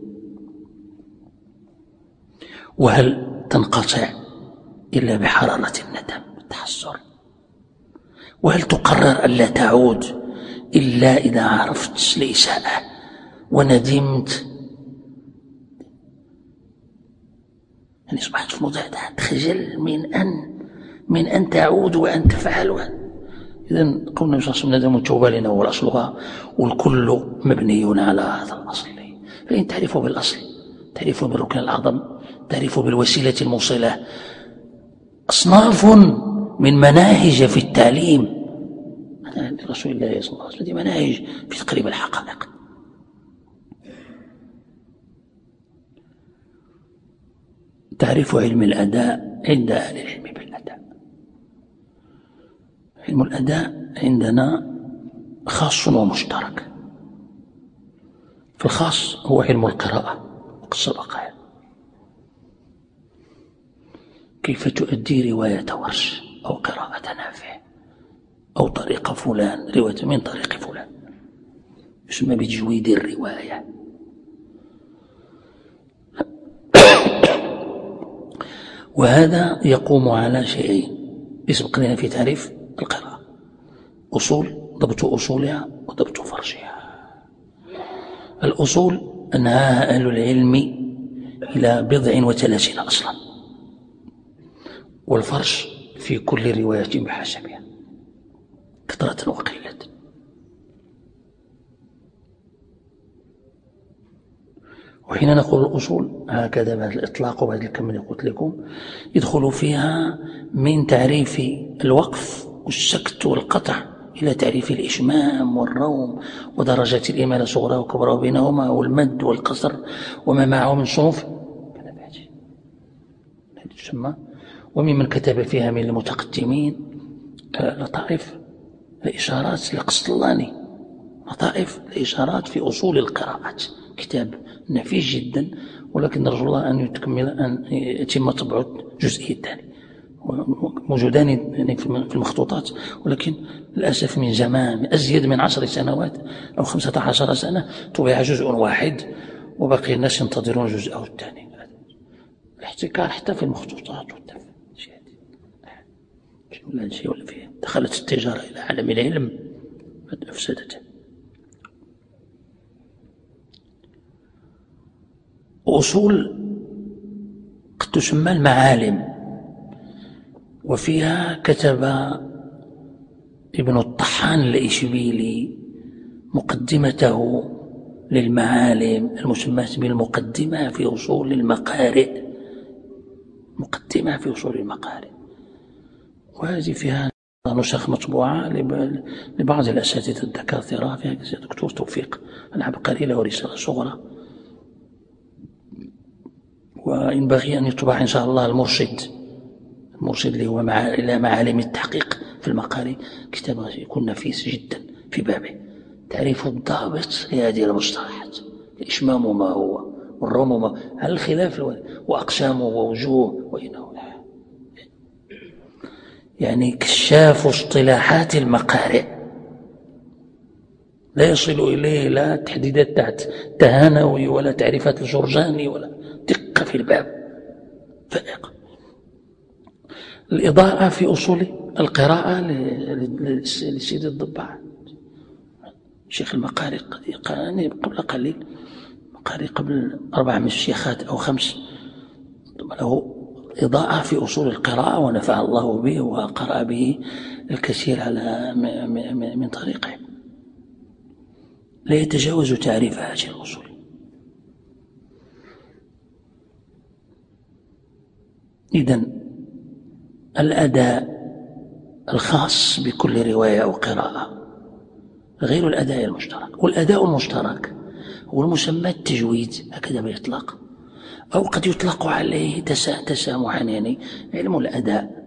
وهل تنقطع إلا بحرارة الندم والتحسر؟ وهل تقرر ألا تعود إلا إذا عرفت الإساءة وندمت؟ يعني أصبحت في مضاعفة خجل من أن من أن تعود وأن تفعل. إذن قلنا مش أصل ندم التوبة لأنه هو الأصلها، والكل مبني على هذا الأصل. فإن تعرفوا بالأصل، تعرفوا بالركن الأعظم، تعرفوا بالوسيلة الموصلة، أصناف من مناهج في التعليم رسول الله صلى الله عليه وسلم، مناهج في تقريب الحقائق. تعريف علم الأداء عند أهل العلم بالأداء. علم الأداء عندنا خاص ومشترك. في الخاص هو علم القراءة وقد سبق، كيف تؤدي رواية ورش أو قراءة نافع أو طريق فلان، رواية من طريق فلان، يسمى بتجويد الرواية. وهذا يقوم على شيئين يسبق لنا في تعريف القراءة: أصول، ضبط أصولها وضبط فرشها. الأصول أنهاها أهل العلم إلى بضع وثلاثين أصلا، والفرش في كل رواية بحسبها كثرة وقلة. وحين نقول الأصول هكذا بهذا الإطلاق وبهذا الكم اللي قلت لكم، يدخل فيها من تعريف الوقف والسكت والقطع إلى تعريف الإشمام والروم ودرجات الإمالة صغرى وكبرى وبينهما، والمد والقصر وما معه من صنوف تسمى. وممن كتب فيها من المتقدمين لطائف الإشارات ولكن نرجو الله أن يتكمل أن يتم طبع الجزئي الثاني، موجودان يعني في المخطوطات، ولكن للأسف من زمان، من أزيد من عشر سنوات أو خمسة عشر سنة طبع جزء واحد وبقي الناس ينتظرون جزءه الثاني. الاحتكار حتى في المخطوطات والتف شيء ولا شيء ولا فيه. دخلت التجارة إلى عالم العلم أفسدته. أصول قد تسمى المعالم، وفيها كتب ابن الطحان الإشبيلي مقدمته للمعالم المسماة بالمقدمة في أصول المقارئ، مقدمة في أصول المقارئ، وهذه فيها نسخ مطبوعة لبعض الأساتذة الدكاترة، فيها دكتور توفيق العبقري له رسالة صغرى، وينبغي أن يطبع إن شاء الله المرشد المرشد اللي هو مع إلى معالم التحقيق في المقارئ، كتاب يكون نفيس جدا في بابه، تعريف الضابط لهذه المصطلحات، الإشمام ما هو والرم ما هل الخلاف وأقسامه ووجوه وإنه يعني كشاف اصطلاحات المقارئ لا يصل إليه لا تحديدات تحت تهانوي ولا تعريفات الجرجاني ولا دقة في الباب فائقة. الإضاءة في أصول القراءة لسيد الضباع شيخ المقارئ قبل قليل، مقارئ قبل أربع مشيخات أو خمس، له إضاءة في أصول القراءة ونفع الله به وقرأ به الكثير على من طريقه، لا يتجاوز تعريف هذه الأصول. إذن الأداء الخاص بكل رواية أو قراءة غير الأداء المشترك، والأداء المشترك هو المسمى التجويد هكذا بيطلق، أو قد يطلق عليه تسامحا يعني علم الأداء،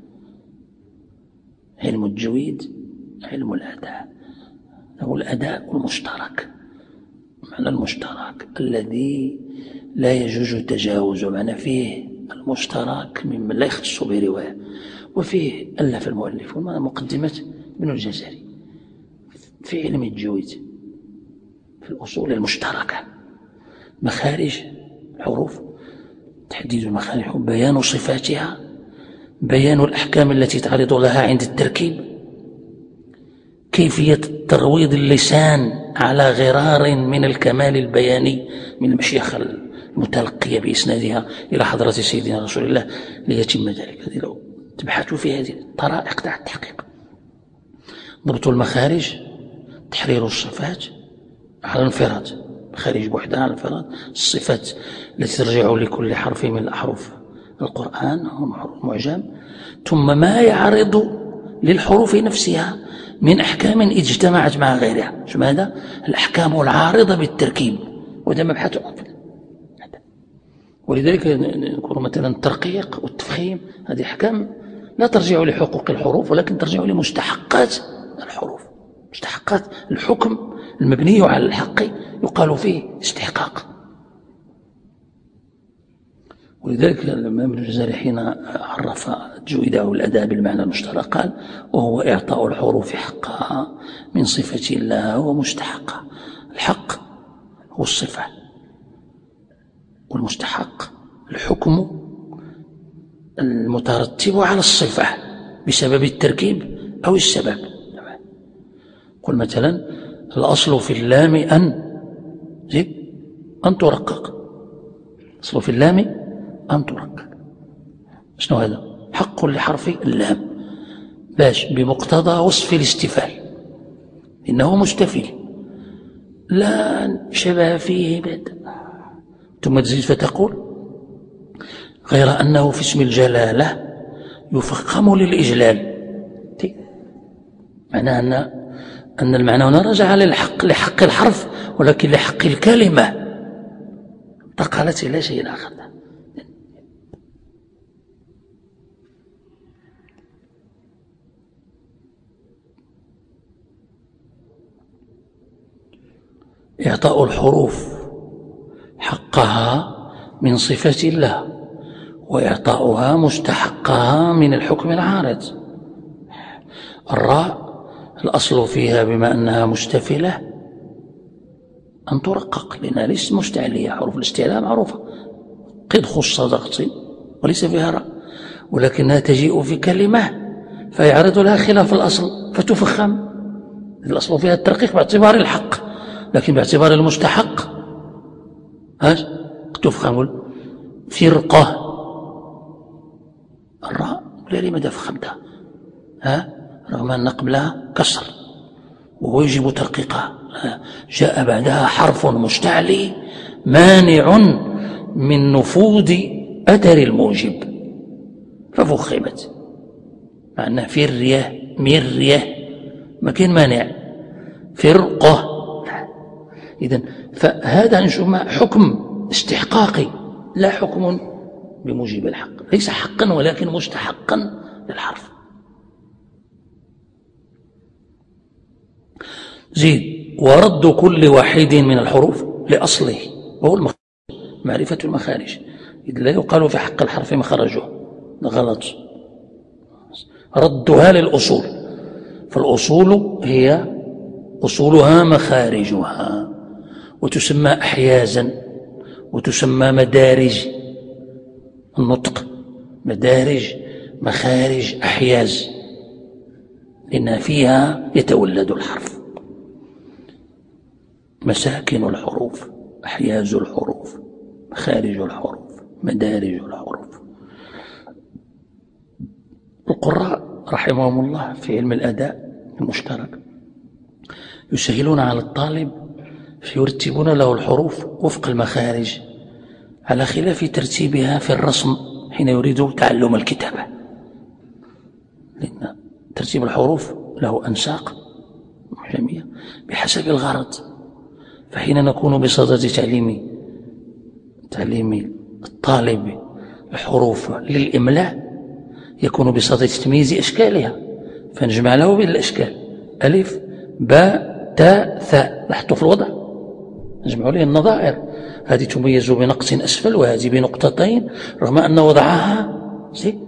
علم التجويد علم الأداء، هو الأداء المشترك، معنى المشترك الذي لا يجوز التجاوز، معنى فيه المشترك ممن لا يختص برواية، وفيه ألف المؤلف مقدمة ابن الجزري في علم التجويد في الأصول المشتركة، مخارج الحروف، تحديد المخارج، بيان صفاتها، بيان الأحكام التي تعرض لها عند التركيب، كيفية ترويض اللسان على غرار من الكمال البياني من المشيخة المتلقية بإسنادها إلى حضرة سيدنا رسول الله ليتم ذلك. هذه لو تبحثوا في هذه الطرائق تحت التحقيق، ضبط المخارج، تحرير الصفات على الانفراد، مخارج بوحدها على الانفراد، الصفات التي ترجع لكل حرف من الأحرف القرآن المعجم، ثم ما يعرض للحروف نفسها من أحكام اجتمعت مع غيرها، شو هذا؟ الأحكام العارضة بالتركيب، وهذا مبحث. ولذلك نقول مثلا الترقيق والتفخيم، هذه أحكام لا ترجع لحقوق الحروف ولكن ترجع لمستحقات الحروف، مستحقات الحكم المبني على الحق يقال فيه استحقاق. ولذلك لما ابن الجزري حين عرف التجويد أو الأداء بالمعنى المشترك قال: وهو إعطاء الحروف حقها من صفة الله ومستحقها. الحق هو الصفة، والمستحق الحكم المترتب على الصفة بسبب التركيب أو السبب. قل مثلا: الأصل في اللام أن زيد أن ترقق، الأصل في اللام أن ترقق. شنو هذا؟ حق لحرف اللام باش بمقتضى وصف الاستفال، إنه مستفل لا شبه فيه بعد. ثم تزيد فتقول: غير أنه في اسم الجلالة يفخم للإجلال. معناه أن أن المعنى هنا رجع للحق لحق الحرف ولكن لحق الكلمة، انتقلت إلى شيء آخر. إعطاء الحروف حقها من صفة الله وإعطاؤها مستحقها من الحكم العارض. الراء الأصل فيها بما أنها مستفلة أن ترقق لأنها ليست مستعلية، حروف الاستعلاء معروفة، قد خص ضغط وليس فيها راء، ولكنها تجيء في كلمة فيعرض لها خلاف الأصل فتفخم. الأصل فيها الترقيق باعتبار الحق، لكن باعتبار المستحق ها تفخم. فرقة الراء ولا لماذا فخمتها ها رغم أن قبلها كسر وهو يجب ترقيقها. جاء بعدها حرف مستعلي مانع من نفوذ أثر الموجب ففخمت، مع أنها فرية مرية ما كان مانع. فرقة إذن فهذا نشوف حكم استحقاقي لا حكم بموجب الحق، ليس حقا ولكن مستحقا للحرف. زيد ورد كل واحد من الحروف لأصله وهو المخرج، معرفة المخارج، إذ لا يقال في حق الحرف مخرجه، غلط، ردها للأصول، فالأصول هي أصولها مخارجها وتسمى أحيازا وتسمى مدارج النطق، مدارج مخارج أحياز، لأن فيها يتولد الحرف. مساكن الحروف، أحياز الحروف، مخارج الحروف، مدارج الحروف. القراء رحمهم الله في علم الأداء المشترك يسهلون على الطالب فيرتبون له الحروف وفق المخارج على خلاف ترتيبها في الرسم حين يريد تعلم الكتابة، لأن ترتيب الحروف له أنساق محجمية بحسب الغرض. فحين نكون بصدد تعليم تعليم الطالب الحروف للإملاء يكون بصدد تمييز أشكالها، فنجمع له بين الأشكال ألف باء تاء ثاء، لاحظتوا في الوضع نجمع له النظائر، هذه تميز بنقص أسفل وهذه بنقطتين رغم أن وضعها زي،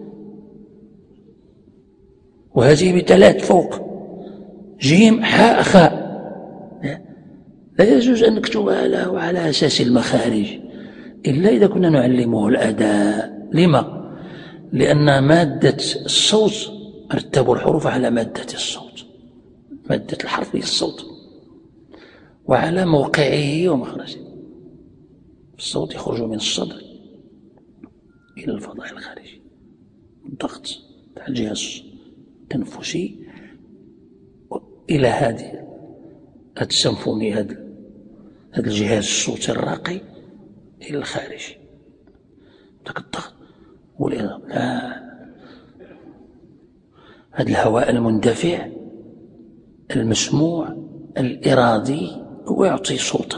وهذه بثلاث فوق، جيم حاء خاء. لا يجوز أن نكتبها له على أساس المخارج إلا إذا كنا نعلمه الأداء. لما؟ لأن مادة الصوت رتبوا الحروف على مادة الصوت، مادة الحرف هي الصوت، وعلى موقعه ومخرجه. الصوت يخرج من الصدر إلى الفضاء الخارجي، الضغط تاع الجهاز التنفسي إلى هذه هذا السمفوني، هذا هذا الجهاز الصوتي الراقي إلى الخارج، ذاك الضغط والإضافة. لا، هذا الهواء المندفع المسموع الإرادي هو يعطي صوتا،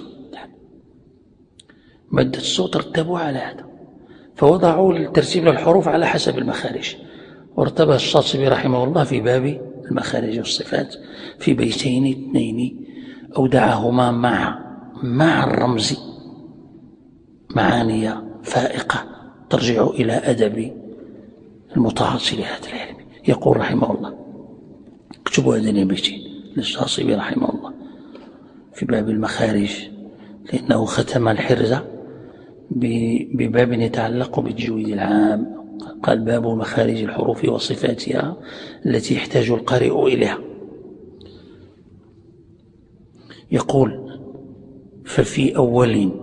مادة الصوت رتبوها على هذا، فوضعوا الترتيب للحروف على حسب المخارج. وارتبها الشاطبي رحمه الله في باب المخارج والصفات في بيتين اثنين أودعهما مع مع الرمز معاني فائقة ترجع إلى أدب المتعاطي لهذا العلم. يقول رحمه الله، اكتبوا هذين البيتين للشاطبي رحمه الله في باب المخارج، لأنه ختم الحرزة بباب يتعلق بالتجويد العام. قال: باب مخارج الحروف وصفاتها التي يحتاج القارئ إليها. يقول: ففي أول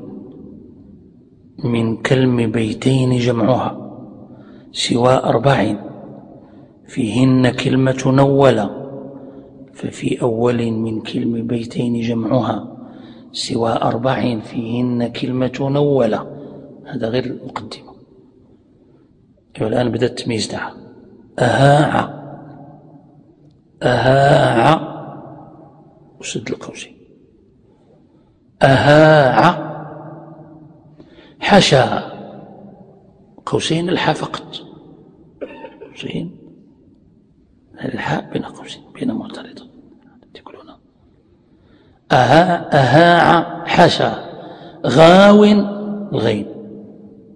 من كلم بيتين جمعها سوى أربع فيهن كلمة نولة. ففي أول من كلم بيتين جمعها سوى أربع فيهن كلمة نولة. هذا غير المقدمة. والآن بدأ التمييز تاعها. أهاع أهاع وسد القوسين. أهاع حشا قوسين الحاء فقط، قوسين الحاء بين قوسين بين معترضة تقولون. أها أهاع حشا غاو الغين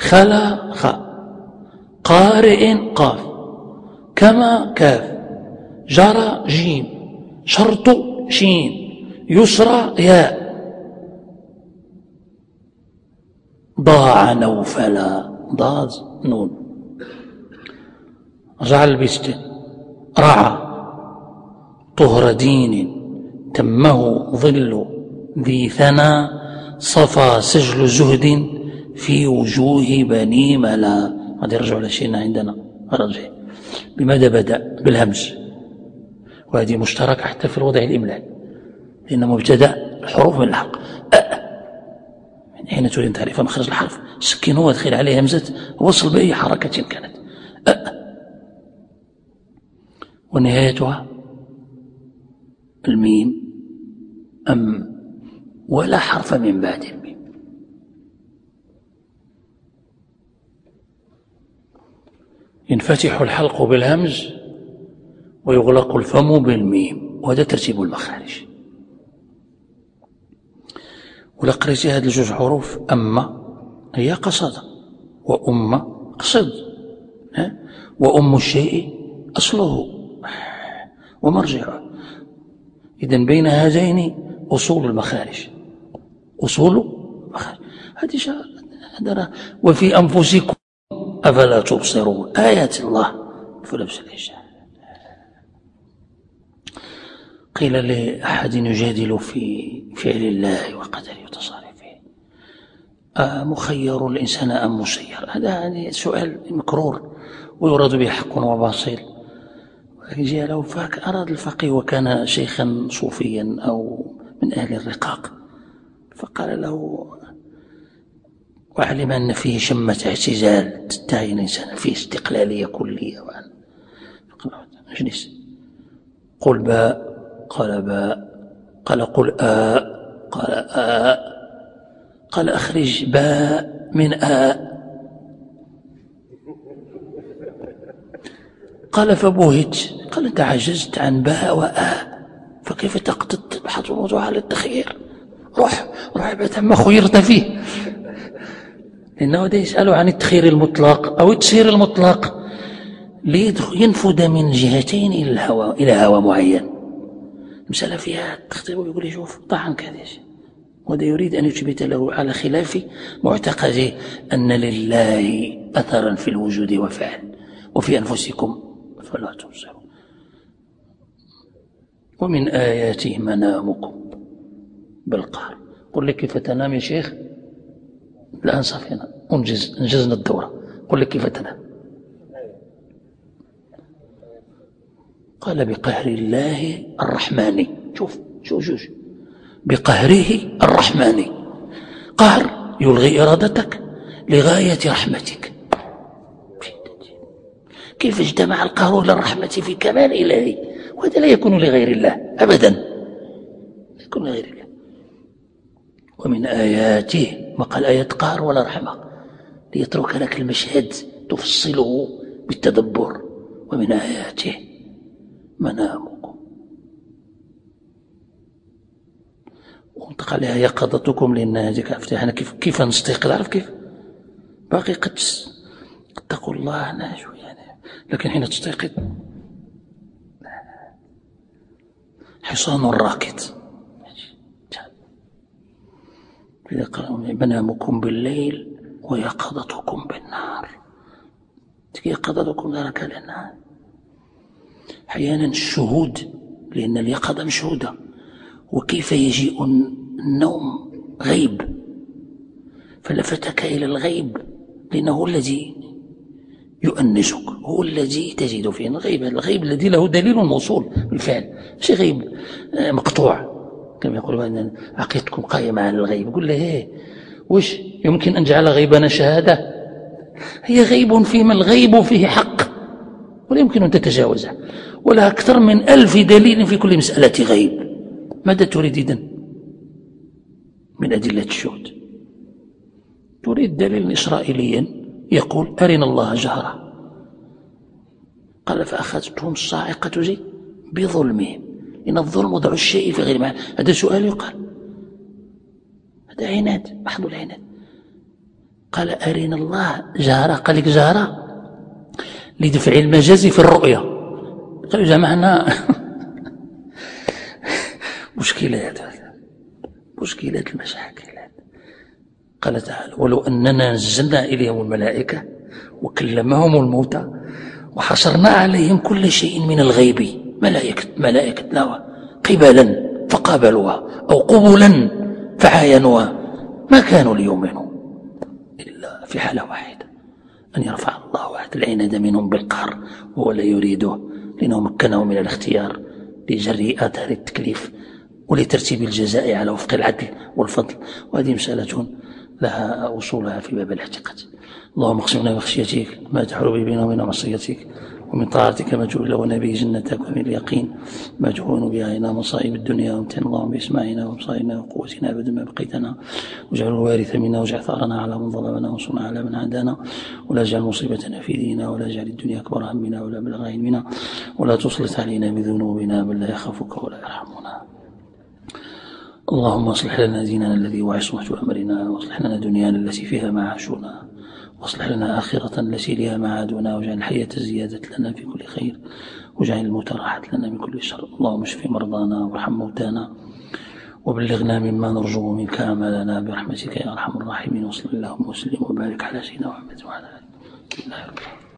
خلا خاء، قارئ قاف، كما كاف، جرى جيم، شرط شين، يسرى ياء، ضاع نوفلا ضاد نون، رجع البست، رعى، طهر دين، تمه ظل ذي ثنى، صفى سجل زهد في وجوه بني ملا. غادي يرجعوا على شيء عندنا رجع. بماذا بدأ؟ بالهمز، وهذه مشتركة حتى في الوضع الإملائي، لأن مبتدأ الحروف من الحق. أ من حين تريد أن تعرف مخرج الحرف سكن هو ادخل عليه همزة وصل بأي حركة كانت. أ ونهايتها الميم أم، ولا حرف من بعد الميم. ينفتح الحلق بالهمز ويغلق الفم بالميم، وهذا ترتيب المخارج. ولا قريتي هذه الجوج حروف أما هي قصد، وأم قصد، وأم الشيء أصله ومرجعه. إذن بين هذين أصول المخارج، أصول المخارج هذه هذا. وفي أنفسكم أفلا تبصرون، آيات الله فلبس الحجاب. قيل لأحد يجادل في فعل الله وقدره وتصرفه: آه مخير الإنسان أم مسير؟ هذا يعني سؤال مكرور ويراد به حق وباطل. جاء له أراد الفقيه وكان شيخا صوفيا أو من أهل الرقاق، فقال له وعلم أن فيه شمة اعتزال تدعي الإنسان فيه استقلالية كلية، وأن اجلس قل باء، قال باء، قال قل آ، قال آ، قال أخرج باء من آ، قال فبهت، قال أنت عجزت عن باء وآ، فكيف تبحث الموضوع على التخيير؟ روح روح بات ما خيرت فيه، لأنه ده يسأله عن التخيير المطلق أو التسيير المطلق لينفذ من جهتين إلى الهوى، إلى هوى معين. المسألة فيها تخطيب ويقول لي شوف طعن كذا، وده يريد أن يثبت له على خلاف معتقده أن لله أثرا في الوجود وفعل، وفي أنفسكم فلا تبصرون. ومن آياته منامكم بالقهر. قل لك كيف تنام يا شيخ؟ الآن صافينا أنجز انجزنا الدورة. قل لك كيف تنام؟ قال بقهر الله الرحمن. شوف شوف شوف بقهره الرحمن. قهر يلغي إرادتك لغاية رحمتك. كيف اجتمع القهر للرحمة في كمال إلهي؟ وهذا لا يكون لغير الله أبدا، لا يكون لغير الله. ومن آياته، ما قال آيات قهر ولا رحمة، ليترك لك المشهد تفصله بالتدبر. ومن آياته منامكم، وانطق عليها يقظتكم، لأن هذيك افتحنا كيف كيف نستيقظ، عارف كيف باقي قد اتقوا الله ناجو يعني، لكن حين تستيقظ حصان راكد. منامكم بالليل ويقظتكم بالنهار. يقظتكم ذلك للنهار. أحيانا الشهود، لأن اليقظة مشهودة، وكيف يجيء النوم غيب، فلفتك إلى الغيب لأنه هو الذي يؤنسك، هو الذي تجد فيه الغيب. الغيب الذي له دليل موصول بالفعل، مش غيب مقطوع كما يقولوا أن عقيدتكم قائمة على الغيب. يقول له ايه وش يمكن أن جعل غيبنا شهادة؟ هي غيب فيما الغيب فيه حق ولا يمكن أن تتجاوزه، ولا أكثر من ألف دليل في كل مسألة غيب. ماذا تريد إذن من أدلة الشهود؟ تريد دليل إسرائيليا يقول أرنا الله جهرة، قال فأخذتهم الصاعقة زي بظلمهم، إن الظلم وضع الشيء في غير معنى. هذا سؤال يقال، هذا عناد، محض العناد. قال أرنا الله جهرة. قال لك جهرة لدفع المجاز في الرؤية. قالوا جمعنا مشكلات مشكلات المشاكلات. قال تعالى ولو أننا نزلنا إليهم الملائكة وكلمهم الموتى وحصرنا عليهم كل شيء من الغيب ملائكة ملائكة لا قبلا فقابلوها أو قبلا فعاينوها ما كانوا ليؤمنوا إلا في حالة واحدة أن يرفع الله واحد العناد منهم بالقهر وهو لا يريده لأنه مكنه من الاختيار لجري آثار التكليف ولترتيب الجزاء على وفق العدل والفضل. وهذه مسألة لها أصولها في باب الاعتقاد. اللهم اقسمنا بخشيتك ما تحول به بيننا وبين معصيتك ومن طاعتك ما تبلغنا به جنتك ومن اليقين ما تهون به علينا مصائب الدنيا وامتن اللهم باسماعنا وابصارنا وقوتنا ابدا ما بقيتنا واجعل الوارث منا واجعل ثارنا على من ظلمنا وانصرنا على من عادانا ولا تجعل مصيبتنا في ديننا ولا تجعل الدنيا اكبر همنا ولا بلغ علمنا ولا تسلط علينا بذنوبنا بل لا يخافك ولا يرحمنا. اللهم اصلح لنا ديننا الذي هو عصمة امرنا واصلح لنا دنيانا التي فيها معاشنا واصلح لنا آخرة التي لها معادنا واجعل الحياة زيادة لنا في كل خير واجعل الموت راحة لنا من كل شر. اللهم اشف مرضانا وارحم موتانا وبلغنا مما نرجو منك آمالنا برحمتك يا أرحم الراحمين. وصلى اللهم وسلم وبارك على سيدنا محمد وعلى آله.